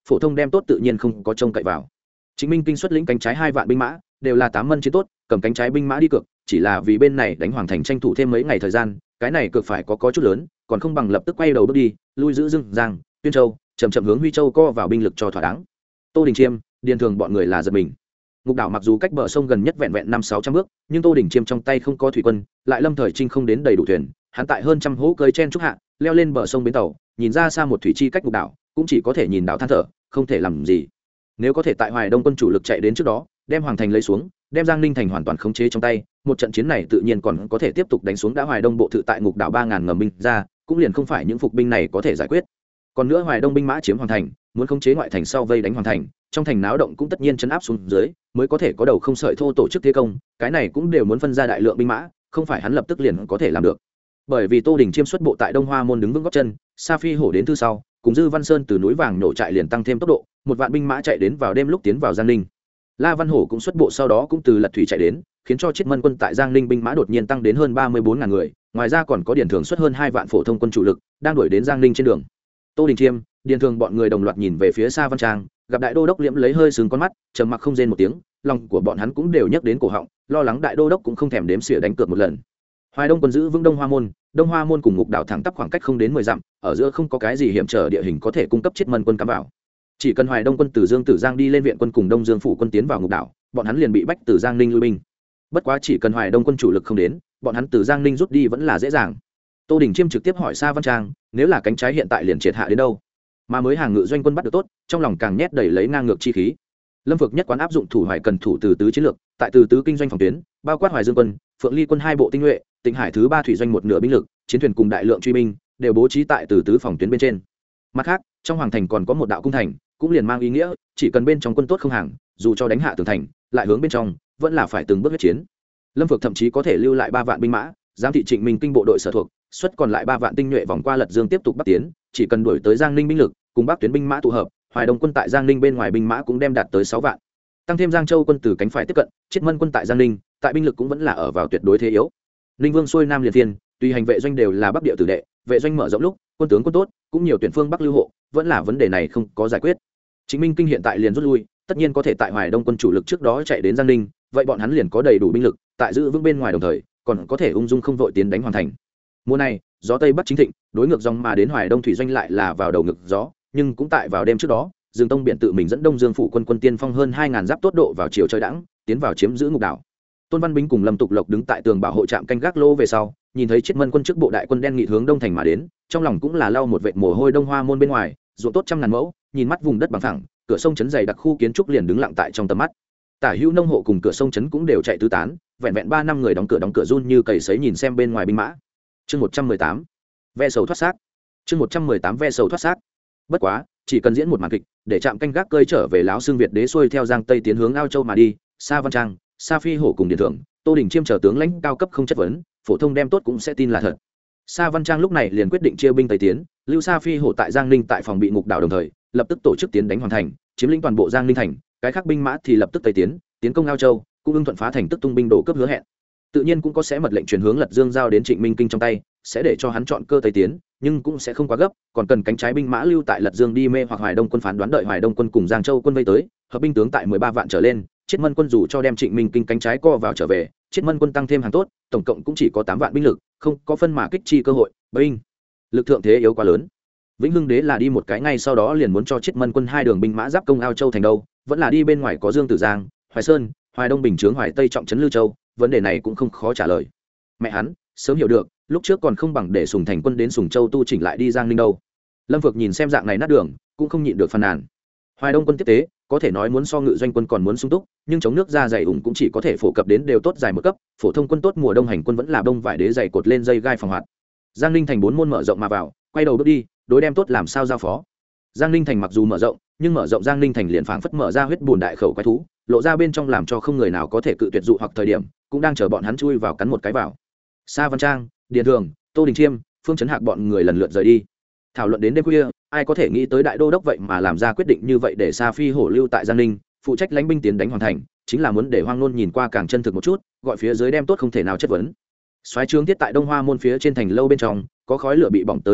phổ thông đem tốt tự nhiên không có trông cậy vào. Trịnh Minh Kinh xuất lĩnh cánh trái hai vạn binh mã, đều là tám mân chiến tốt, cầm cánh trái binh mã đi cược, chỉ là vì bên này đánh Hoàng Thành tranh thủ thêm mấy ngày thời gian, cái này cược phải có có chút lớn, còn không bằng lập tức quay đầu bước đi, lui giữ Dương Giang, Tuyên Châu, chậm chậm hướng Huy Châu co vào binh lực cho thỏa đáng. Tô Đình Chiêm, Điền Thường bọn người là giật mình. Ngục đảo mặc dù cách bờ sông gần nhất vẹn vẹn năm sáu trăm bước, nhưng Tô Đình Chiêm trong tay không có thủy quân, lại lâm thời trinh không đến đầy đủ thuyền, hắn tại hơn trăm hố cơi chen trúc hạ, leo lên bờ sông bến tàu, nhìn ra xa một thủy chi cách ngục đảo, cũng chỉ có thể nhìn đảo than thở, không thể làm gì. Nếu có thể tại Hoài Đông quân chủ lực chạy đến trước đó, đem Hoàng Thành lấy xuống, đem Giang Ninh thành hoàn toàn khống chế trong tay, một trận chiến này tự nhiên còn có thể tiếp tục đánh xuống đã Hoài Đông bộ tự tại ngục đảo ba ngàn ngầm binh ra, cũng liền không phải những phục binh này có thể giải quyết. Còn nữa Hoài Đông binh mã chiếm Hoàng Thành, muốn khống chế ngoại thành sau vây đánh Hoàng Thành, trong thành náo động cũng tất nhiên chấn áp xuống dưới, mới có thể có đầu không sợi thô tổ chức thế công, cái này cũng đều muốn phân ra đại lượng binh mã, không phải hắn lập tức liền có thể làm được. Bởi vì Tô Đình Chiêm xuất bộ tại Đông Hoa môn đứng vững gót chân, Sa Phi hổ đến thư sau, cùng Dư Văn Sơn từ núi vàng nổ trại liền tăng thêm tốc độ, một vạn binh mã chạy đến vào đêm lúc tiến vào Giang Ninh. La Văn Hổ cũng xuất bộ sau đó cũng từ Lật Thủy chạy đến, khiến cho Chiết Mân quân tại Giang Ninh binh mã đột nhiên tăng đến hơn ba mươi bốn ngàn người, ngoài ra còn có Điền Thường xuất hơn hai vạn phổ thông quân chủ lực, đang đuổi đến Giang Ninh trên đường. Tô Đình Chiêm, Điền Thường bọn người đồng loạt nhìn về phía Sa Văn Trang, gặp đại đô đốc liễm lấy hơi sừng con mắt, trầm mặc không rên một tiếng, lòng của bọn hắn cũng đều nhấc đến cổ họng, lo lắng đại đô đốc cũng không thèm đếm xỉa đánh cược một lần. Hoài Đông quân giữ vững Đông Hoa môn, Đông Hoa môn cùng ngục đảo thẳng tắp khoảng cách không đến mười dặm, ở giữa không có cái gì hiểm trở địa hình có thể cung cấp Chiết Mân quân cắm vào. Chỉ cần Hoài Đông quân từ Dương Tử Giang đi lên viện quân cùng Đông Dương phủ quân tiến vào ngục đảo, bọn hắn liền bị bách từ Giang Ninh lui binh. Bất quá chỉ cần Hoài Đông quân chủ lực không đến, bọn hắn từ Giang Ninh rút đi vẫn là dễ dàng. Tô Đình Chiêm trực tiếp hỏi Sa Văn Trang, nếu là cánh trái hiện tại liền triệt hạ đến đâu? Mà mới hàng ngự doanh quân bắt được tốt, trong lòng càng nhét đầy lấy ngang ngược chi khí. Lâm Phược nhất quán áp dụng thủ Hoài cần thủ từ tứ chiến lược, tại từ tứ kinh doanh phòng tuyến, bao quát Hoài Dương quân, Phượng Ly quân hai bộ tinh nhuệ, Tịnh Hải thứ ba thủy doanh một nửa binh lực, chiến thuyền cùng đại lượng truy binh, đều bố trí tại từ tứ phòng tuyến bên trên. Mặt khác, trong hoàng thành còn có một đạo cung thành, cũng liền mang ý nghĩa, chỉ cần bên trong quân tốt không hàng, dù cho đánh hạ tường thành, lại hướng bên trong, vẫn là phải từng bước huyết chiến. Lâm Phược thậm chí có thể lưu lại ba vạn binh mã, giám thị Trịnh Minh Kinh bộ đội sở thuộc, xuất còn lại ba vạn tinh nhuệ vòng qua Lật Dương tiếp tục bắc tiến, chỉ cần đuổi tới Giang Ninh binh lực, cùng bắc tuyến binh mã tụ hợp, Hoài Đông quân tại Giang Ninh bên ngoài binh mã cũng đem đạt tới sáu vạn. Tăng thêm Giang Châu quân từ cánh phải tiếp cận, Chiết Mân quân tại Giang Ninh, tại binh lực cũng vẫn là ở vào tuyệt đối thế yếu. Ninh Vương xuôi nam liệt thiên, tùy hành vệ doanh đều là bắc địa tử đệ, vệ doanh mở rộng lúc, quân tướng quân tốt, cũng nhiều tuyển phương bắc lưu hộ, vẫn là vấn đề này không có giải quyết. Chính Minh Kinh hiện tại liền rút lui, tất nhiên có thể tại Hoài Đông quân chủ lực trước đó chạy đến Giang Ninh, vậy bọn hắn liền có đầy đủ binh lực, tại giữ vững bên ngoài đồng thời, còn có thể ung dung không vội tiến đánh hoàn thành. Mùa này, gió tây bắc chính thịnh, đối ngược dòng mà đến Hoài Đông thủy doanh lại là vào đầu ngược gió, nhưng cũng tại vào đêm trước đó, Dương Tông biển tự mình dẫn Đông Dương phủ quân quân tiên phong hơn hai ngàn giáp tốt độ vào chiều trời đãng, tiến vào chiếm giữ ngục đảo. Tôn Văn Bính cùng Lâm Tục Lộc đứng tại tường bảo hộ trạm canh gác lô về sau, nhìn thấy Chiết Mân quân trước bộ đại quân đen nghị hướng đông thành mà đến, trong lòng cũng là lau một vệt mồ hôi. Đông Hoa môn bên ngoài, ruộng tốt trăm ngàn mẫu, nhìn mắt vùng đất bằng phẳng, cửa sông trấn dày đặc khu kiến trúc liền đứng lặng tại trong tầm mắt. Tả hữu nông hộ cùng cửa sông trấn cũng đều chạy tứ tán, vẹn vẹn ba năm người đóng cửa đóng cửa run như cầy sấy nhìn xem bên ngoài binh mã. Chương một trăm mười tám, ve sầu thoát xác. Chương một trăm mười tám ve sầu thoát xác. Bất quá, chỉ cần diễn một màn kịch, để trạm canh gác cơi trở về láo xương Việt đế xuôi theo Giang Tây tiến hướng Ao Châu mà đi, Sa Văn Trang, Sa Phi hổ cùng Điền Thượng, Tô Đình Chiêm chờ tướng lãnh cao cấp không chất vấn, phổ thông đem tốt cũng sẽ tin là thật. Sa Văn Trang lúc này liền quyết định chia binh tây tiến, lưu Sa Phi hổ tại Giang Ninh tại phòng bị ngục đảo đồng thời, lập tức tổ chức tiến đánh hoàn thành, chiếm lĩnh toàn bộ Giang Ninh thành, cái khác binh mã thì lập tức tây tiến, tiến công Ao Châu, cũng ưng thuận phá thành tức tung binh đổ cướp hứa hẹn. Tự nhiên cũng có sẽ mật lệnh truyền hướng Lật Dương giao đến Trịnh Minh Kinh trong tay, sẽ để cho hắn chọn cơ tây tiến, nhưng cũng sẽ không quá gấp, còn cần cánh trái binh mã lưu tại Lật Dương đi mê hoặc Hoài Đông quân phán đoán đợi Hoài Đông quân cùng Giang Châu quân vây tới, hợp binh tướng tại mười ba vạn trở lên, Chiết Mân quân dù cho đem Trịnh Minh Kinh cánh trái co vào trở về, Chiết Mân quân tăng thêm hàng tốt, tổng cộng cũng chỉ có tám vạn binh lực, không có phân mà kích chi cơ hội, binh lực thượng thế yếu quá lớn. Vĩnh Hưng đế là đi một cái ngay sau đó liền muốn cho Chiết Mân quân hai đường binh mã giáp công Ao Châu thành đâu, vẫn là đi bên ngoài có Dương Tử Giang, Hoài Sơn, Hoài Đông bình chướng Hoài Tây trọng trấn Lưu Châu, vấn đề này cũng không khó trả lời. Mẹ hắn sớm hiểu được, lúc trước còn không bằng để Sùng Thành quân đến Sùng Châu tu chỉnh lại đi Giang Ninh đâu. Lâm Phược nhìn xem dạng này nát đường, cũng không nhịn được phàn nàn. Hoài Đông quân tiếp tế, có thể nói muốn so ngự doanh quân còn muốn sung túc, nhưng chống nước ra dày ủng cũng chỉ có thể phổ cập đến đều tốt dài một cấp, phổ thông quân tốt mùa đông hành quân vẫn là đông vải đế dày cột lên dây gai phòng hoạt. Giang Ninh thành bốn môn mở rộng mà vào, quay đầu bước đi, đối đem tốt làm sao giao phó. Giang Ninh thành mặc dù mở rộng, nhưng mở rộng Giang Ninh thành liền phảng phất mở ra huyết bùn đại khẩu quái thú, lộ ra bên trong làm cho không người nào có thể cự tuyệt dụ hoặc thời điểm, cũng đang chờ bọn hắn chui vào cắn một cái vào. Sa Văn Trang, Điền Thường, Tô Đình Chiêm, Phương Chấn Hạc bọn người lần lượt rời đi. Thảo luận đến đêm khuya, ai có thể nghĩ tới đại đô đốc vậy mà làm ra quyết định như vậy để Sa Phi hổ lưu tại Giang Ninh, phụ trách lãnh binh tiến đánh hoàn thành, chính là muốn để Hoang Nôn nhìn qua càng chân thực một chút, gọi phía dưới đem tốt không thể nào chất vấn. Soái trướng tiết tại Đông Hoa môn phía trên thành lâu bên trong, có khói lửa bị bỏng tới vết tích,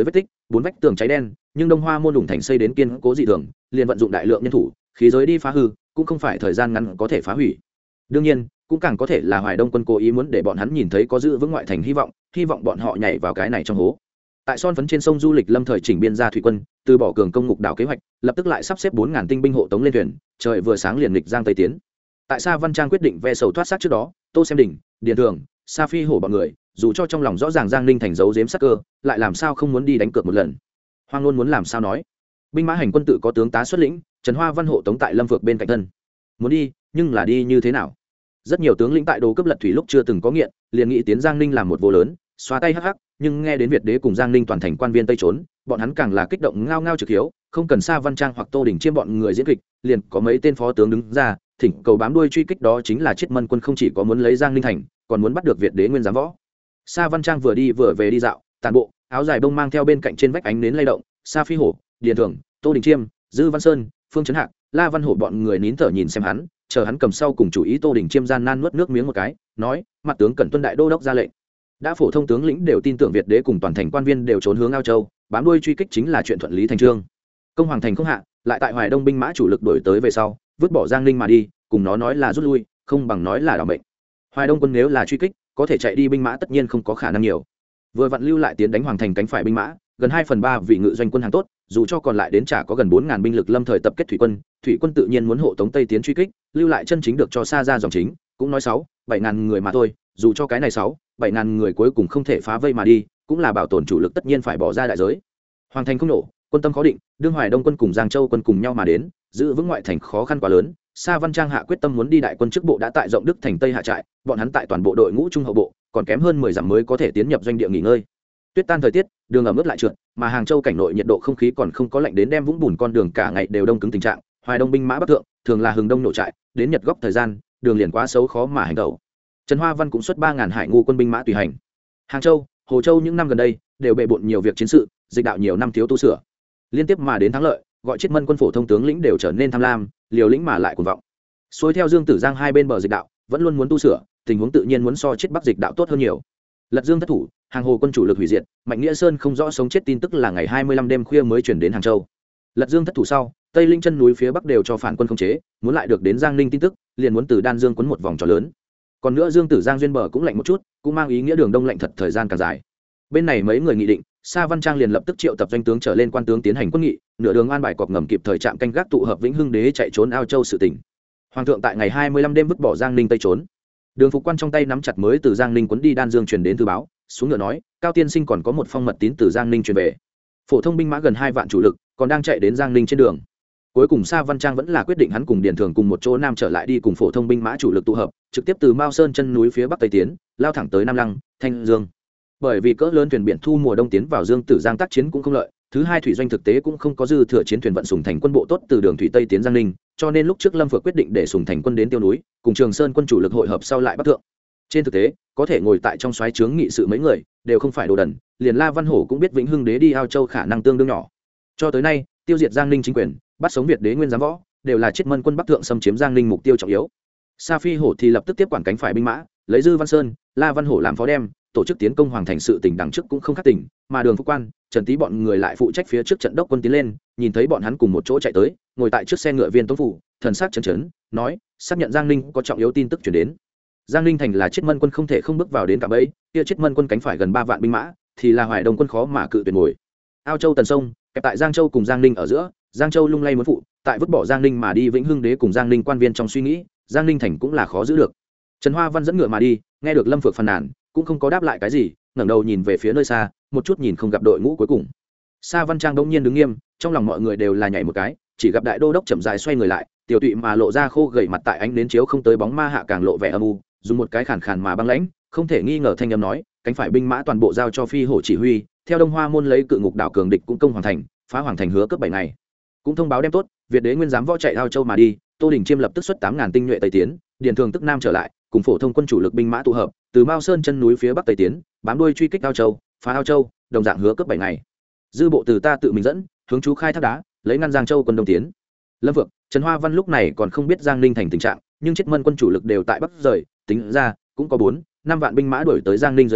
bốn vách tường cháy đen, nhưng Đông Hoa môn đủng thành xây đến kiên cố dị thường, liền vận dụng đại lượng nhân thủ, khí giới đi phá hư, cũng không phải thời gian ngắn có thể phá hủy. Đương nhiên, cũng càng có thể là Hoài Đông quân cố ý muốn để bọn hắn nhìn thấy có giữ vững ngoại thành hy vọng, hy vọng bọn họ nhảy vào cái này trong hố. Tại son phấn trên sông du lịch lâm thời chỉnh biên ra thủy quân, từ bỏ cường công ngục đảo kế hoạch, lập tức lại sắp xếp bốn ngàn tinh binh hộ tống lên thuyền, trời vừa sáng liền lịch giang tây tiến. Tại Sa Văn Trang quyết định ve sầu thoát xác trước đó, Tô Xem Đỉnh, Điền Thường, Sa Phi Hổ bọn người, dù cho trong lòng rõ ràng Giang Ninh thành giấu giếm sắc cơ, lại làm sao không muốn đi đánh cược một lần. Hoang Luân muốn làm sao nói? Binh mã hành quân tự có tướng tá xuất lĩnh, Trần Hoa Văn hộ tống tại Lâm Phược bên cạnh thân. Muốn đi, nhưng là đi như thế nào? Rất nhiều tướng lĩnh tại đồ cướp lật thủy lúc chưa từng có nghiện, liền nghĩ tiến Giang Ninh làm một vô lớn, xóa tay hắc hắc, nhưng nghe đến Việt đế cùng Giang Ninh toàn thành quan viên tây trốn, bọn hắn càng là kích động ngao ngao trực hiếu, không cần Sa Văn Trang hoặc Tô Đình Chiêm bọn người diễn kịch, liền có mấy tên phó tướng đứng ra, thỉnh cầu bám đuôi truy kích, đó chính là Chiết Mân quân không chỉ có muốn lấy Giang Ninh thành, còn muốn bắt được Việt đế nguyên giám võ. Sa Văn Trang vừa đi vừa về đi dạo, tàn bộ, áo dài bông mang theo bên cạnh trên vách ánh nến lay động, Sa Phi Hổ, Điền Thường, Tô Đình Chiêm, Dư Văn Sơn, Phương Trấn Hạc, La Văn Hổ bọn người nín thở nhìn xem hắn, chờ hắn cầm sau cùng chủ ý. Tô Đình Chiêm gian nan nuốt nước miếng một cái, nói: "Mặt tướng Cẩn tuân đại đô đốc ra lệnh." Đã phổ thông tướng lĩnh đều tin tưởng Việt đế cùng toàn thành quan viên đều trốn hướng Ao Châu, bám đuôi truy kích chính là chuyện thuận lý thành trương. Công hoàng thành không hạ, lại tại Hoài Đông binh mã chủ lực đổi tới về sau, vứt bỏ Giang Ninh mà đi, cùng nó nói là rút lui, không bằng nói là đảo mệnh. Hoài Đông quân nếu là truy kích, có thể chạy đi binh mã tất nhiên không có khả năng nhiều. Vừa vặn lưu lại tiến đánh hoàng thành cánh phải binh mã, gần hai phần ba vị ngự doanh quân hàng tốt, dù cho còn lại đến chả có gần bốn ngàn binh lực lâm thời tập kết thủy quân, thủy quân tự nhiên muốn hộ tống tây tiến truy kích, lưu lại chân chính được cho xa ra dòng chính, cũng nói sáu, bảy ngàn người mà thôi, dù cho cái này sáu, bảy ngàn người cuối cùng không thể phá vây mà đi, cũng là bảo tồn chủ lực tất nhiên phải bỏ ra đại giới. Hoàng thành không nổ, quân tâm khó định, đương Hoài Đông quân cùng Giang Châu quân cùng nhau mà đến, giữ vững ngoại thành khó khăn quá lớn. Sa Văn Trang hạ quyết tâm muốn đi đại quân trước bộ đã tại rộng Đức thành Tây hạ trại, bọn hắn tại toàn bộ đội ngũ trung hậu bộ, còn kém hơn mười dặm mới có thể tiến nhập doanh địa nghỉ ngơi. Tuyết tan thời tiết, đường ẩm ướt lại trượt, mà Hàng Châu cảnh nội nhiệt độ không khí còn không có lạnh đến đem vũng bùn con đường cả ngày đều đông cứng tình trạng. Hoài Đông binh mã bắc thượng, thường là hừng đông nổ trại, đến nhật góc thời gian, đường liền quá xấu khó mà hành động. Trần Hoa Văn cũng xuất ba ngàn hải ngu quân binh mã tùy hành. Hàng Châu, Hồ Châu những năm gần đây đều bệ bội nhiều việc chiến sự, dịch đạo nhiều năm thiếu tu sửa. Liên tiếp mà đến thắng lợi, gọi Chiết Mân quân phổ thông tướng lĩnh đều trở nên tham lam, liều lĩnh mà lại cuồng vọng. Xuôi theo Dương Tử Giang hai bên bờ dịch đạo, vẫn luôn muốn tu sửa, tình huống tự nhiên muốn so Chiết Bắc dịch đạo tốt hơn nhiều. Lật Dương thất thủ, Hàng Hồ quân chủ lực hủy diệt, Mạnh Nghĩa Sơn không rõ sống chết tin tức là ngày hai mươi lăm đêm khuya mới chuyển đến Hàng Châu. Lật Dương thất thủ sau, Tây Linh chân núi phía bắc đều cho phản quân khống chế, muốn lại được đến Giang Ninh tin tức, liền muốn từ Đan Dương quấn một vòng tròn lớn. Còn nữa Dương Tử Giang duyên bờ cũng lạnh một chút, cũng mang ý nghĩa đường đông lạnh thật thời gian càng dài. Bên này mấy người nghị định, Sa Văn Trang liền lập tức triệu tập doanh tướng trở lên quan tướng tiến hành quân nghị, nửa đường an bài cọc ngầm kịp thời chạm canh gác tụ hợp Vĩnh Hưng đế chạy trốn Ao Châu sự tỉnh. Hoàng thượng tại ngày hai mươi lăm đêm vứt bỏ Giang Ninh tây trốn. Đường Phục Quan trong tay nắm chặt mới từ Giang Ninh quấn đi Đan Dương truyền đến thư báo, xuống ngựa nói, Cao tiên sinh còn có một phong mật tín từ Giang Ninh truyền về. Phổ thông binh mã gần hai vạn chủ lực, còn đang chạy đến Giang Ninh trên đường. Cuối cùng Sa Văn Trang vẫn là quyết định hắn cùng Điền Thường cùng một chỗ nam trở lại đi cùng phổ thông binh mã chủ lực tụ hợp, trực tiếp từ Mao Sơn chân núi phía bắc tây tiến, lao thẳng tới Nam Lăng, Thanh Dương. Bởi vì cỡ lớn thuyền biển thu mùa đông tiến vào Dương Tử Giang tác chiến cũng không lợi, thứ hai thủy doanh thực tế cũng không có dư thừa chiến thuyền vận sùng thành quân bộ tốt từ đường thủy tây tiến Giang Ninh, cho nên lúc trước Lâm Phượng quyết định để sùng thành quân đến Tiêu núi, cùng Trường Sơn quân chủ lực hội hợp sau lại bắc thượng. Trên thực tế, có thể ngồi tại trong xoáy trướng nghị sự mấy người, đều không phải đồ đần, liền La Văn Hổ cũng biết Vĩnh Hưng đế đi Ao Châu khả năng tương đương nhỏ. Cho tới nay, tiêu diệt Giang Ninh chính quyền, bắt sống Việt đế nguyên giám võ, đều là Chiết Mân quân bắc thượng xâm chiếm Giang Ninh mục tiêu trọng yếu. Sa Phi Hổ thì lập tức tiếp quản cánh phải binh mã, lấy Dư Văn Sơn, La Văn Hổ làm phó đem, tổ chức tiến công hoàng thành sự tỉnh đằng trước cũng không khác tỉnh, mà Đường Phúc Quan, Trần Tý bọn người lại phụ trách phía trước trận đốc quân tiến lên, nhìn thấy bọn hắn cùng một chỗ chạy tới, ngồi tại trước xe ngựa viên tống phủ, thần sắc chấn chấn, nói, xác nhận Giang Ninh có trọng yếu tin tức truyền đến. Giang Ninh thành là Chiết Mân quân không thể không bước vào đến cả bẫy, kia Chiết Mân quân cánh phải gần ba vạn binh mã, thì là Hoài Đông quân khó mà cự tuyệt ngồi. Ao Châu tần sông, kẹp tại Giang Châu cùng Giang Ninh ở giữa, Giang Châu lung lay muốn phụ, tại vứt bỏ Giang Ninh mà đi Vĩnh Hưng đế cùng Giang Ninh quan viên trong suy nghĩ, Giang Ninh thành cũng là khó giữ được. Trần Hoa Văn dẫn ngựa mà đi, nghe được Lâm Phượng phàn nàn, cũng không có đáp lại cái gì, ngẩng đầu nhìn về phía nơi xa, một chút nhìn không gặp đội ngũ cuối cùng. Sa Văn Trang đống nhiên đứng nghiêm, trong lòng mọi người đều là nhảy một cái, chỉ gặp đại đô đốc chậm rãi xoay người lại, tiểu tụy mà lộ ra khô gầy mặt tại ánh nến chiếu không tới bóng ma hạ càng lộ vẻ âm u, dùng một cái khàn khàn mà băng lãnh, không thể nghi ngờ thanh âm nói, cánh phải binh mã toàn bộ giao cho Phi Hổ chỉ huy, theo Đông Hoa môn lấy cự ngục đảo cường địch cũng công hoàng thành, phá hoàng thành hứa cấp bảy ngày. Cũng thông báo đem tốt, Việt đế nguyên giám võ chạy Ao Châu mà đi, Tô Đình Chiêm lập tức xuất tám ngàn tinh nhuệ tây tiến, Điền Thường tức nam trở lại, cùng phổ thông quân chủ lực binh mã tụ hợp, từ Mao Sơn chân núi phía bắc tây tiến, bám đuôi truy kích Ao Châu, phá Ao Châu, đồng dạng hứa cấp bảy ngày. Dư bộ từ ta tự mình dẫn, hướng chú khai thác đá, lấy ngăn Giang Châu quân đông tiến. Lâm Phượng, Trần Hoa Văn lúc này còn không biết Giang Ninh thành tình trạng, nhưng Chiết Mân quân chủ lực đều tại bắc rời, tính ra cũng có bốn, năm vạn binh mã đuổi tới Giang Ninh dưới thành,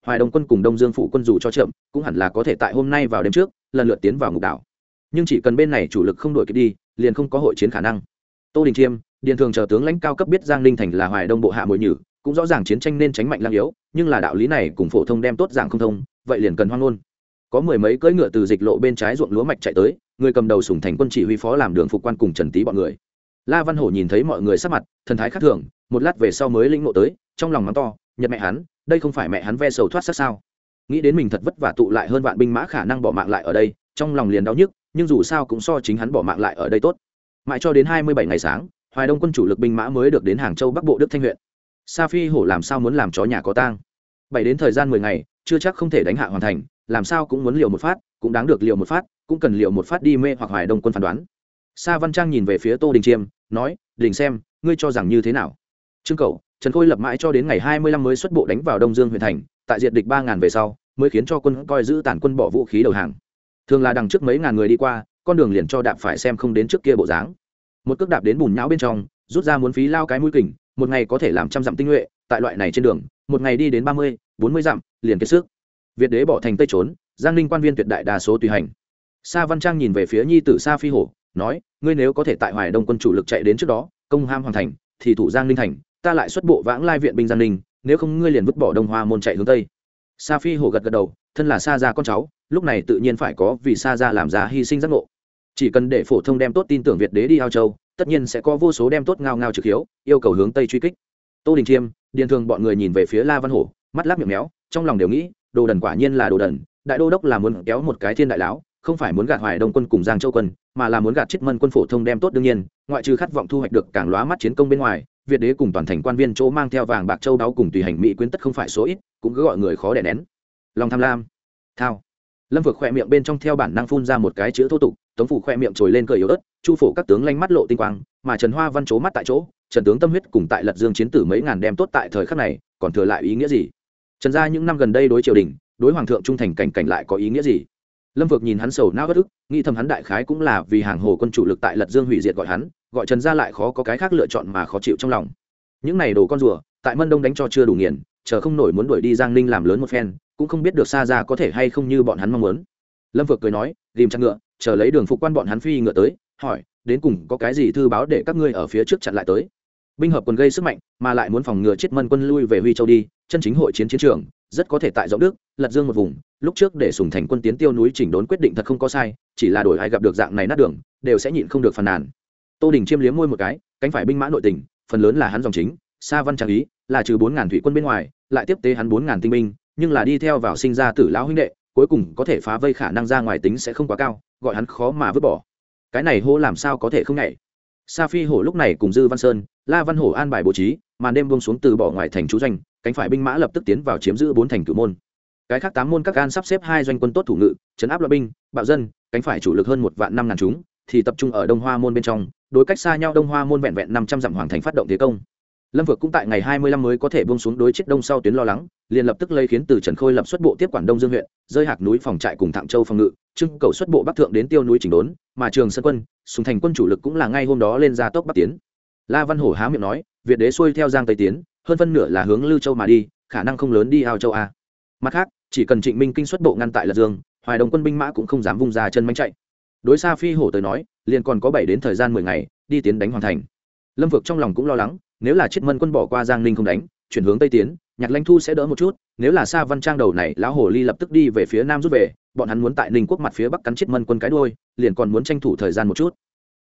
Hoài Đông quân cùng Đông Dương phụ quân dù cho chậm cũng hẳn là có thể tại hôm nay vào đêm trước lần lượt tiến vào ngục đảo, nhưng chỉ cần bên này chủ lực không đuổi kịp đi liền không có hội chiến khả năng. Tô Đình Chiêm, Điền Thường chờ tướng lãnh cao cấp biết Giang Ninh thành là Hoài Đông bộ hạ mồi nhử, cũng rõ ràng chiến tranh nên tránh mạnh lang yếu, nhưng là đạo lý này cùng phổ thông đem tốt dạng không thông, vậy liền cần hoang ngôn. Có mười mấy cưỡi ngựa từ dịch lộ bên trái ruộng lúa mạch chạy tới, người cầm đầu Sùng Thành quân chỉ huy phó làm đường phục quan cùng Trần Tý bọn người. La Văn Hổ nhìn thấy mọi người sắc mặt thần thái khác thường, một lát về sau mới lĩnh ngộ tới, trong lòng mắng to, nhật mẹ hắn, đây không phải mẹ hắn ve sầu thoát xác sao? Nghĩ đến mình thật vất vả tụ lại hơn vạn binh mã khả năng bỏ mạng lại ở đây, trong lòng liền đau nhức, nhưng dù sao cũng so chính hắn bỏ mạng lại ở đây tốt. Mãi cho đến hai mươi bảy ngày sáng, Hoài Đông quân chủ lực binh mã mới được đến Hàng Châu Bắc Bộ Đức Thanh huyện. Sa Phi Hổ làm sao muốn làm chó nhà có tang? Bảy đến thời gian mười ngày, chưa chắc không thể đánh hạ hoàn thành, làm sao cũng muốn liều một phát, cũng đáng được liều một phát, cũng cần liều một phát đi mê hoặc Hoài Đông quân phán đoán. Sa Văn Trang nhìn về phía Tô Đình Chiêm, nói, "Đình xem, ngươi cho rằng như thế nào?" Trương Cẩu, Trần Khôi lập mãi cho đến ngày hai mươi lăm mới xuất bộ đánh vào Đông Dương huyện thành, tại diệt địch ba ngàn về sau, mới khiến cho quân coi giữ tản quân bỏ vũ khí đầu hàng. Thường là đằng trước mấy ngàn người đi qua, con đường liền cho đạp phải xem không đến trước kia bộ dáng. Một cước đạp đến bùn nhão bên trong, rút ra muốn phí lao cái mũi kình, một ngày có thể làm trăm dặm tinh nhuệ, tại loại này trên đường, một ngày đi đến ba mươi, bốn mươi dặm, liền kiệt sức. Việt đế bỏ thành tây trốn, Giang Ninh quan viên tuyệt đại đa số tùy hành. Sa Văn Trang nhìn về phía nhi tử Sa Phi Hổ, nói, ngươi nếu có thể tại Hoài Đông quân chủ lực chạy đến trước đó, công ham hoàn thành, thì thủ Giang Ninh thành, ta lại xuất bộ vãng lai viện binh Giang Ninh, nếu không ngươi liền vứt bỏ Đông Hoa môn chạy hướng tây. Sa Phi Hổ gật gật đầu, thân là Sa gia con cháu, lúc này tự nhiên phải có vì Sa gia làm ra hy sinh giác ngộ. Chỉ cần để phổ thông đem tốt tin tưởng Việt đế đi Ao Châu, tất nhiên sẽ có vô số đem tốt ngao ngao trực hiếu, yêu cầu hướng tây truy kích. Tô Đình Chiêm, Điền Thường bọn người nhìn về phía La Văn Hổ, mắt láp miệng méo, trong lòng đều nghĩ, đồ đần quả nhiên là đồ đần, đại đô đốc là muốn kéo một cái thiên đại lão, không phải muốn gạt Hoài Đông quân cùng Giang Châu quân, mà là muốn gạt Chiết Mân quân phổ thông đem tốt. Đương nhiên, ngoại trừ khát vọng thu hoạch được càng lóa mắt chiến công bên ngoài, Việt đế cùng toàn thành quan viên chỗ mang theo vàng bạc châu báu cùng tùy hành mỹ quyến tất không phải số ít, cũng cứ gọi người khó đè nén. Lòng tham lam, thao. Lâm Vực khỏe miệng bên trong theo bản năng phun ra một cái chữ thô tục, Tống phủ khỏe miệng trồi lên cười yếu ớt, Chu phổ các tướng lanh mắt lộ tinh quang, mà Trần Hoa Văn chố mắt tại chỗ, Trần tướng tâm huyết cùng tại Lật Dương chiến tử mấy ngàn đem tốt tại thời khắc này, còn thừa lại ý nghĩa gì? Trần gia những năm gần đây đối triều đình, đối hoàng thượng trung thành cảnh cảnh lại có ý nghĩa gì? Lâm Vực nhìn hắn sầu não bất ức, nghĩ thầm hắn đại khái cũng là vì hàng hồ quân chủ lực tại Lật Dương hủy diệt gọi hắn, gọi Trần gia lại khó có cái khác lựa chọn mà khó chịu trong lòng. Những này đồ con rùa, tại Mân Đông đánh cho chưa đủ nghiền, chờ không nổi muốn đuổi đi Giang Ninh làm lớn một phen, cũng không biết được Sa gia có thể hay không như bọn hắn mong muốn. Lâm Vực cười nói, ghim chặt ngựa, chờ lấy đường phục quan bọn hắn phi ngựa tới, hỏi, đến cùng có cái gì thư báo để các ngươi ở phía trước chặn lại tới? Binh hợp quân gây sức mạnh, mà lại muốn phòng ngừa Chiết Mân quân lui về Huy Châu đi, chân chính hội chiến chiến trường, rất có thể tại Dõng Đức, Lật Dương một vùng, lúc trước để Sùng Thành quân tiến tiêu núi chỉnh đốn quyết định thật không có sai, chỉ là đổi ai gặp được dạng này nát đường, đều sẽ nhịn không được phàn nàn. Tô Đình Chiêm liếm môi một cái, cánh phải binh mã nội tình, phần lớn là hắn dòng chính, Sa Văn Trang ý, là trừ bốn ngàn thủy quân bên ngoài, lại tiếp tế hắn bốn ngàn tinh binh, nhưng là đi theo vào sinh ra tử lão huynh đệ, cuối cùng có thể phá vây khả năng ra ngoài tính sẽ không quá cao, gọi hắn khó mà vứt bỏ. Cái này hô làm sao có thể không nhảy. Sa Phi Hổ lúc này cùng Dư Văn Sơn, La Văn Hổ an bài bố trí, màn đêm buông xuống từ bỏ ngoài thành trú doanh, cánh phải binh mã lập tức tiến vào chiếm giữ bốn thành cửu môn. Cái khác tám môn các gan sắp xếp hai doanh quân tốt thủ ngự, trấn áp loạn binh, bạo dân, cánh phải chủ lực hơn một vạn năm ngàn chúng, thì tập trung ở Đông Hoa môn bên trong, đối cách xa nhau Đông Hoa môn vẹn vẹn năm trăm dặm hoàng thành phát động thế công. Lâm Vực cũng tại ngày hai mươi lăm mới có thể buông xuống đối chết đông sau tuyến lo lắng, liền lập tức lấy khiến từ Trần Khôi lập xuất bộ tiếp quản Đông Dương huyện, rơi Hạc núi phòng trại cùng Thạng Châu phòng ngự, trưng cầu xuất bộ bắc thượng đến Tiêu núi chỉnh đốn, mà Trường Sơn quân, Sùng Thành quân chủ lực cũng là ngay hôm đó lên ra tốc bắc tiến. La Văn Hổ há miệng nói, Việt đế xuôi theo Giang Tây tiến, hơn phân nửa là hướng Lưu Châu mà đi, khả năng không lớn đi Ao Châu a. Mặt khác, chỉ cần Trịnh Minh Kinh xuất bộ ngăn tại Lật Dương, Hoài Đông quân binh mã cũng không dám vung ra chân mánh chạy. Đối Sa Phi Hổ tới nói, liền còn có bảy đến thời gian mười ngày, đi tiến đánh hoàn thành. Lâm Vực trong lòng cũng lo lắng, nếu là Chiết Mân quân bỏ qua Giang Ninh không đánh, chuyển hướng tây tiến, Nhạc Lãnh Thu sẽ đỡ một chút, nếu là Sa Văn Trang đầu này lão hồ ly lập tức đi về phía nam rút về, bọn hắn muốn tại Ninh quốc mặt phía bắc cắn Chiết Mân quân cái đuôi, liền còn muốn tranh thủ thời gian một chút.